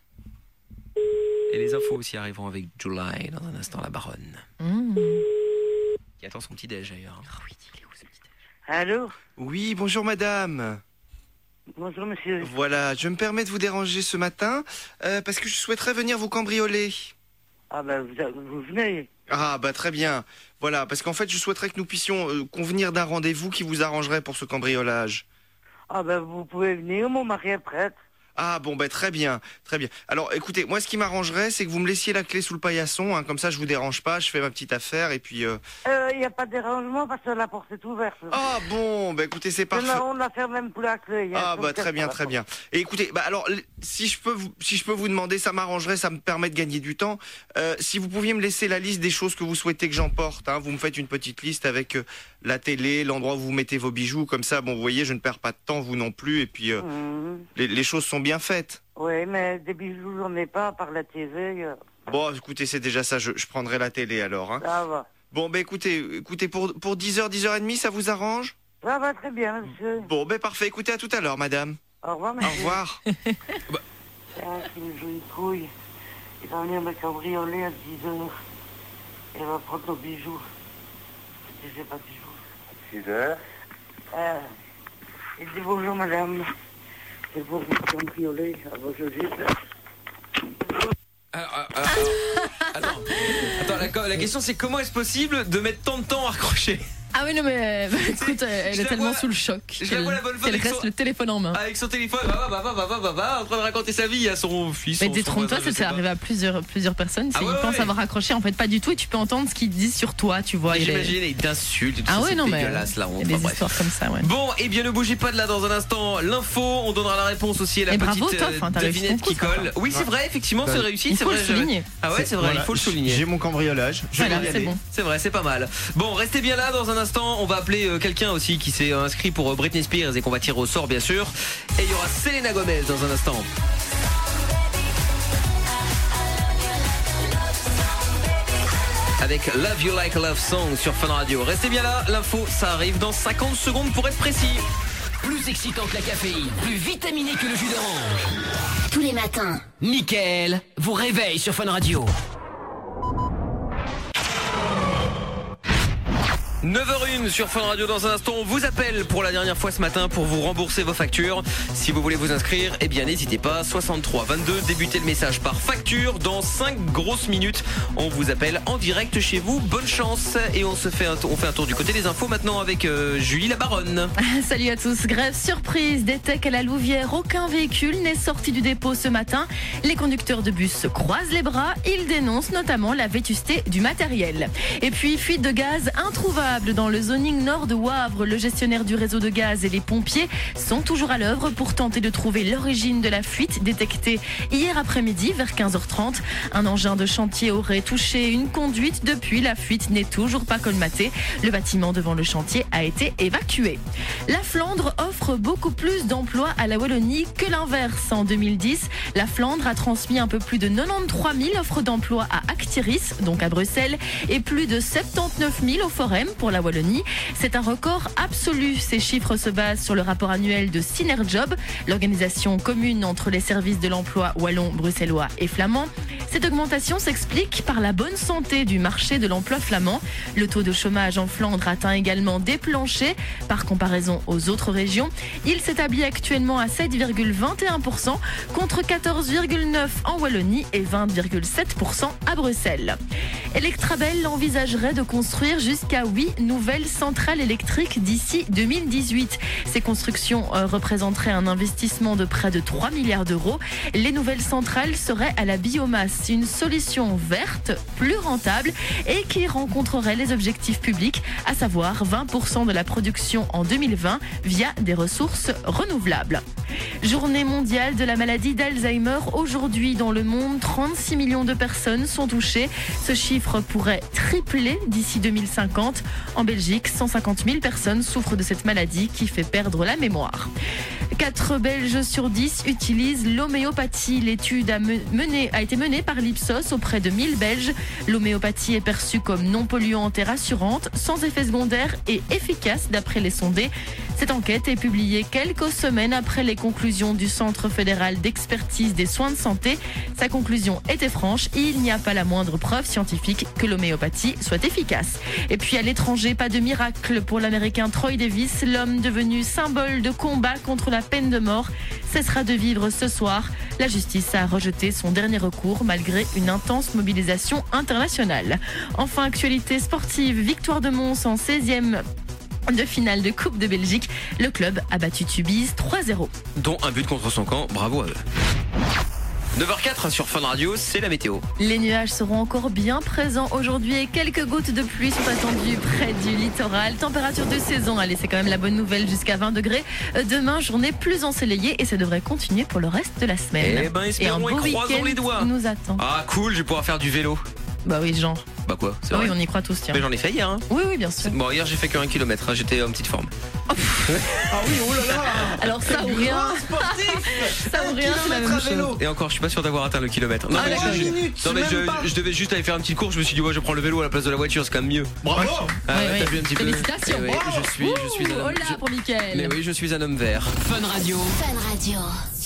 Et les infos aussi arriveront avec July dans un instant, la baronne. Mmh. Qui attend son petit déj d'ailleurs. Ah oui, il est où ce petit déj? Allô? Oui, bonjour madame. Bonjour monsieur. Voilà, je me permets de vous déranger ce matin euh, parce que je souhaiterais venir vous cambrioler. Ah ben vous, vous venez. Ah bah très bien. Voilà, parce qu'en fait je souhaiterais que nous puissions euh, convenir d'un rendez-vous qui vous arrangerait pour ce cambriolage. Ah ben vous pouvez venir, mon mari est prête. Ah bon bah très bien, très bien. Alors écoutez, moi ce qui m'arrangerait c'est que vous me laissiez la clé sous le paillasson, hein, comme ça je vous dérange pas, je fais ma petite affaire et puis... Euh... Il n'y a pas de dérangement parce que la porte est ouverte. Ah bon, bah écoutez c'est parfait. On la ferme même pour la clé. Ah bah très bien, très bien. Et écoutez, bah alors si je peux vous, si je peux vous demander, ça m'arrangerait, ça me permet de gagner du temps. Euh, si vous pouviez me laisser la liste des choses que vous souhaitez que j'emporte, hein, vous me faites une petite liste avec euh, la télé, l'endroit où vous mettez vos bijoux, comme ça, bon vous voyez, je ne perds pas de temps, vous non plus, et puis euh, Mmh. les, les choses sont bien faites. Oui, mais des bijoux, j'en ai pas, par la T V. euh, Bon, écoutez, c'est déjà ça, je, je prendrai la télé alors. Hein. Ça va. Bon, bah écoutez, écoutez pour, pour dix heures, dix heures trente, ça vous arrange? Ça va très bien, monsieur. Bon, ben parfait, écoutez, à tout à l'heure, madame. Au revoir, monsieur. Au revoir. Ah, c'est une jolie couille. Il va venir me cambrioler à dix heures. Il va prendre nos bijoux. Je sais pas de bijoux. six heures. Euh, il dit bonjour, madame. C'est pour vous cambrioler à vos yeux. Alors, alors, alors, attends, attends la, la question c'est comment est-ce possible de mettre tant de temps à raccrocher? Ah oui, non, mais bah, écoute, elle Je est la tellement vois- sous le choc je la qu'elle vois la bonne femme qu'elle avec reste son- le téléphone en main. Avec son téléphone, bah, bah, bah, bah, bah, bah, bah, en train de raconter sa vie à son fils. Mais son- son détrompe-toi, voisin, je ça sais c'est pas. arrivé à plusieurs, plusieurs personnes. Ah C'est- ouais, ils pensent ouais. avoir raccroché, en fait, pas du tout, et tu peux entendre ce qu'ils disent sur toi, tu vois. Et il est- J'imagine, et t'insultes et tout Ah ça, ouais, c'est non, mais dégueulasse là. il On, y a des enfin, bref. histoires comme ça, ouais. Bon, et bien ne bougez pas de là dans un instant. L'info, on donnera la réponse aussi à la Et petite bravo, Toff, hein, t'as réussi devinette ton qui coup, ça, colle. quoi. Oui, c'est vrai, effectivement, Bah, c'est réussi. il c'est faut vrai, le j'avais- souligner. Ah ouais, c'est vrai, Voilà, il faut le souligner. J'ai mon cambriolage. Je Voilà, vais y c'est aller. bon. C'est vrai, c'est pas mal. Bon, restez bien là dans un instant. On va appeler euh, quelqu'un aussi qui s'est euh, inscrit pour euh, Britney Spears et qu'on va tirer au sort, bien sûr. Et il y aura Selena Gomez dans un instant. Avec Love You Like a Love Song sur Fun Radio. Restez bien là, l'info, ça arrive dans cinquante secondes pour être précis. Plus excitant que la caféine, plus vitaminé que le jus d'orange. Tous les matins. Mickaël vous réveille sur Fun Radio. neuf heures une sur Fun Radio dans un instant. On vous appelle pour la dernière fois ce matin pour vous rembourser vos factures. Si vous voulez vous inscrire, eh bien n'hésitez pas. soixante-trois vingt-deux, débutez le message par facture. Dans cinq grosses minutes, on vous appelle en direct chez vous. Bonne chance. Et on se fait un, on fait un tour du côté des infos maintenant avec euh, Julie la baronne. Salut à tous. Grève surprise des techs à la Louvière. Aucun véhicule n'est sorti du dépôt ce matin. Les conducteurs de bus se croisent les bras. Ils dénoncent notamment la vétusté du matériel. Et puis, fuite de gaz introuvable coupables dans le zoning nord de Wavre. Le gestionnaire du réseau de gaz et les pompiers sont toujours à l'œuvre pour tenter de trouver l'origine de la fuite détectée hier après-midi vers quinze heures trente. Un engin de chantier aurait touché une conduite. Depuis, la fuite n'est toujours pas colmatée. Le bâtiment devant le chantier a été évacué. La Flandre offre beaucoup plus d'emplois à la Wallonie que l'inverse. En deux mille dix, la Flandre a transmis un peu plus de quatre-vingt-treize mille offres d'emploi à Actiris, donc à Bruxelles, et plus de soixante-dix-neuf mille au Forum pour la Wallonie. C'est un record absolu. Ces chiffres se basent sur le rapport annuel de Synerjob, l'organisation commune entre les services de l'emploi wallon, bruxellois et flamand. Cette augmentation s'explique par la bonne santé du marché de l'emploi flamand. Le taux de chômage en Flandre atteint également des planchers par comparaison aux autres régions. Il s'établit actuellement à sept virgule vingt et un pour cent contre quatorze virgule neuf pour cent en Wallonie et vingt virgule sept pour cent à Bruxelles. Electrabel envisagerait de construire jusqu'à huit nouvelles centrales électriques d'ici deux mille dix-huit. Ces constructions représenteraient un investissement de près de trois milliards d'euros. Les nouvelles centrales seraient à la biomasse, une solution verte, plus rentable et qui rencontrerait les objectifs publics, à savoir vingt pour cent de la production en deux mille vingt via des ressources renouvelables. Journée mondiale de la maladie d'Alzheimer. Aujourd'hui, dans le monde, trente-six millions de personnes sont touchées. Ce chiffre pourrait tripler d'ici deux mille cinquante. En Belgique, cent cinquante mille personnes souffrent de cette maladie qui fait perdre la mémoire. quatre Belges sur dix utilisent l'homéopathie. L'étude a, mené, a été menée par l'Ipsos auprès de mille Belges. L'homéopathie est perçue comme non polluante et rassurante, sans effets secondaires et efficace d'après les sondés. Cette enquête est publiée quelques semaines après les conclusions du Centre fédéral d'expertise des soins de santé. Sa conclusion était franche, il n'y a pas la moindre preuve scientifique que l'homéopathie soit efficace. Et puis à l'étranger, pas de miracle pour l'Américain Troy Davis. L'homme devenu symbole de combat contre la peine de mort cessera de vivre ce soir. La justice a rejeté son dernier recours malgré une intense mobilisation internationale. Enfin, actualité sportive, victoire de Mons en seizième de finale de Coupe de Belgique. Le club a battu Tubize trois zéro. Dont un but contre son camp, bravo à eux. neuf heures quatre sur Fun Radio, c'est la météo. Les nuages seront encore bien présents aujourd'hui et quelques gouttes de pluie sont attendues près du littoral. Température de saison, allez, c'est quand même la bonne nouvelle, jusqu'à vingt degrés. Demain, journée plus ensoleillée et ça devrait continuer pour le reste de la semaine. Eh ben, espérons et, un beau et croisons les doigts. Nous attend. Ah cool, je vais pouvoir faire du vélo. Bah oui, genre. Bah quoi, c'est ah vrai. Oui, on y croit tous, tiens. Mais j'en ai fait hier. Hein. Oui, oui, bien sûr. Bon, hier j'ai fait que un kilomètre, hein. J'étais en petite forme. Oh. Ah oui, oh là là. Alors ça ou rien. Ça ou rien, c'est la même chose. Et encore, je suis pas sûr d'avoir atteint le kilomètre. Non, ah, mais, je, minutes, non, mais je, je devais juste aller faire un petit cours. Je me suis dit, ouais, je prends le vélo à la place de la voiture, c'est quand même mieux. Bravo. Ah, ouais, ouais, t'as ouais. vu un petit Félicitations. peu. Eh oui, je suis, je suis un homme. Oh là pour Mickaël. Mais oui, je suis un homme vert. Fun Radio. Fun Radio.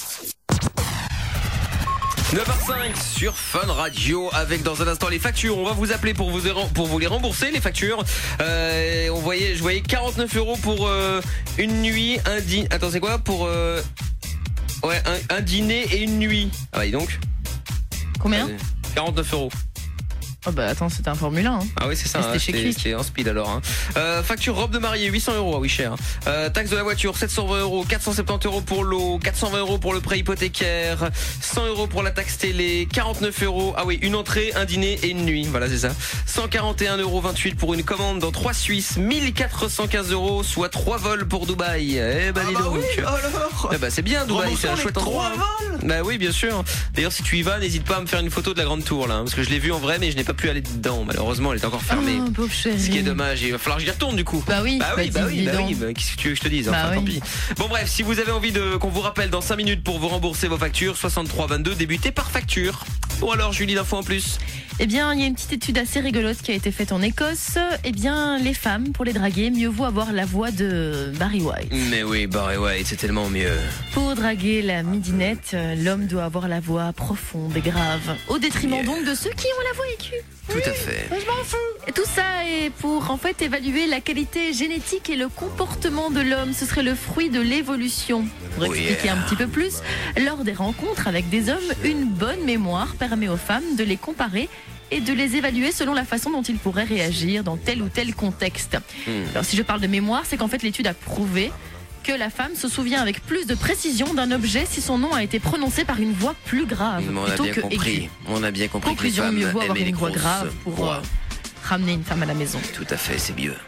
neuf heures cinq sur Fun Radio avec dans un instant les factures. On va vous appeler pour vous, pour vous les rembourser, les factures. Euh, on voyait, je voyais quarante-neuf euros pour euh, une nuit, un dîner. Attends, c'est quoi pour euh, ouais, un, un dîner et une nuit. Ah bah, dis donc. Combien? euh, quarante-neuf euros. Oh bah attends, c'était un Formule un. Hein. Ah oui, c'est ça. C'était hein, chez Quick. C'était en speed alors. Hein. Euh, facture robe de mariée, huit cents euros. Ah oui, cher. Euh, taxe de la voiture, sept cent vingt euros. quatre cent soixante-dix euros pour l'eau. quatre cent vingt euros pour le prêt hypothécaire. cent euros pour la taxe télé. quarante-neuf euros. Ah oui, une entrée, un dîner et une nuit. Voilà, c'est ça. cent quarante et un euros vingt-huit pour une commande dans trois Suisses. mille quatre cent quinze euros, soit trois vols pour Dubaï. Eh bah, ah dis bah donc. Oui, alors. Eh bah, c'est bien, Dubaï. C'est un chouette endroit. Vols. Bah oui, bien sûr. D'ailleurs, si tu y vas, n'hésite pas à me faire une photo de la grande tour, là. Hein, parce que je l'ai vue en vrai, mais je n'ai pas pu aller dedans. Malheureusement, elle est encore fermée. Oh, pauvre chérie. Ce qui est dommage. Il va falloir que j'y retourne du coup. Bah oui, bah oui, bah oui, bah oui. Bah, qu'est-ce que tu veux que je te dise? Enfin, bah tant oui. pis. Bon bref, si vous avez envie de qu'on vous rappelle dans cinq minutes pour vous rembourser vos factures, soixante-trois vingt-deux, débutez par facture. Ou alors, Julie, d'infos en plus. Eh bien, il y a une petite étude assez rigolote qui a été faite en Écosse. Eh bien, les femmes, pour les draguer, mieux vaut avoir la voix de Barry White. Mais oui, Barry White, c'est tellement mieux. Pour draguer la midinette, l'homme doit avoir la voix profonde et grave. Au détriment yeah. donc de ceux qui ont la voix aiguë. Tout oui, à fait. Je m'en fous. Et tout ça est pour en fait évaluer la qualité génétique et le comportement de l'homme. Ce serait le fruit de l'évolution. Pour oh expliquer yeah. un petit peu plus, lors des rencontres avec des hommes, une bonne mémoire permet aux femmes de les comparer et de les évaluer selon la façon dont ils pourraient réagir dans tel ou tel contexte. Hmm. Alors si je parle de mémoire, c'est qu'en fait l'étude a prouvé que la femme se souvient avec plus de précision d'un objet si son nom a été prononcé par une voix plus grave on plutôt a bien que compris. aiguë. On a bien compris Conclusion, que les femmes mieux vaut avoir aimaient une les voix grosses grave pour voix. euh, ramener une femme à la maison. Tout à fait, c'est mieux.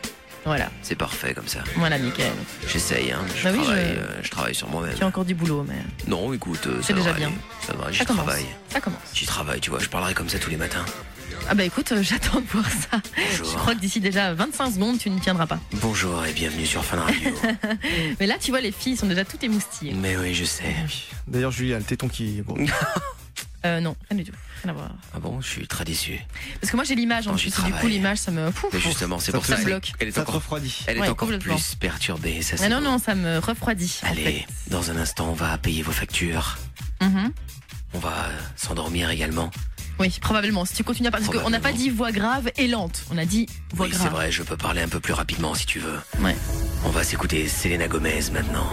Voilà. C'est parfait comme ça. Voilà, nickel. J'essaye, hein. Je, Bah oui, travaille, je- euh, je travaille sur moi-même. Tu as encore du boulot, mais Non, écoute, euh, ça c'est déjà va bien. aller. Ça va, j'y Ça commence. travaille. Ça commence. J'y travaille, tu vois, je parlerai comme ça tous les matins. Ah bah écoute, euh, j'attends de voir ça. Bonjour. Je crois que d'ici déjà vingt-cinq secondes, tu ne tiendras pas. Bonjour et bienvenue sur Fun Radio. Mais là, tu vois, les filles sont déjà toutes émoustillées. Mais oui, je sais. D'ailleurs, Julie a le téton qui. Bon. Euh, non, rien du tout. Rien à voir. Ah bon, je suis très déçu. Parce que moi, j'ai l'image en Non, plus. j'y et Du coup, travaille. l'image, ça me. Pouf, Mais justement, c'est ça pour te ça bloque. qu'elle est Ça te encore, refroidit. elle est Ouais, encore complètement. plus perturbée. Ça, Mais c'est non, bon. non, ça me refroidit. en Allez, dans un instant, on va payer vos factures. fait. Mhm. On va euh, s'endormir également. Oui, probablement. Si tu continues à parler. Parce qu'on n'a pas dit voix grave et lente. On a dit voix Oui, grave. c'est vrai, je peux parler un peu plus rapidement si tu veux. Ouais. On va s'écouter Selena Gomez maintenant.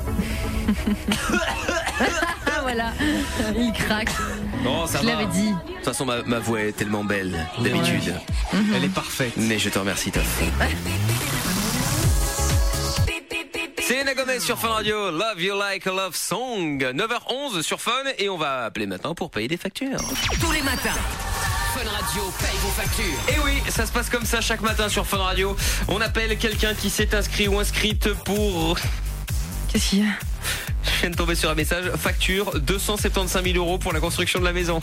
Ah voilà, il craque. Non, ça Je va. l'avais dit. De toute façon, ma, ma voix est tellement belle, d'habitude. Mhm. Elle est parfaite. Mais je te remercie, Toff. Selena Gomez sur Fun Radio, Love You Like a Love Song, neuf heures onze sur Fun, et on va appeler maintenant pour payer des factures. Tous les matins, Fun Radio paye vos factures. Et oui, ça se passe comme ça chaque matin sur Fun Radio. On appelle quelqu'un qui s'est inscrit ou inscrite pour... Qu'est-ce qu'il y a? Je viens de tomber sur un message, facture deux cent soixante-quinze mille euros pour la construction de la maison.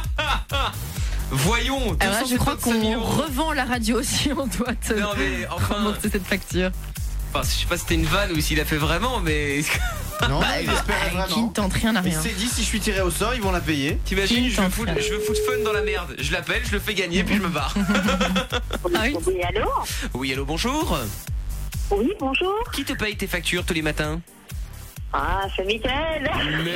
Voyons, Alors là, je crois deux cent soixante-quinze mille qu'on euros. revend la radio si on doit te Non mais enfin, rembourser cette facture. enfin, je sais pas si c'était une vanne ou s'il a fait vraiment, mais... Non, Bah, il espérait bah, qui vraiment. ne tente rien à Il rien. s'est dit si je suis tiré au sort, ils vont la payer. T'imagines, je veux, tente foutre, rien. je veux foutre Fun dans la merde. Je l'appelle, je le fais gagner, puis je me barre. Ah oui. Oui, allô? Oui, allô, bonjour. Oui, bonjour. Qui te paye tes factures tous les matins? Ah, c'est Mickaël.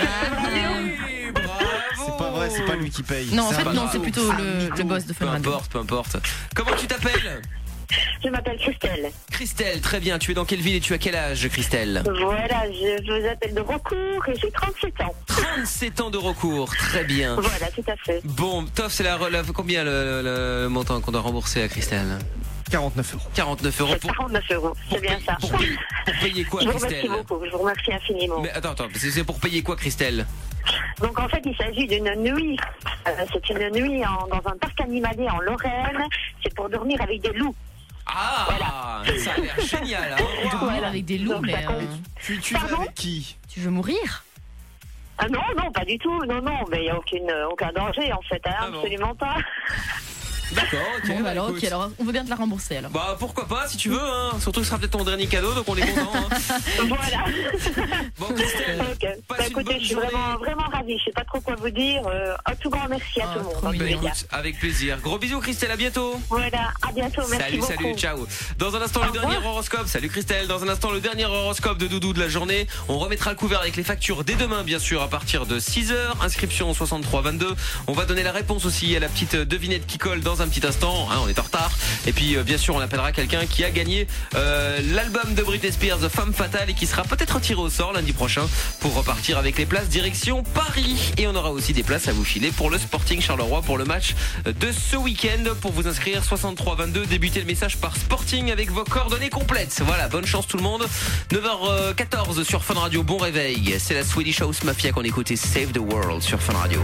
C'est pas vrai, c'est pas lui qui paye. Non, en C'est fait, un non, mytho. c'est plutôt le, le boss de Peu Fun Radio. importe, peu importe. Comment tu t'appelles? Je m'appelle Christelle. Christelle, très bien. Tu es dans quelle ville et tu as quel âge, Christelle? Voilà, je vous appelle de recours et j'ai trente-sept ans. trente-sept ans de recours, très bien. Voilà, tout à fait. Bon, Toff, c'est la relève. Combien le, le montant qu'on doit rembourser à Christelle? quarante-neuf euros. quarante-neuf euros. C'est Pour, quarante-neuf euros, c'est bien ça. pour payer, pour payer quoi, Je vous remercie Christelle? beaucoup, je vous remercie infiniment. Mais attends, attends, c'est c'est pour payer quoi, Christelle? Donc en fait, il s'agit d'une nuit. Euh, c'est une nuit en- dans un parc animalier en Lorraine. C'est pour dormir avec des loups. Ah, ça a l'air génial. Hein. Dormir Voilà. avec des loups, Donc, mais ça compte. euh, Tu, tu vas Pardon avec qui? tu veux mourir? Ah non, non, pas du tout. Non, non, mais il n'y a aucune, aucun danger en fait. Hein, Ah bon. absolument pas. D'accord, ok. Bon, bah alors, écoute. ok, alors on veut bien te la rembourser alors. Bah pourquoi pas si tu veux, hein. Surtout que ce sera peut-être ton dernier cadeau, donc on est content. Hein. Voilà. Bon, Christelle, Ok. passe Bah, une écoutez, bonne je suis journée. vraiment, vraiment ravie. Je sais pas trop quoi vous dire. Euh, un tout grand merci à Ah, tout le monde. trop en tous Bah, les mignon. cas. écoute, avec plaisir. Gros bisous, Christelle, à bientôt. Voilà, à bientôt. Merci Salut, beaucoup. salut, ciao. Dans un instant, Au le dernier revoir. horoscope. Salut Christelle. Dans un instant, le dernier horoscope de Doudou de la journée. On remettra le couvert avec les factures dès demain, bien sûr, à partir de six heures. Inscription au soixante-trois vingt-deux. On va donner la réponse aussi à la petite devinette qui colle dans un petit instant. Hein, on est en retard. Et puis, euh, bien sûr, on appellera quelqu'un qui a gagné euh, l'album de Britney Spears, Femme Fatale, et qui sera peut-être tiré au sort lundi prochain pour repartir avec les places direction Paris. Et on aura aussi des places à vous filer pour le Sporting Charleroi pour le match de ce week-end. Pour vous inscrire, soixante-trois vingt-deux, débutez le message par Sporting avec vos coordonnées complètes. Voilà, bonne chance tout le monde. neuf heures quatorze sur Fun Radio, bon réveil. C'est la Swedish House Mafia qu'on écoutait, Save the World sur Fun Radio.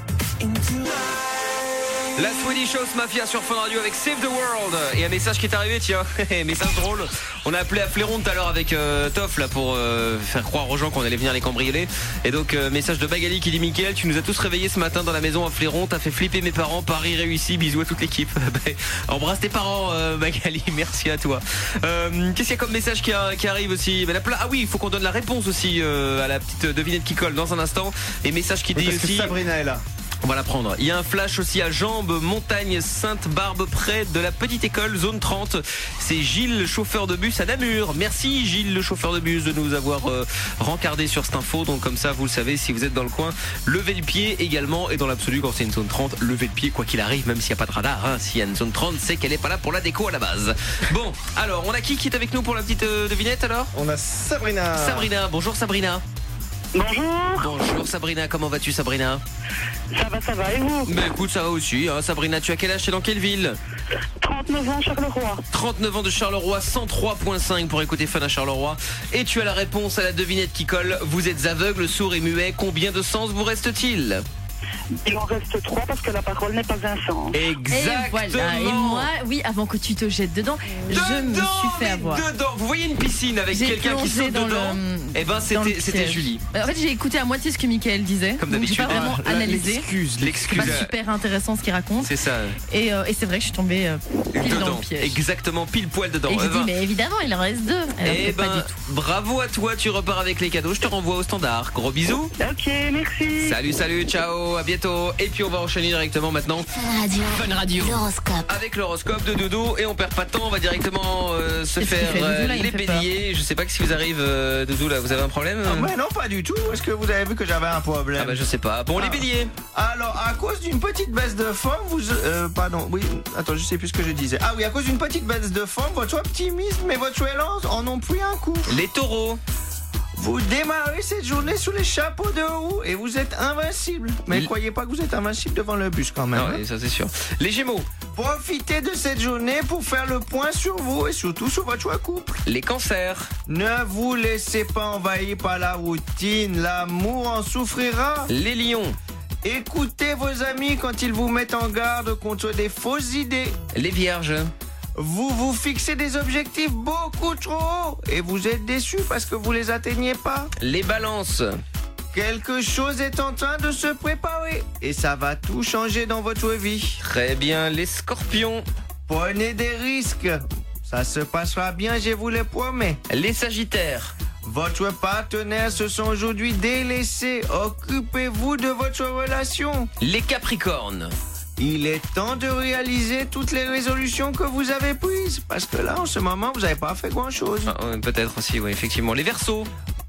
La Swedish House Mafia sur Fun Radio avec Save the World. Et un message qui est arrivé, tiens, message drôle. On a appelé à Fléron tout à l'heure avec euh, Toff là pour euh, faire croire aux gens qu'on allait venir les cambrioler. Et donc euh, message de Magali qui dit: Mickaël, tu nous as tous réveillés ce matin dans la maison à Fléron, t'as fait flipper mes parents, Paris réussi, bisous à toute l'équipe. Ben, embrasse tes parents, euh, Magali, merci à toi. Euh, Qu'est-ce qu'il y a comme message qui, a- qui arrive aussi? Ben, la pla- Ah oui, il faut qu'on donne la réponse aussi euh, à la petite devinette qui colle dans un instant. Et message qui Oui, dit parce que aussi... Sabrina est là. On va la prendre. Il y a un flash aussi à Jambes, Montagne Sainte-Barbe, près de la petite école, zone trente. C'est Gilles, le chauffeur de bus à Namur. Merci Gilles, le chauffeur de bus, de nous avoir euh, rencardé sur cette info. Donc comme ça, vous le savez, si vous êtes dans le coin, levez le pied également. Et dans l'absolu, quand c'est une zone trente, levez le pied quoi qu'il arrive, même s'il n'y a pas de radar. Hein. S'il y a une zone trente, c'est qu'elle n'est pas là pour la déco à la base. Bon, alors, on a qui qui est avec nous pour la petite euh, devinette alors? On a Sabrina. Sabrina, bonjour Sabrina. Bonjour. Bonjour Sabrina, comment vas-tu Sabrina? Ça va, ça va, et vous? Ben écoute, ça va aussi. Hein. Sabrina, tu as quel âge et dans quelle ville? trente-neuf ans, Charleroi. trente-neuf ans de Charleroi, cent trois virgule cinq pour écouter Fun à Charleroi. Et tu as la réponse à la devinette qui colle. Vous êtes aveugle, sourd et muet. Combien de sens vous reste-t-il? Il en reste trois parce que la parole n'est pas un chant. Exactement. Et voilà. Et moi, oui, avant que tu te jettes dedans, dedans je me suis fait mais avoir. Dedans. Vous voyez une piscine avec J'ai quelqu'un qui plongé saute dans dedans le- Eh ben dans c'était le c'était piège. Julie. En fait, j'ai écouté à moitié ce que Mickaël disait. Comme donc j'ai d'habitude. pas vraiment Ah, la- analysé. l'excuse, C'est l'excuse. pas super intéressant ce qu'il raconte. C'est ça. Et, euh, et c'est vrai que je suis tombée euh, pile dans Dedans. le piège. Exactement, pile poil dedans. Et j'ai Eh dit, ben, mais évidemment, il en reste deux. Alors eh que pas ben, du tout. bravo à toi, tu repars avec les cadeaux. Je te renvoie au standard. Gros bisous. Ok, merci. Salut, salut, ciao, à bientôt. Et puis on va enchaîner directement maintenant. Fun Radio. Fun Radio. L'horoscope. Avec l'horoscope de Doudou et on perd pas de temps, on va directement euh, se Qu'est-ce qu'il faire fait, euh, Doudou, là, il les me fait béliers. Je sais pas que si vous arrive euh, Doudou là, vous avez un problème Ah, mais non, pas du tout. Est-ce que vous avez vu que j'avais un problème? Ah bah je sais pas. Bon, les Ah. béliers. Alors, à cause d'une petite baisse de forme, vous... Euh, pardon, oui, attends, je sais plus ce que je disais. Ah oui, à cause d'une petite baisse de forme, votre optimisme et votre élan en ont pris un coup. Les taureaux. Vous démarrez cette journée sous les chapeaux de roue et vous êtes invincible. Mais Il- croyez pas que vous êtes invincible devant le bus quand même. Ah hein. ouais, ça c'est sûr. Les gémeaux. Profitez de cette journée pour faire le point sur vous et surtout sur votre choix couple. Les cancers. Ne vous laissez pas envahir par la routine, l'amour en souffrira. Les lions. Écoutez vos amis quand ils vous mettent en garde contre des fausses idées. Les vierges. Vous vous fixez des objectifs beaucoup trop hauts et vous êtes déçus parce que vous les atteignez pas. Les balances. Quelque chose est en train de se préparer et ça va tout changer dans votre vie. Très bien. Les scorpions. Prenez des risques. Ça se passera bien, je vous le promets. Les sagittaires. Votre partenaire se sent aujourd'hui délaissé. Occupez-vous de votre relation. Les capricornes. Il est temps de réaliser toutes les résolutions que vous avez prises. Parce que là, en ce moment, vous n'avez pas fait grand-chose. Ah, ouais, peut-être aussi, oui, effectivement. Les verseaux.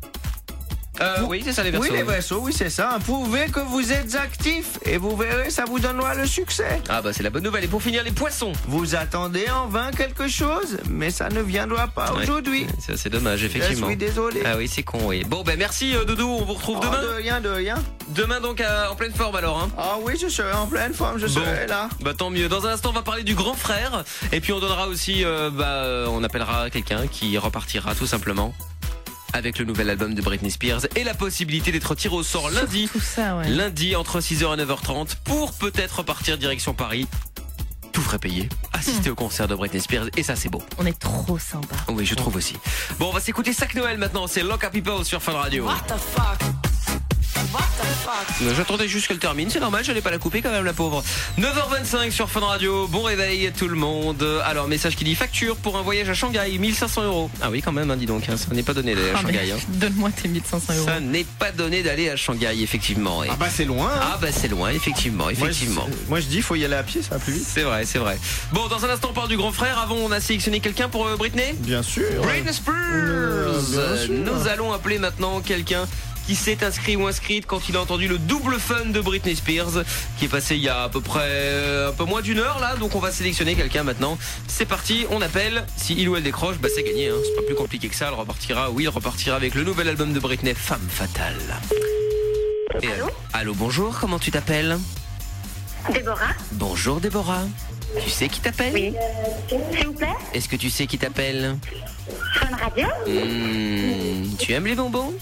Euh, oui, c'est ça les verseaux. Oui, les verseaux, oui, c'est ça. Prouvez que vous êtes actif et vous verrez, ça vous donnera le succès. Ah bah c'est la bonne nouvelle. Et pour finir, les poissons. Vous attendez en vain quelque chose, mais ça ne viendra pas Ouais, aujourd'hui. ça, c'est dommage, effectivement. Je suis désolé. Ah oui, c'est con, oui. Bon, ben merci euh, Doudou, on vous retrouve Oh, demain. de rien, de rien. Demain donc à- en pleine forme alors. Hein. Ah oui, je serai en pleine forme, je Bon. serai là. Bah tant mieux. Dans un instant, on va parler du grand frère. Et puis on donnera aussi, euh, bah, euh, on appellera quelqu'un qui repartira tout simplement avec le nouvel album de Britney Spears et la possibilité d'être tiré au sort lundi. Tout ça, ouais. Lundi entre six heures et neuf heures trente pour peut-être repartir direction Paris. Tout frais payé. Assister au concert de Britney Spears et ça c'est beau. On est trop sympa. Oui, je trouve aussi. Bon, on va s'écouter Sac Noël maintenant. C'est Lock Up People sur Fun Radio. What the fuck? What the fuck? Euh, J'attendais juste qu'elle termine, c'est normal, j'allais pas la couper quand même la pauvre. neuf heures vingt-cinq sur Fun Radio, bon réveil tout le monde. Alors message qui dit facture pour un voyage à Shanghai, mille cinq cents euros. Ah oui quand même, hein, dis donc, hein, ça n'est pas donné d'aller à Ah, mais Shanghai. Hein. Donne-moi tes mille cinq cents euros. Ça n'est pas donné d'aller à Shanghai, effectivement. Et- Ah bah c'est loin. hein. Ah bah c'est loin, effectivement, effectivement. Moi je, moi, je dis, faut y aller à pied, ça va plus vite. C'est vrai, c'est vrai. Bon, dans un instant on parle du grand frère. Avant on a sélectionné quelqu'un pour euh, Britney. Bien sûr. Britney Spears. Euh, bien sûr. Nous allons appeler maintenant quelqu'un qui s'est inscrit ou inscrite quand il a entendu le double fun de Britney Spears qui est passé il y a à peu près euh, un peu moins d'une heure là, donc on va sélectionner quelqu'un maintenant. C'est parti, on appelle. Si il ou elle décroche, bah c'est gagné, hein. C'est pas plus compliqué que ça. Elle repartira, oui, elle repartira avec le nouvel album de Britney, Femme Fatale. Et, euh, allô, bonjour, comment tu t'appelles? Déborah? Bonjour Déborah. Tu sais qui t'appelle? Oui. S'il vous plaît? Est-ce que tu sais qui t'appelle? Fun Radio? Hmm, tu aimes les bonbons?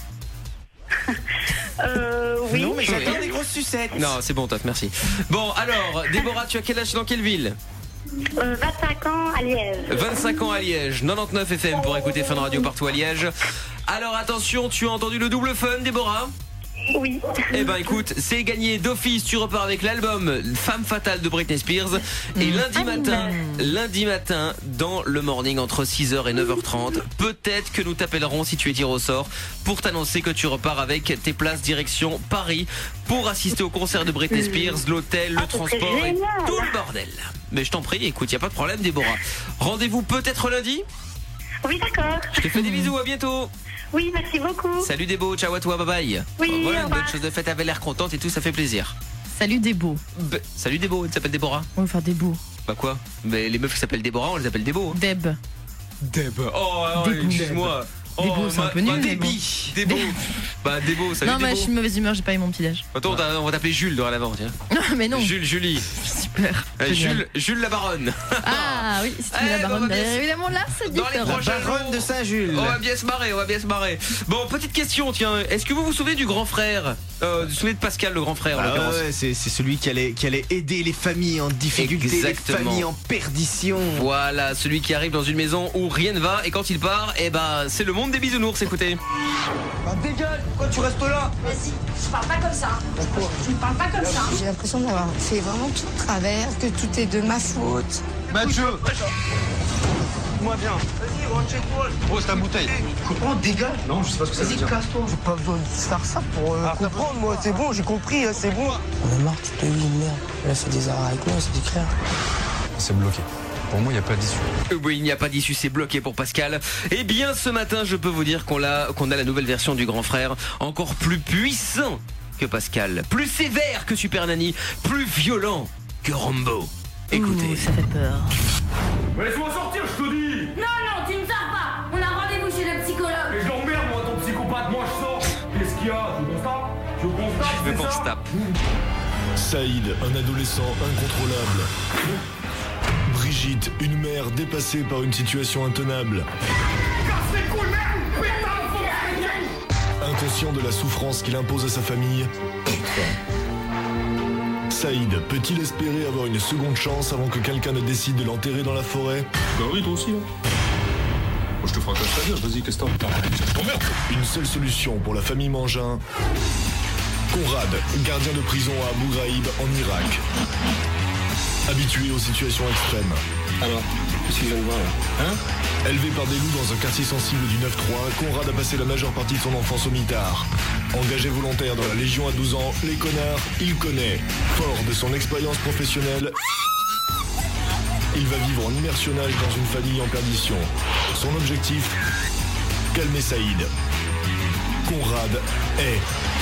Euh, oui. Non, mais j'attends des grosses sucettes. Non, c'est bon, Toff, merci. Bon, alors, Déborah, tu as quel âge, dans quelle ville? Euh, vingt-cinq ans à Liège. vingt-cinq ans à Liège, quatre-vingt-dix-neuf F M pour écouter Fun Radio partout à Liège. Alors attention, tu as entendu le double fun, Déborah? Oui. Eh ben écoute, c'est gagné d'office, tu repars avec l'album Femme Fatale de Britney Spears. Et lundi matin, lundi matin, dans le morning entre six heures et neuf heures trente, peut-être que nous t'appellerons si tu es tiré au sort pour t'annoncer que tu repars avec tes places direction Paris pour assister au concert de Britney Spears, l'hôtel, le Ah, ce serait transport et génial. tout le bordel. Mais je t'en prie, écoute, y a pas de problème Déborah. Rendez-vous peut-être lundi. Oui, d'accord. Je te fais des bisous, à bientôt. Oui, merci beaucoup. Salut Débo, ciao à toi, bye bye. Oui, Voilà au une revoir. bonne chose de fait, t'avais l'air contente et tout, ça fait plaisir. Salut Débo. Be- Salut Débo, elle s'appelle Déborah. On va faire Débo. Bah quoi? Mais les meufs qui s'appellent Déborah, on les appelle Débo. Hein. Deb. Deb. Oh, Débo. excuse-moi. Oh, Débo, c'est un peu ma- nul, ma mais bon. Débi. Débo. Bah Débo, salut Non, mais je Débo. suis de mauvaise humeur, j'ai pas eu mon petit déj. Attends, on t'a- on va t'appeler Jules dorénavant, tiens. Non, mais non. Jules, Julie. Je suis super. Euh, Jules, Jules la baronne. Ah oui, si tu mets Eh, la bah, on va baronne bien derrière, se- évidemment là, c'est Dans les différent. prochains jours, de Saint-Jules. On va bien se marrer, on va bien se marrer. Bon, petite question, tiens. Est-ce que vous vous souvenez du grand frère euh, Vous vous souvenez de Pascal, le grand frère en Ah l'occurrence ouais, c'est c'est celui qui allait, qui allait aider les familles en difficulté, Exactement. les familles en perdition. Voilà, celui qui arrive dans une maison où rien ne va et quand il part, eh ben, c'est le monde des bisounours, écoutez. Bah dégage, pourquoi tu restes là? Vas-y, je parle pas comme ça. Pourquoi? Tu ne parles pas comme ça. J'ai l'impression d'avoir fait vraiment tout de travers, que tout est de ma faute. Mathieu, moi bien. Vas-y, rentre chez toi. Oh, c'est ta bouteille. Oh, dégage. Non, je sais pas ce que ça veut Vas-y, dire. casse-toi. J'ai pas besoin de faire ça pour euh, comprendre, moi. C'est bon, j'ai compris, hein, c'est bon. On est marre de ce pays de merde. Elle a fait des arrêts avec moi, c'est clair. C'est bloqué. Pour moi, il n'y a pas d'issue. Oui, il n'y a pas d'issue, c'est bloqué pour Pascal. Eh bien, ce matin, je peux vous dire qu'on a, qu'on a la nouvelle version du grand frère, encore plus puissant que Pascal, plus sévère que Super Nanny, plus violent que Rambo. Écoutez. Ouh, ça fait peur. Mais laisse-moi sortir, je te dis. Non, non, tu ne sors pas. On a rendez-vous chez le psychologue. Mais je l'emmerde, moi, ton psychopathe. Moi, je sors. Qu'est-ce qu'il y a? Tu veux qu'on se tape? Tu veux qu'on se tape? Je veux c'est qu'on ça se tape. Saïd, un adolescent incontrôlable. Brigitte, une mère dépassée par une situation intenable. Casse les couilles, merde. Putain, faut que- Inconscient de la souffrance qu'il impose à sa famille. Saïd peut-il espérer avoir une seconde chance avant que quelqu'un ne décide de l'enterrer dans la forêt? Bah oui, toi aussi, là. Moi, je te ferai ta gueule, vas-y, qu'est-ce que t'en je t'emmerde. Une seule solution pour la famille Mangin. Conrad, gardien de prison à Abu Ghraib en Irak. Habitué aux situations extrêmes. Alors, qu'est-ce qu'ils viennent voir, là? Hein? Élevé par des loups dans un quartier sensible du neuf trois, Conrad a passé la majeure partie de son enfance au mitard. Engagé volontaire dans la Légion à douze ans, les connards, il connaît. Fort de son expérience professionnelle, il va vivre en immersionnage dans une famille en perdition. Son objectif, calmer Saïd. Conrad est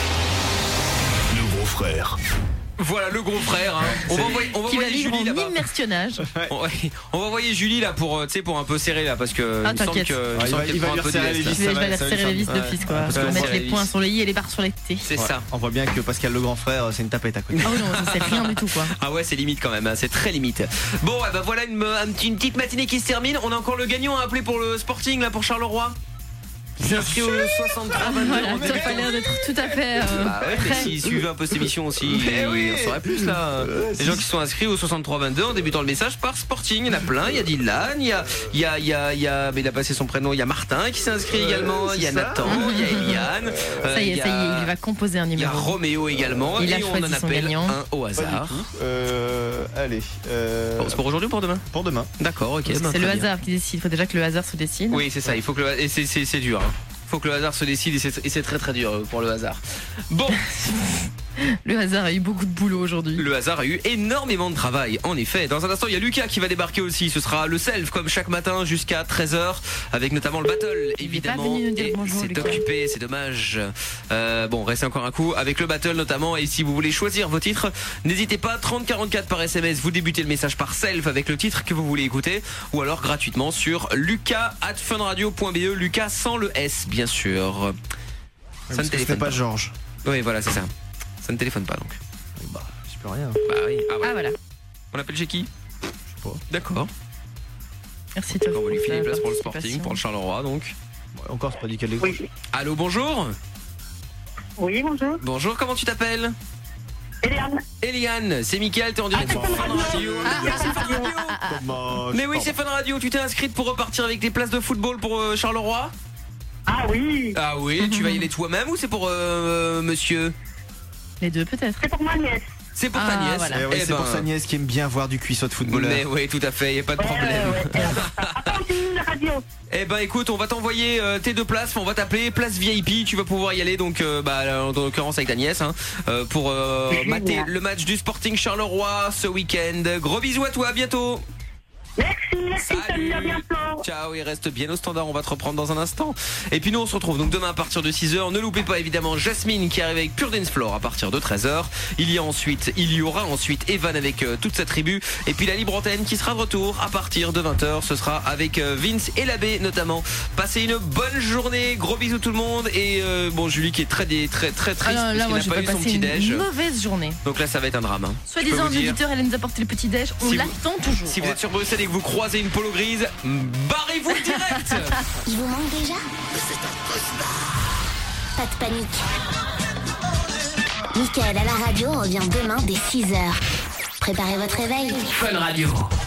le gros frère. Voilà le gros frère. Hein. On va envoyer, on va Qui va envoyer vivre Julie en là-bas. immersionnage. On, ouais, on va envoyer Julie là pour, euh, tu sais, pour un peu serrer là parce que Ah, il me semble t'inquiète. que Ah, il me il semble va- qu'elle il va prend lui un peu de resserrer les lest, là. vis. Je vais, je ça vais va- la ça va serrer lui les vis faire- d'office quoi. ouais, Parce parce qu'on que va on mettre serre les les poings vis. sur les i et les barres sur les t. C'est ça. On voit bien que Pascal le grand frère, c'est une tapette à côté. Ah oui, non, ça c'est rien du tout quoi. Ah ouais, c'est limite quand même, hein, c'est très limite. Bon, eh ben voilà une, un petit- une petite matinée qui se termine. On a encore le gagnant à appeler pour le Sporting là pour Charleroi. Qui s'est inscrit au soixante-trois vingt-deux. Voilà, Top a l'air d'être tout à fait. euh, Bah ouais, mais prêt. s'ils suivaient un peu cette émission aussi, Mais oui. on saurait plus là. Les gens qui sont inscrits au soixante-trois vingt-deux en débutant le message par Sporting, il y en a plein. Il y a Dylan, il y a, il y a, il y a, il y a, mais il a passé son prénom. Il y a Martin qui s'est inscrit également. Il y a c'est ça. Nathan, il y a Eliane. euh, Ça y il est, ça y est, il va composer un Il y a numéro. Roméo également. Il a et on choisi en son appelle gagnant. un au hasard. Euh, allez. Euh, Bon, c'est pour aujourd'hui ou pour demain? pour demain. D'accord, ok. Parce que ben, c'est très le bien. hasard qui décide. Il faut déjà que le hasard se décide. Oui, c'est ça. Il faut que le et c'est c'est c'est dur. Hein. Faut que le hasard se décide et c'est et c'est très très dur euh, pour le hasard. Bon, Le hasard a eu beaucoup de boulot aujourd'hui. le hasard a eu énormément de travail. En effet, dans un instant, il y a Lucas qui va débarquer aussi. Ce sera le self comme chaque matin jusqu'à treize heures avec notamment le battle évidemment. venu nous dire Et bonjour, c'est Lucas. occupé, c'est dommage. Euh, bon, restez encore un coup avec le battle notamment et si vous voulez choisir vos titres, n'hésitez pas trente quarante-quatre par S M S, vous débutez le message par self avec le titre que vous voulez écouter ou alors gratuitement sur lucas arobase funradio point be, Lucas sans le S bien sûr. Ça ne téléphone pas pas. Georges. Oui, voilà, c'est ça. Ça ne téléphone pas donc. Bah, je peux rien. Bah oui. Ah, ouais. Ah voilà. On l'appelle chez qui? Je sais pas. D'accord. Merci Top. On va lui filer les places pour le Sporting, participation. pour le Charleroi donc. Ouais, encore, c'est pas dit qu'elle est. Oui. Allô, bonjour. Oui, bonjour. Bonjour, comment tu t'appelles? Eliane. Eliane, c'est Mickaël, t'es en direct sur Fun Radio. Ah, C'est Fun Radio. Comment Mais oui, c'est Fun Radio, tu t'es inscrite pour repartir avec tes places de football pour euh, Charleroi? Ah oui. Ah oui, tu vas y aller toi-même ou c'est pour euh, monsieur? Les deux peut-être. C'est pour ma nièce. C'est pour Ah, ta nièce. voilà. Eh oui, Eh c'est ben, pour sa nièce qui aime bien voir du cuisseau de footballeur. Mais oui, tout à fait, y a pas de problème. Ouais, ouais. Attends, j'ai mis la radio. Eh ben écoute, on va t'envoyer euh, tes deux places, on va t'appeler place V I P, tu vas pouvoir y aller donc euh, bah, en l'occurrence avec ta nièce hein, euh, pour euh, Génial. mater le match du Sporting Charleroi ce week-end. Gros bisous à toi, à bientôt. Merci, merci, salut, à bientôt. Ciao, il reste bien au standard, on va te reprendre dans un instant. Et puis nous on se retrouve donc demain à partir de six heures. Ne loupez pas évidemment Jasmine qui arrive avec Pure Dance Floor à partir de treize heures. Il y a ensuite, il y aura ensuite Evan avec euh, toute sa tribu. Et puis la libre antenne qui sera de retour à partir de vingt heures. Ce sera avec euh, Vince et l'abbé notamment. Passez une bonne journée, gros bisous tout le monde. Et euh, bon, Julie qui est très très très, très triste Alors, là, parce moi, qu'elle n'a j'ai pas eu son passé petit déj. une mauvaise journée. Donc là ça va être un drame. Hein. Soi-disant l'auditeur, elle nous a apporté le petit déj. On Si l'attend toujours. Si vous êtes sur Bruxelles et que vous croisez une polo grise, barrez-vous direct. Il vous manque déjà? Pas de panique. Mickaël à la radio revient demain dès six heures. Préparez votre réveil. Fun Radio.